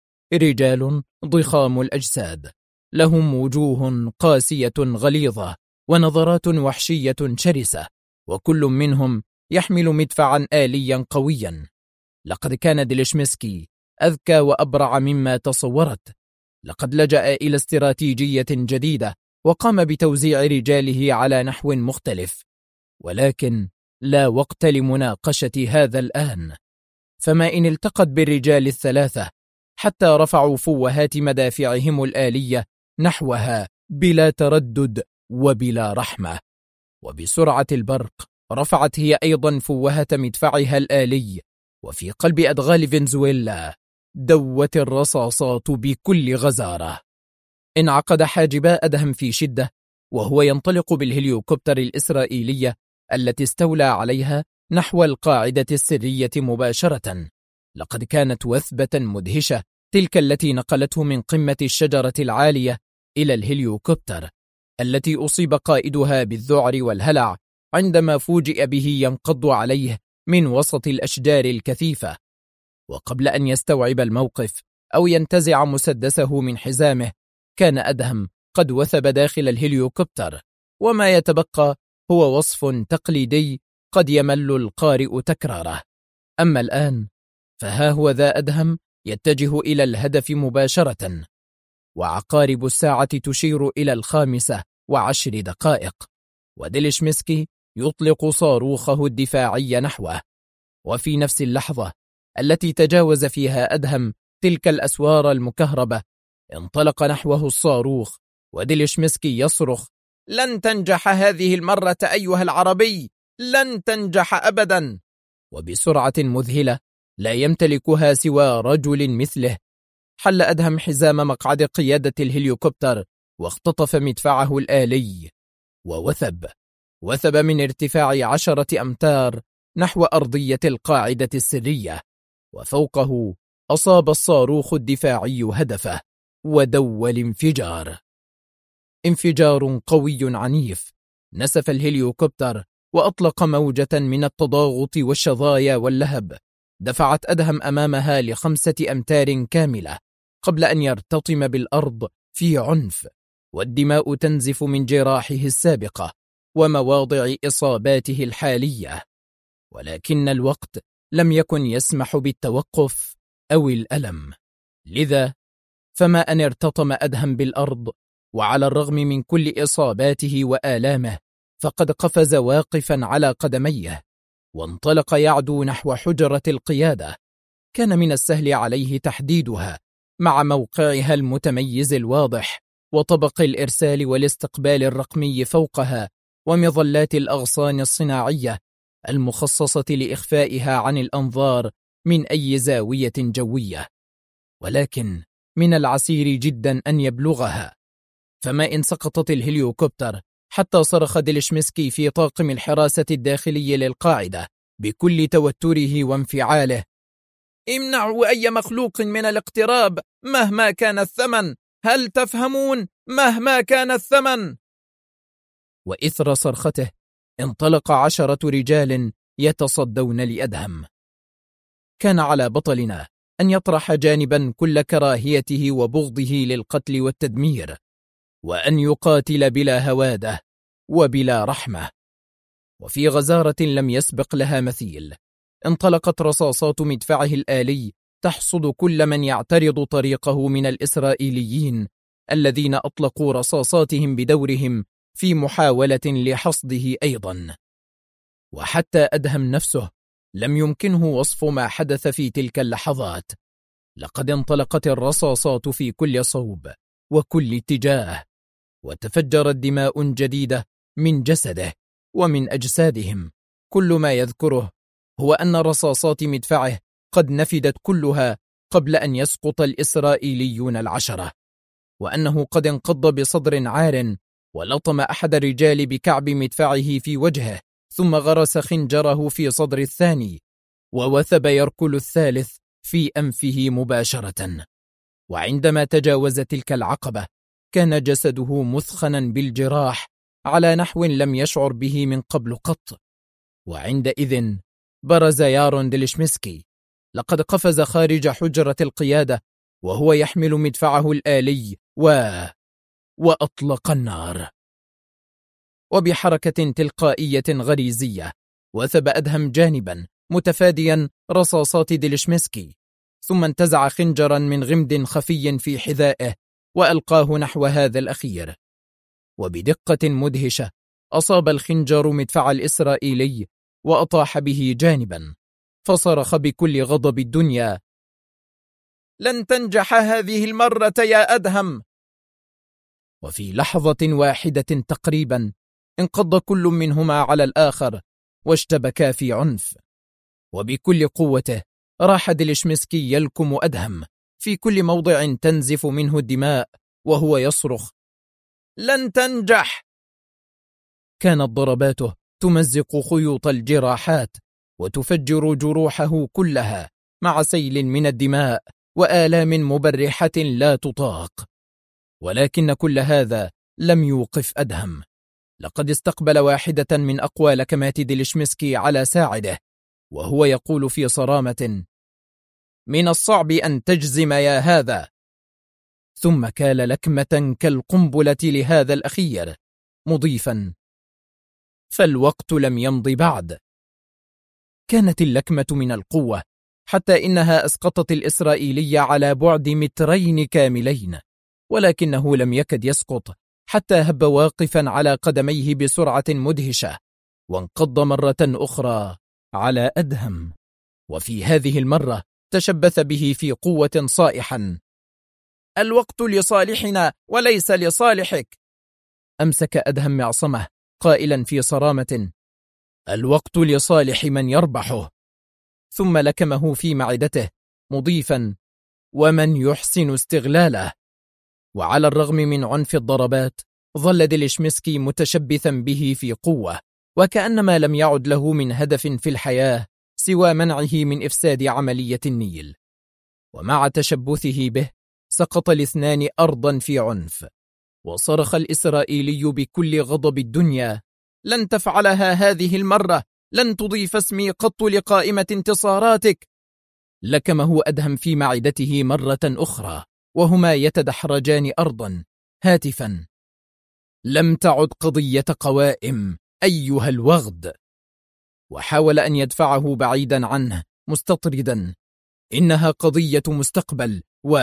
رجال ضخام الأجساد، لهم وجوه قاسية غليظة ونظرات وحشية شرسة، وكل منهم يحمل مدفعا آليا قويا. لقد كان ديليشمسكي أذكى وأبرع مما تصورت. لقد لجأ إلى استراتيجية جديدة وقام بتوزيع رجاله على نحو مختلف، ولكن لا وقت لمناقشة هذا الآن. فما إن التقت بالرجال الثلاثة حتى رفعوا فوهات مدافعهم الآلية نحوها بلا تردد وبلا رحمة. وبسرعة البرق رفعت هي أيضا فوهة مدفعها الآلي، وفي قلب أدغال فنزويلا دوت الرصاصات بكل غزارة. انعقد حاجبا أدهم في شدة وهو ينطلق بالهليوكوبتر الإسرائيلية التي استولى عليها نحو القاعدة السرية مباشرة. لقد كانت وثبة مدهشة تلك التي نقلته من قمة الشجرة العالية إلى الهليوكوبتر، التي أصيب قائدها بالذعر والهلع عندما فوجئ به ينقض عليه من وسط الأشجار الكثيفة. وقبل أن يستوعب الموقف أو ينتزع مسدسه من حزامه، كان أدهم قد وثب داخل الهليوكوبتر، وما يتبقى هو وصف تقليدي قد يمل القارئ تكراره. أما الآن فها هو ذا أدهم يتجه إلى الهدف مباشرة، وعقارب الساعة تشير إلى 5:10، وديليشمسكي يطلق صاروخه الدفاعي نحوه. وفي نفس اللحظة التي تجاوز فيها أدهم تلك الأسوار المكهربة، انطلق نحوه الصاروخ، وديليشمسكي يصرخ: لن تنجح هذه المرة أيها العربي، لن تنجح أبدا. وبسرعة مذهلة لا يمتلكها سوى رجل مثله، حل أدهم حزام مقعد قيادة الهليوكوبتر واختطف مدفعه الآلي وثب من ارتفاع 10 أمتار نحو أرضية القاعدة السرية، وفوقه أصاب الصاروخ الدفاعي هدفه ودوى الانفجار. انفجار قوي عنيف نسف الهليوكوبتر وأطلق موجة من التضاغط والشظايا واللهب، دفعت أدهم أمامها ل5 أمتار كاملة قبل أن يرتطم بالأرض في عنف، والدماء تنزف من جراحه السابقة، ومواضع إصاباته الحالية، ولكن الوقت لم يكن يسمح بالتوقف أو الألم. لذا فما أن ارتطم أدهم بالأرض، وعلى الرغم من كل إصاباته وآلامه فقد قفز واقفا على قدميه وانطلق يعدو نحو حجرة القيادة. كان من السهل عليه تحديدها مع موقعها المتميز الواضح وطبق الإرسال والاستقبال الرقمي فوقها ومظلات الأغصان الصناعية المخصصة لإخفائها عن الأنظار من أي زاوية جوية، ولكن من العسير جدا أن يبلغها. فما إن سقطت الهليوكوبتر حتى صرخ ديلشمسكي في طاقم الحراسة الداخلي للقاعدة بكل توتره وانفعاله: امنعوا أي مخلوق من الاقتراب مهما كان الثمن، هل تفهمون؟ مهما كان الثمن. وإثر صرخته انطلق 10 رجال يتصدون لأدهم. كان على بطلنا أن يطرح جانبا كل كراهيته وبغضه للقتل والتدمير، وأن يقاتل بلا هوادة وبلا رحمة. وفي غزارة لم يسبق لها مثيل انطلقت رصاصات مدفعه الآلي تحصد كل من يعترض طريقه من الإسرائيليين الذين أطلقوا رصاصاتهم بدورهم في محاولة لحصده أيضا. وحتى أدهم نفسه لم يمكنه وصف ما حدث في تلك اللحظات. لقد انطلقت الرصاصات في كل صوب وكل اتجاه، وتفجرت دماء جديدة من جسده ومن أجسادهم. كل ما يذكره هو أن رصاصات مدفعه قد نفدت كلها قبل أن يسقط الإسرائيليون 10، وأنه قد انقض بصدر عار ولطم أحد الرجال بكعب مدفعه في وجهه، ثم غرس خنجره في صدر الثاني، ووثب يركل الثالث في أنفه مباشرة. وعندما تجاوز تلك العقبة كان جسده مثخنا بالجراح على نحو لم يشعر به من قبل قط. وعندئذ برز يارون ديلشمسكي. لقد قفز خارج حجرة القيادة وهو يحمل مدفعه الآلي وأطلق النار. وبحركة تلقائية غريزية وثب أدهم جانبا متفاديا رصاصات ديلشمسكي، ثم انتزع خنجرا من غمد خفي في حذائه وألقاه نحو هذا الأخير. وبدقة مدهشة أصاب الخنجر مدفع الإسرائيلي وأطاح به جانبا، فصرخ بكل غضب الدنيا: لن تنجح هذه المرة يا أدهم. وفي لحظة واحدة تقريبا انقض كل منهما على الآخر واشتبكا في عنف، وبكل قوته راح ديلشمسكي يلكم أدهم في كل موضع تنزف منه الدماء وهو يصرخ: لن تنجح. كانت ضرباته تمزق خيوط الجراحات وتفجر جروحه كلها مع سيل من الدماء وآلام مبرحة لا تطاق. ولكن كل هذا لم يوقف أدهم. لقد استقبل واحدة من أقوى لكمات ديلشمسكي على ساعده وهو يقول في صرامة: من الصعب أن تجزم يا هذا. ثم كال لكمة كالقنبلة لهذا الأخير مضيفا: فالوقت لم يمض بعد. كانت اللكمة من القوة حتى إنها أسقطت الإسرائيلي على بعد 2 مترين كاملين، ولكنه لم يكد يسقط حتى هب واقفا على قدميه بسرعة مدهشة، وانقض مرة أخرى على أدهم، وفي هذه المرة تشبث به في قوة صائحا: الوقت لصالحنا وليس لصالحك. أمسك أدهم معصمه قائلا في صرامة: الوقت لصالح من يربحه. ثم لكمه في معدته مضيفا: ومن يحسن استغلاله. وعلى الرغم من عنف الضربات ظل ديلشمسكي متشبثا به في قوة، وكأنما لم يعد له من هدف في الحياة سوى منعه من إفساد عملية النيل. ومع تشبثه به سقط الاثنان أرضا في عنف، وصرخ الإسرائيلي بكل غضب الدنيا: لن تفعلها هذه المرة، لن تضيف اسمي قط لقائمة انتصاراتك. لكمه أدهم في معدته مرة أخرى وهما يتدحرجان أرضا هاتفا: لم تعد قضية قوائم، أيها الوغد. وحاول أن يدفعه بعيدا عنه مستطردا: إنها قضية مستقبل.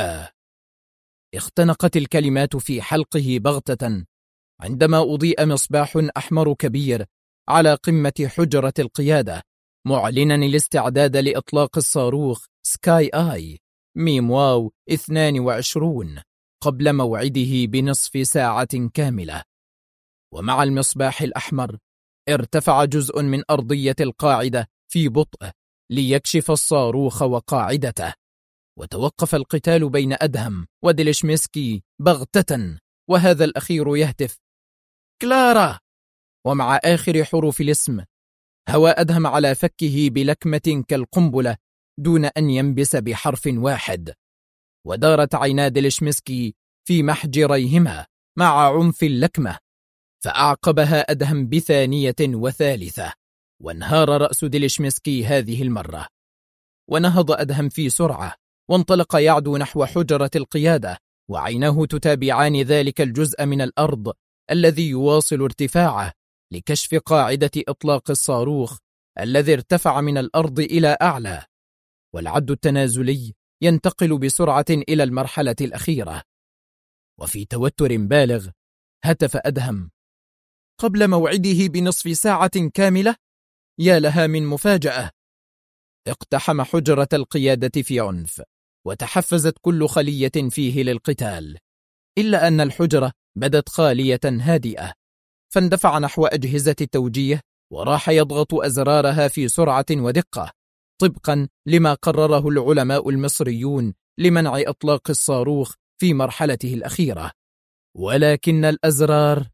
اختنقت الكلمات في حلقه بغتة عندما أضيء مصباح أحمر كبير على قمة حجرة القيادة، معلنا الاستعداد لإطلاق الصاروخ سكاي آي ميم 22 قبل موعده بنصف ساعة كاملة. ومع المصباح الأحمر ارتفع جزء من أرضية القاعدة في بطء ليكشف الصاروخ وقاعدته، وتوقف القتال بين أدهم وديليشميسكي بغتة، وهذا الأخير يهتف: كلارا! ومع آخر حروف الاسم هوى أدهم على فكه بلكمة كالقنبلة دون أن ينبس بحرف واحد، ودارت عينا ديليشميسكي في محجريهما مع عنف اللكمة، فأعقبها أدهم بثانية وثالثة، وانهار رأس ديليشميسكي هذه المرة. ونهض أدهم في سرعة وانطلق يعدو نحو حجرة القيادة، وعيناه تتابعان ذلك الجزء من الأرض الذي يواصل ارتفاعه لكشف قاعدة إطلاق الصاروخ الذي ارتفع من الأرض إلى أعلى. والعد التنازلي ينتقل بسرعة إلى المرحلة الأخيرة. وفي توتر بالغ هتف أدهم: قبل موعده بنصف ساعة كاملة؟ يا لها من مفاجأة! اقتحم حجرة القيادة في عنف، وتحفزت كل خلية فيه للقتال، إلا أن الحجرة بدت خالية هادئة، فاندفع نحو أجهزة التوجيه وراح يضغط أزرارها في سرعة ودقة، طبقا لما قرره العلماء المصريون لمنع إطلاق الصاروخ في مرحلته الأخيرة. ولكن الأزرار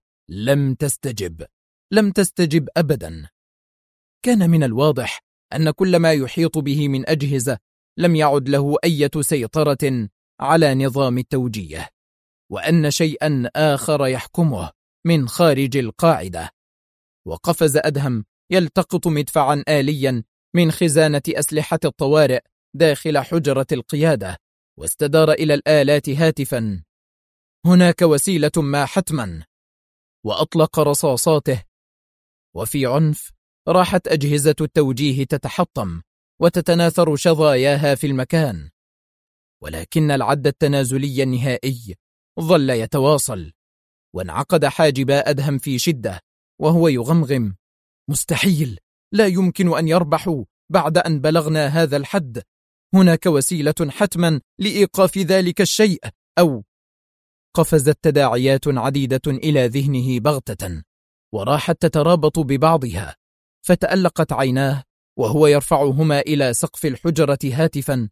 لم تستجب أبدا. كان من الواضح أن كل ما يحيط به من أجهزة لم يعد له أي سيطرة على نظام التوجيه، وأن شيئا آخر يحكمه من خارج القاعدة. وقفز أدهم يلتقط مدفعا آليا من خزانة أسلحة الطوارئ داخل حجرة القيادة، واستدار إلى الآلات هاتفا: هناك وسيلة ما حتما. وأطلق رصاصاته، وفي عنف راحت أجهزة التوجيه تتحطم وتتناثر شظاياها في المكان. ولكن العد التنازلي النهائي ظل يتواصل، وانعقد حاجب أدهم في شدة وهو يغمغم: مستحيل، لا يمكن أن يربحوا بعد أن بلغنا هذا الحد. هناك وسيلة حتما لإيقاف ذلك الشيء، أو قفزت تداعيات عديدة إلى ذهنه بغتة، وراحت تترابط ببعضها، فتألقت عيناه وهو يرفعهما إلى سقف الحجرة هاتفا: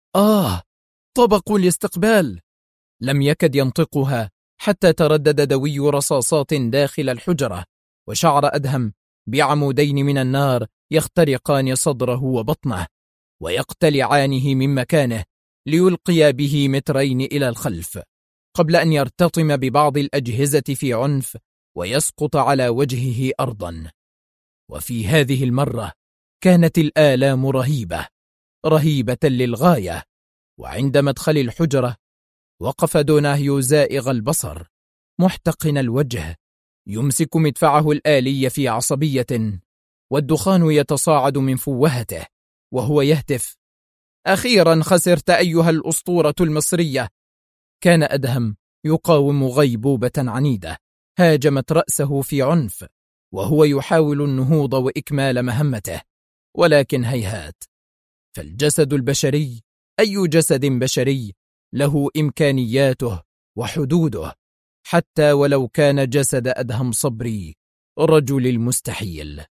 طبق الاستقبال! لم يكد ينطقها حتى تردد دوي رصاصات داخل الحجرة، وشعر أدهم بعمودين من النار يخترقان صدره وبطنه ويقتلعانه من مكانه ليلقي به مترين إلى الخلف، قبل أن يرتطم ببعض الأجهزة في عنف ويسقط على وجهه أرضا. وفي هذه المرة كانت الآلام رهيبة للغاية. وعند مدخل الحجرة وقف دوناهيو زائغ البصر محتقن الوجه، يمسك مدفعه الآلي في عصبية، والدخان يتصاعد من فوهته، وهو يهتف: أخيرا خسرت أيها الأسطورة المصرية. كان أدهم يقاوم غيبوبة عنيدة هاجمت رأسه في عنف، وهو يحاول النهوض وإكمال مهمته، ولكن هيهات، فالجسد البشري أي جسد بشري له إمكانياته وحدوده، حتى ولو كان جسد أدهم صبري رجل المستحيل.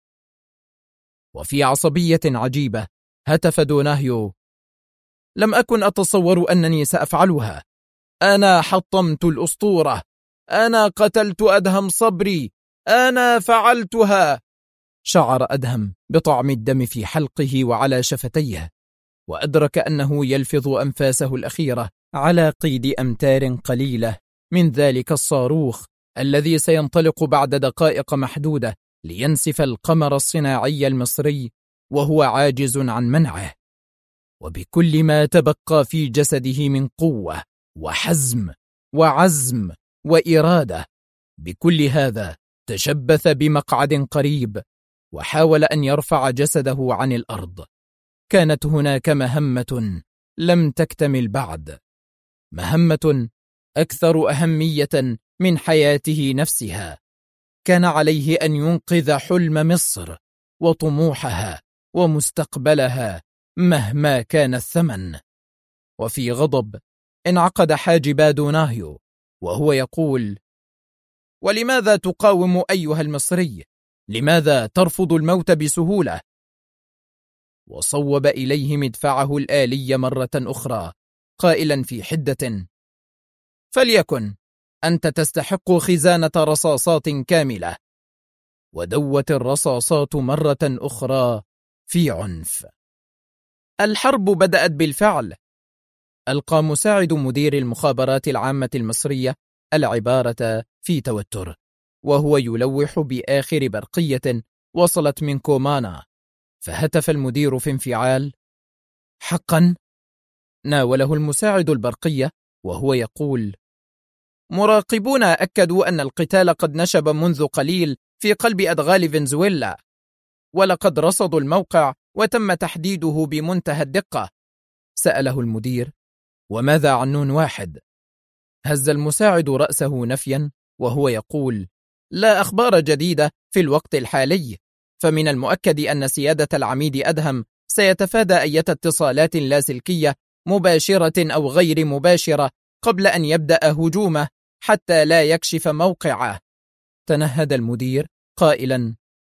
وفي عصبية عجيبة هتف دوناهيو: لم أكن أتصور أنني سأفعلها. أنا حطمت الأسطورة، أنا قتلت أدهم صبري، أنا فعلتها. شعر أدهم بطعم الدم في حلقه وعلى شفتيه، وأدرك أنه يلفظ أنفاسه الأخيرة على قيد أمتار قليلة من ذلك الصاروخ الذي سينطلق بعد دقائق محدودة لينسف القمر الصناعي المصري، وهو عاجز عن منعه. وبكل ما تبقى في جسده من قوة وحزم وعزم وإرادة، بكل هذا تشبث بمقعد قريب وحاول أن يرفع جسده عن الأرض. كانت هناك مهمة لم تكتمل بعد، مهمة أكثر أهمية من حياته نفسها. كان عليه أن ينقذ حلم مصر وطموحها ومستقبلها مهما كان الثمن. وفي غضب انعقد حاجب دوناهيو وهو يقول: ولماذا تقاوم أيها المصري؟ لماذا ترفض الموت بسهولة؟ وصوب إليه مدفعه الآلي مرة أخرى قائلا في حدة: فليكن، أنت تستحق خزانة رصاصات كاملة. ودوت الرصاصات مرة أخرى في عنف. الحرب بدأت بالفعل. ألقى مساعد مدير المخابرات العامة المصرية العبارة في توتر وهو يلوح بآخر برقية وصلت من كومانا، فهتف المدير في انفعال: حقا؟ ناوله المساعد البرقية وهو يقول: مراقبون أكدوا أن القتال قد نشب منذ قليل في قلب أدغال فنزويلا، ولقد رصدوا الموقع وتم تحديده بمنتهى الدقة. سأله المدير: وماذا عن نون واحد؟ هز المساعد رأسه نفيا وهو يقول: لا أخبار جديدة في الوقت الحالي، فمن المؤكد أن سيادة العميد أدهم سيتفادى أي اتصالات لاسلكية مباشرة أو غير مباشرة قبل أن يبدأ هجومه حتى لا يكشف موقعه. تنهد المدير قائلا: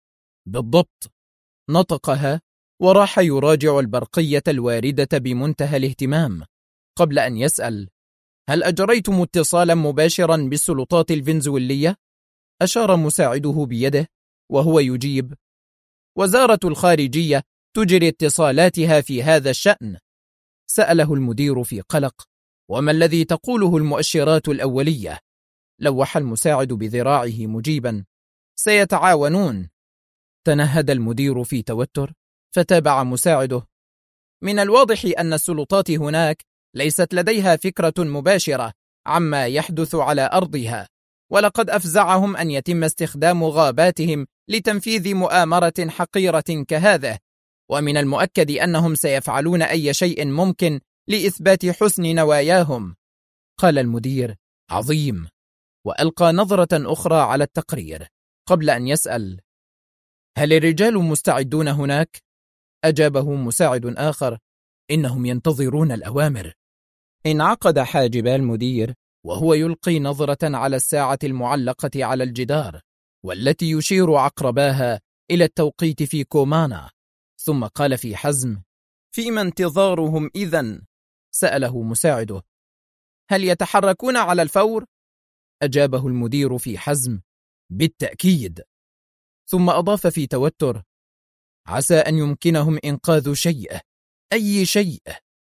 بالضبط. نطقها وراح يراجع البرقية الواردة بمنتهى الاهتمام قبل أن يسأل: هل أجريتم اتصالا مباشرا بالسلطات الفنزويلية؟ أشار مساعده بيده وهو يجيب: وزارة الخارجية تجري اتصالاتها في هذا الشأن. سأله المدير في قلق: وما الذي تقوله المؤشرات الأولية؟ لوح المساعد بذراعه مجيبا: سيتعاونون. تنهد المدير في توتر فتابع مساعده: من الواضح أن السلطات هناك ليست لديها فكرة مباشرة عما يحدث على أرضها، ولقد أفزعهم أن يتم استخدام غاباتهم لتنفيذ مؤامرة حقيرة كهذه، ومن المؤكد أنهم سيفعلون أي شيء ممكن لإثبات حسن نواياهم. قال المدير: عظيم. وألقى نظرة أخرى على التقرير قبل أن يسأل: هل الرجال مستعدون هناك؟ أجابه مساعد آخر: إنهم ينتظرون الأوامر. انعقد حاجب المدير وهو يلقي نظرة على الساعة المعلقة على الجدار والتي يشير عقرباها إلى التوقيت في كومانا، ثم قال في حزم: فيما انتظارهم إذن؟ سأله مساعده: هل يتحركون على الفور؟ أجابه المدير في حزم: بالتأكيد. ثم أضاف في توتر: عسى أن يمكنهم إنقاذ شيء، أي شيء.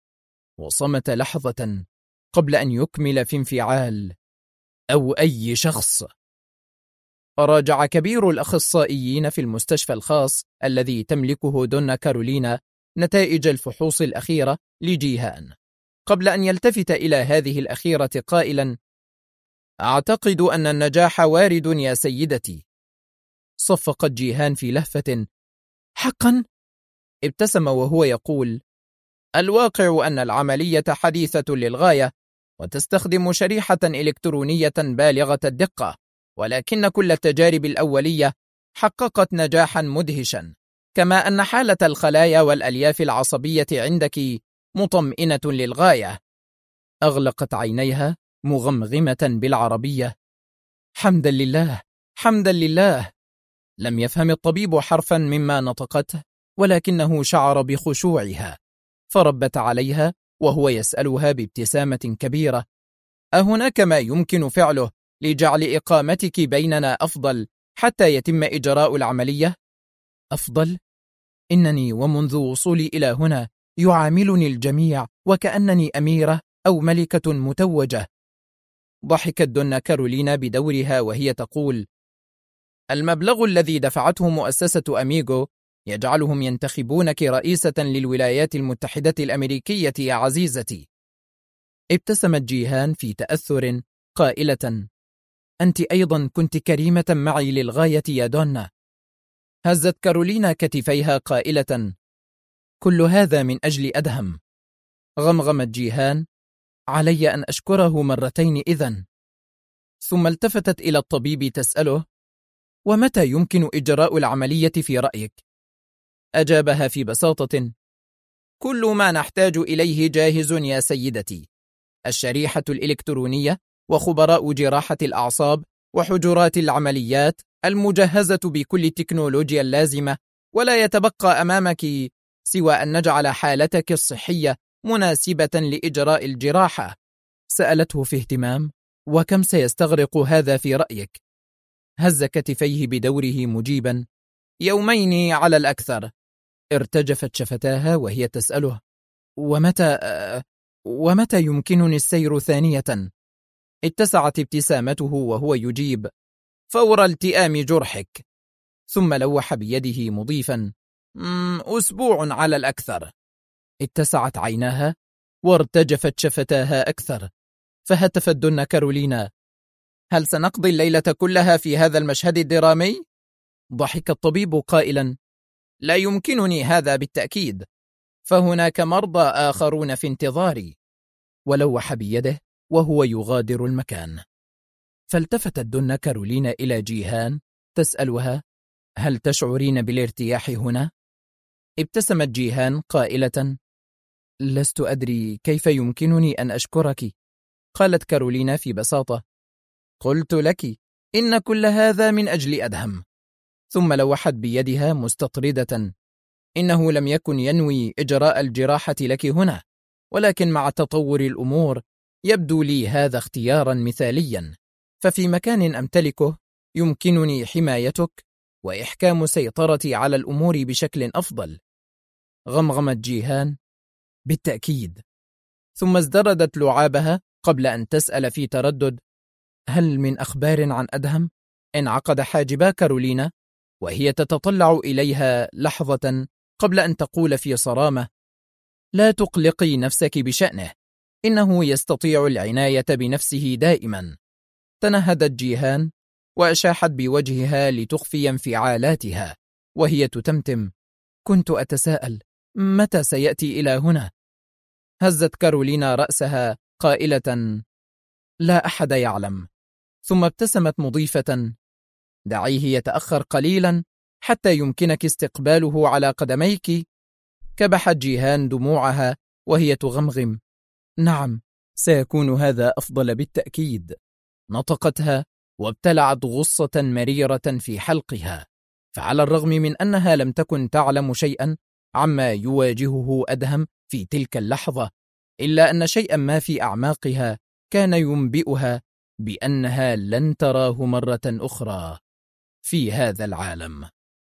وصمت لحظة قبل أن يكمل في انفعال: أو أي شخص. راجع كبير الأخصائيين في المستشفى الخاص الذي تملكه دونا كارولينا نتائج الفحوص الأخيرة لجيهان قبل أن يلتفت إلى هذه الأخيرة قائلا: أعتقد أن النجاح وارد يا سيدتي. صفقت جيهان في لهفة: حقا؟ ابتسم وهو يقول: الواقع أن العملية حديثة للغاية وتستخدم شريحة إلكترونية بالغة الدقة، ولكن كل التجارب الأولية حققت نجاحا مدهشا، كما أن حالة الخلايا والألياف العصبية عندك مطمئنة للغاية. أغلقت عينيها مغمغمة بالعربية: حمدا لله، حمدا لله. لم يفهم الطبيب حرفا مما نطقته، ولكنه شعر بخشوعها، فربت عليها وهو يسألها بابتسامة كبيرة: أهناك ما يمكن فعله لجعل إقامتك بيننا أفضل حتى يتم إجراء العملية؟ أفضل؟ إنني ومنذ وصولي إلى هنا يعاملني الجميع وكأنني أميرة أو ملكة متوجة. ضحكت دونا كارولينا بدورها وهي تقول: المبلغ الذي دفعته مؤسسة أميغو يجعلهم ينتخبونك رئيسة للولايات المتحدة الأمريكية يا عزيزتي. ابتسمت جيهان في تأثر قائلة: أنت أيضا كنت كريمة معي للغاية يا دونا. هزت كارولينا كتفيها قائلة: كل هذا من أجل أدهم. غمغمت جيهان: علي أن أشكره مرتين إذن. ثم التفتت إلى الطبيب تسأله: ومتى يمكن إجراء العملية في رأيك؟ أجابها في بساطة: كل ما نحتاج إليه جاهز يا سيدتي، الشريحة الإلكترونية وخبراء جراحة الأعصاب وحجرات العمليات المجهزة بكل التكنولوجيا اللازمة، ولا يتبقى أمامك سوى أن نجعل حالتك الصحية مناسبة لإجراء الجراحة. سألته في اهتمام: وكم سيستغرق هذا في رأيك؟ هز كتفيه بدوره مجيبا: 2 على الأكثر. ارتجفت شفتاها وهي تسأله: ومتى يمكنني السير ثانية؟ اتسعت ابتسامته وهو يجيب: فور التئام جرحك. ثم لوح بيده مضيفا: 1 أسبوع على الأكثر. اتسعت عيناها وارتجفت شفتاها أكثر، فهتفت دون كارولينا: هل سنقضي الليلة كلها في هذا المشهد الدرامي؟ ضحك الطبيب قائلا: لا يمكنني هذا بالتأكيد، فهناك مرضى آخرون في انتظاري. ولوح بيده وهو يغادر المكان. فالتفتت دون كارولينا إلى جيهان تسألها: هل تشعرين بالارتياح هنا؟ ابتسمت جيهان قائلة: لست أدري كيف يمكنني أن أشكرك. قالت كارولينا في بساطة: قلت لك إن كل هذا من أجل أدهم. ثم لوحت بيدها مستطردة: إنه لم يكن ينوي إجراء الجراحة لك هنا، ولكن مع تطور الأمور يبدو لي هذا اختيارا مثاليا، ففي مكان أمتلكه يمكنني حمايتك وإحكام سيطرتي على الأمور بشكل أفضل. غمغمت جيهان: بالتأكيد. ثم ازدردت لعابها قبل أن تسأل في تردد: هل من أخبار عن أدهم؟ انعقد حاجبا كارولينا وهي تتطلع إليها لحظة قبل أن تقول في صرامة: لا تقلقي نفسك بشأنه، إنه يستطيع العناية بنفسه دائما. تنهدت جيهان وأشاحت بوجهها لتخفي انفعالاتها وهي تتمتم: كنت أتساءل متى سيأتي إلى هنا. هزت كارولينا رأسها قائلة: لا أحد يعلم. ثم ابتسمت مضيفة: دعيه يتأخر قليلا حتى يمكنك استقباله على قدميك. كبحت جيهان دموعها وهي تغمغم: نعم، سيكون هذا أفضل بالتأكيد. نطقتها وابتلعت غصة مريرة في حلقها، فعلى الرغم من أنها لم تكن تعلم شيئا عما يواجهه أدهم في تلك اللحظة، إلا أن شيئا ما في أعماقها كان ينبئها بأنها لن تراه مرة أخرى في هذا العالم.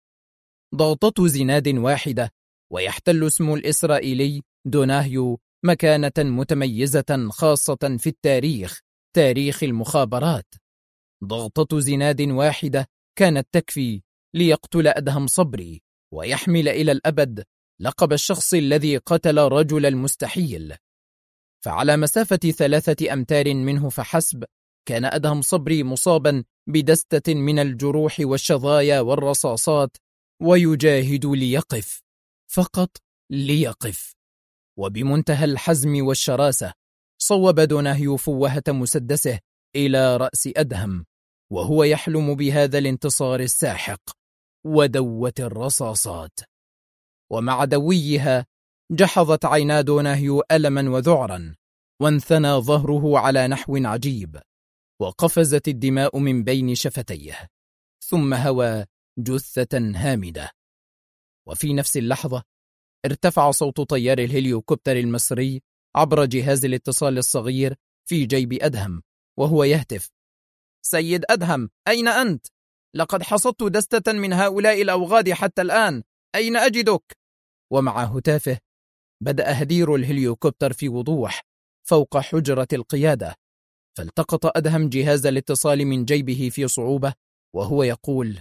ضغطة زناد واحدة ويحتل اسم الإسرائيلي دوناهيو مكانة متميزة خاصة في التاريخ، تاريخ المخابرات. ضغطة زناد واحدة كانت تكفي ليقتل أدهم صبري ويحمل إلى الأبد لقب الشخص الذي قتل رجل المستحيل. فعلى مسافة 3 أمتار منه فحسب كان أدهم صبري مصابا بدستة من الجروح والشظايا والرصاصات، ويجاهد ليقف، فقط ليقف. وبمنتهى الحزم والشراسة صوب دوناهيو فوهة مسدسه إلى رأس أدهم وهو يحلم بهذا الانتصار الساحق، ودوت الرصاصات. ومع دويها جحظت عينا دوناهيو ألما وذعرا، وانثنى ظهره على نحو عجيب، وقفزت الدماء من بين شفتيه، ثم هوى جثة هامدة. وفي نفس اللحظة ارتفع صوت طيار الهليوكوبتر المصري عبر جهاز الاتصال الصغير في جيب أدهم وهو يهتف: سيد أدهم، أين أنت؟ لقد حصدت دستة من هؤلاء الأوغاد حتى الآن، أين أجدك؟ ومع هتافه بدأ هدير الهليوكوبتر في وضوح فوق حجرة القيادة، فالتقط أدهم جهاز الاتصال من جيبه في صعوبة وهو يقول: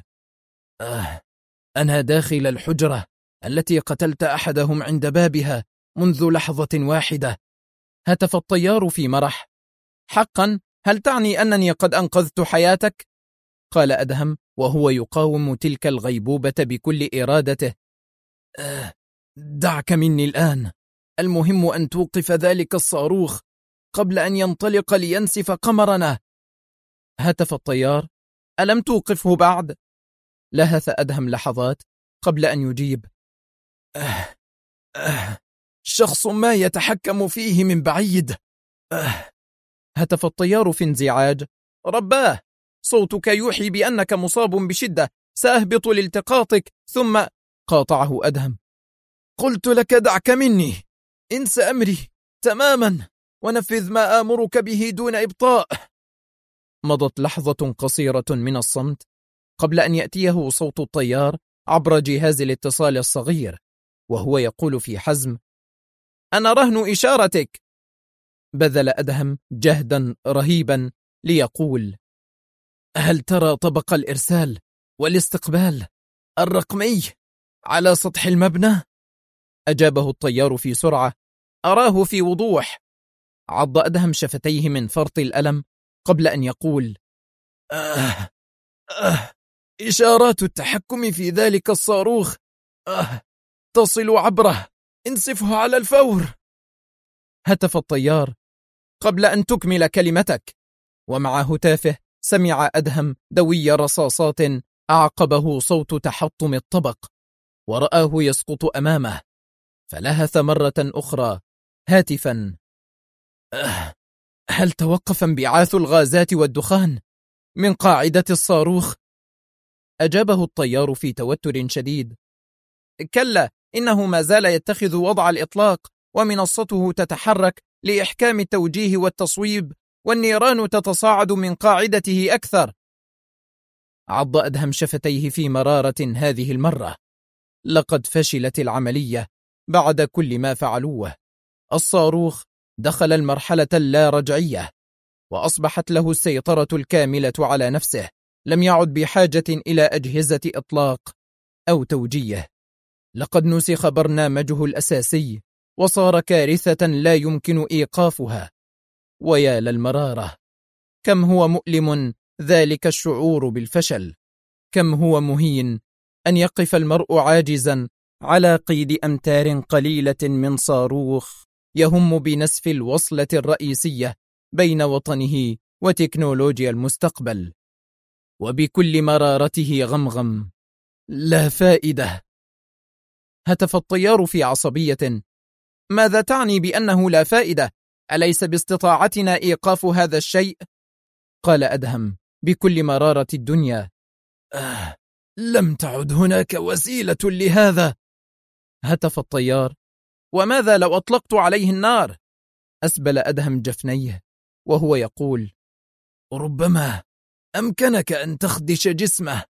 أنا داخل الحجرة التي قتلت أحدهم عند بابها منذ لحظة واحدة. هتف الطيار في مرح: حقا هل تعني أنني قد أنقذت حياتك؟ قال أدهم وهو يقاوم تلك الغيبوبة بكل إرادته. دعك مني الآن، المهم أن توقف ذلك الصاروخ قبل أن ينطلق لينسف قمرنا. هتف الطيار: ألم توقفه بعد؟ لهث أدهم لحظات قبل أن يجيب: شخص ما يتحكم فيه من بعيد. هتف الطيار في انزعاج: رباه، صوتك يوحي بأنك مصاب بشدة، سأهبط لالتقاطك. ثم قاطعه أدهم: قلت لك دعك مني، انس أمري تماما ونفذ ما آمرك به دون إبطاء. مضت لحظة قصيرة من الصمت قبل أن يأتيه صوت الطيار عبر جهاز الاتصال الصغير وهو يقول في حزم: أنا رهن إشارتك. بذل أدهم جهدا رهيبا ليقول: هل ترى طبق الإرسال والاستقبال الرقمي على سطح المبنى؟ أجابه الطيار في سرعة: أراه في وضوح. عض أدهم شفتيه من فرط الألم قبل أن يقول: إشارات التحكم في ذلك الصاروخ تصل عبره، انسفه على الفور. هتف الطيار: قبل أن تكمل كلمتك. ومع هتافه سمع أدهم دوي رصاصات أعقبه صوت تحطم الطبق، ورآه يسقط أمامه، فلهث مرة أخرى هاتفا: هل توقف انبعاث الغازات والدخان من قاعدة الصاروخ؟ أجابه الطيار في توتر شديد: كلا، إنه ما زال يتخذ وضع الإطلاق، ومنصته تتحرك لإحكام التوجيه والتصويب، والنيران تتصاعد من قاعدته أكثر. عض أدهم شفتيه في مرارة هذه المرة. لقد فشلت العملية بعد كل ما فعلوه. الصاروخ دخل المرحلة اللارجعية، وأصبحت له السيطرة الكاملة على نفسه. لم يعد بحاجة إلى أجهزة إطلاق أو توجيه. لقد نسخ برنامجه الأساسي وصار كارثة لا يمكن إيقافها. ويا للمرارة، كم هو مؤلم ذلك الشعور بالفشل، كم هو مهين أن يقف المرء عاجزا على قيد أمتار قليلة من صاروخ يهم بنسف الوصلة الرئيسية بين وطنه وتكنولوجيا المستقبل. وبكل مرارته غمغم: لا فائدة. هتف الطيار في عصبية: ماذا تعني بأنه لا فائدة؟ أليس باستطاعتنا إيقاف هذا الشيء؟ قال أدهم بكل مرارة الدنيا: لم تعد هناك وسيلة لهذا. هتف الطيار: وماذا لو أطلقت عليه النار؟ أسبل أدهم جفنيه وهو يقول: ربما أمكنك أن تخدش جسمه،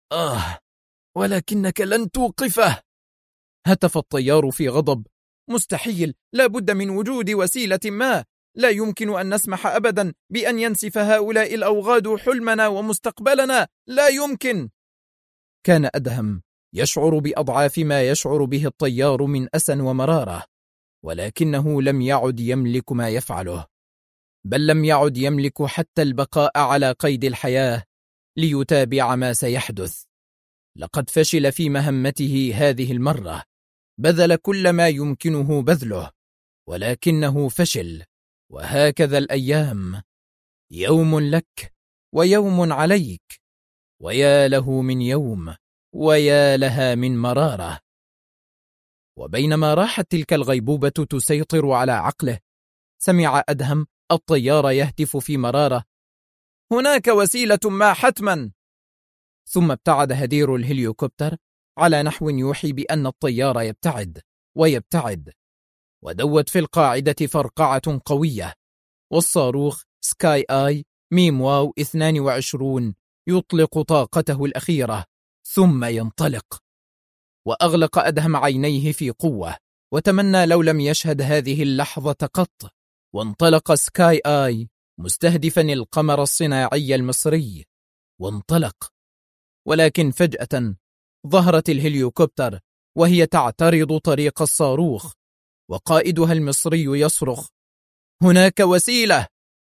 ولكنك لن توقفه. هتف الطيار في غضب: مستحيل، لا بد من وجود وسيلة ما. لا يمكن أن نسمح أبدا بأن ينسف هؤلاء الأوغاد حلمنا ومستقبلنا، لا يمكن. كان أدهم يشعر بأضعاف ما يشعر به الطيار من أسى ومرارة، ولكنه لم يعد يملك ما يفعله، بل لم يعد يملك حتى البقاء على قيد الحياة ليتابع ما سيحدث. لقد فشل في مهمته هذه المرة، بذل كل ما يمكنه بذله، ولكنه فشل. وهكذا الأيام، يوم لك ويوم عليك، ويا له من يوم ويا لها من مرارة. وبينما راحت تلك الغيبوبة تسيطر على عقله، سمع أدهم الطيار يهتف في مرارة: هناك وسيلة ما حتما. ثم ابتعد هدير الهليوكوبتر على نحو يوحي بأن الطيار يبتعد ويبتعد، ودوت في القاعدة فرقعة قوية، والصاروخ سكاي آي ميم واو 22 يطلق طاقته الأخيرة ثم ينطلق. وأغلق أدهم عينيه في قوة، وتمنى لو لم يشهد هذه اللحظة قط. وانطلق سكاي آي مستهدفا القمر الصناعي المصري، وانطلق. ولكن فجأة ظهرت الهليوكوبتر وهي تعترض طريق الصاروخ، وقائدها المصري يصرخ: هناك وسيلة.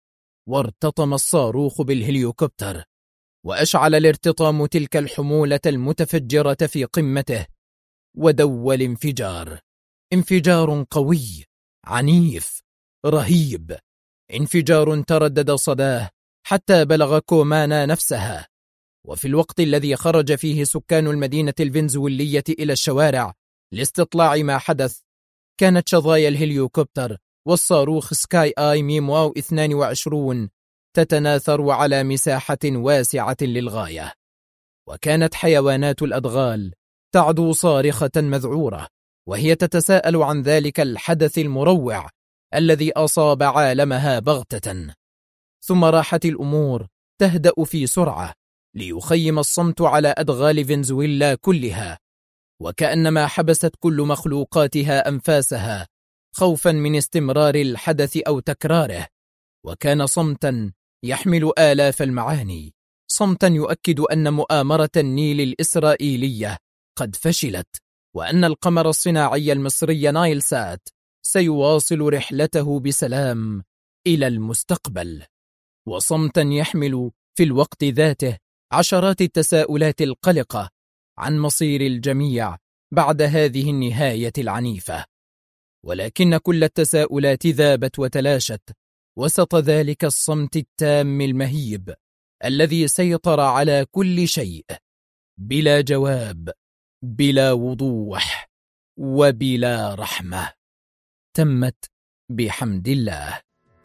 وارتطم الصاروخ بالهليكوبتر، وأشعل الارتطام تلك الحمولة المتفجرة في قمته، ودوى الانفجار، انفجار قوي عنيف رهيب، انفجار تردد صداه حتى بلغ كومانا نفسها. وفي الوقت الذي خرج فيه سكان المدينة الفنزويلية إلى الشوارع لاستطلاع ما حدث، كانت شظايا الهليكوبتر والصاروخ سكاي آي ميمواو 22 تتناثر على مساحة واسعة للغاية، وكانت حيوانات الأدغال تعدو صارخة مذعورة وهي تتساءل عن ذلك الحدث المروع الذي أصاب عالمها بغتة. ثم راحت الأمور تهدأ في سرعة ليخيم الصمت على أدغال فنزويلا كلها، وكأنما حبست كل مخلوقاتها أنفاسها خوفا من استمرار الحدث أو تكراره. وكان صمتا يحمل آلاف المعاني، صمتا يؤكد أن مؤامرة النيل الإسرائيلية قد فشلت، وأن القمر الصناعي المصري نايل سات سيواصل رحلته بسلام إلى المستقبل، وصمتا يحمل في الوقت ذاته عشرات التساؤلات القلقة عن مصير الجميع بعد هذه النهاية العنيفة. ولكن كل التساؤلات ذابت وتلاشت وسط ذلك الصمت التام المهيب الذي سيطر على كل شيء، بلا جواب، بلا وضوح، وبلا رحمة. تمت بحمد الله.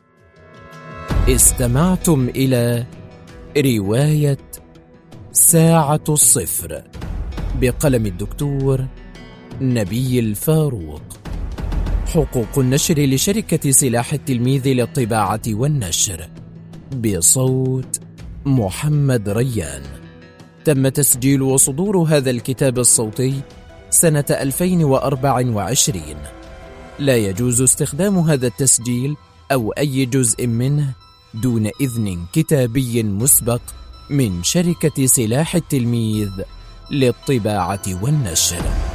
استمعتم إلى رواية ساعة الصفر بقلم الدكتور نبيل فاروق. حقوق النشر لشركة سلاح التلميذ للطباعة والنشر، بصوت محمد ريان. تم تسجيل وصدور هذا الكتاب الصوتي سنة 2024. لا يجوز استخدام هذا التسجيل أو أي جزء منه دون إذن كتابي مسبق من شركة سلاح التلميذ للطباعة والنشر.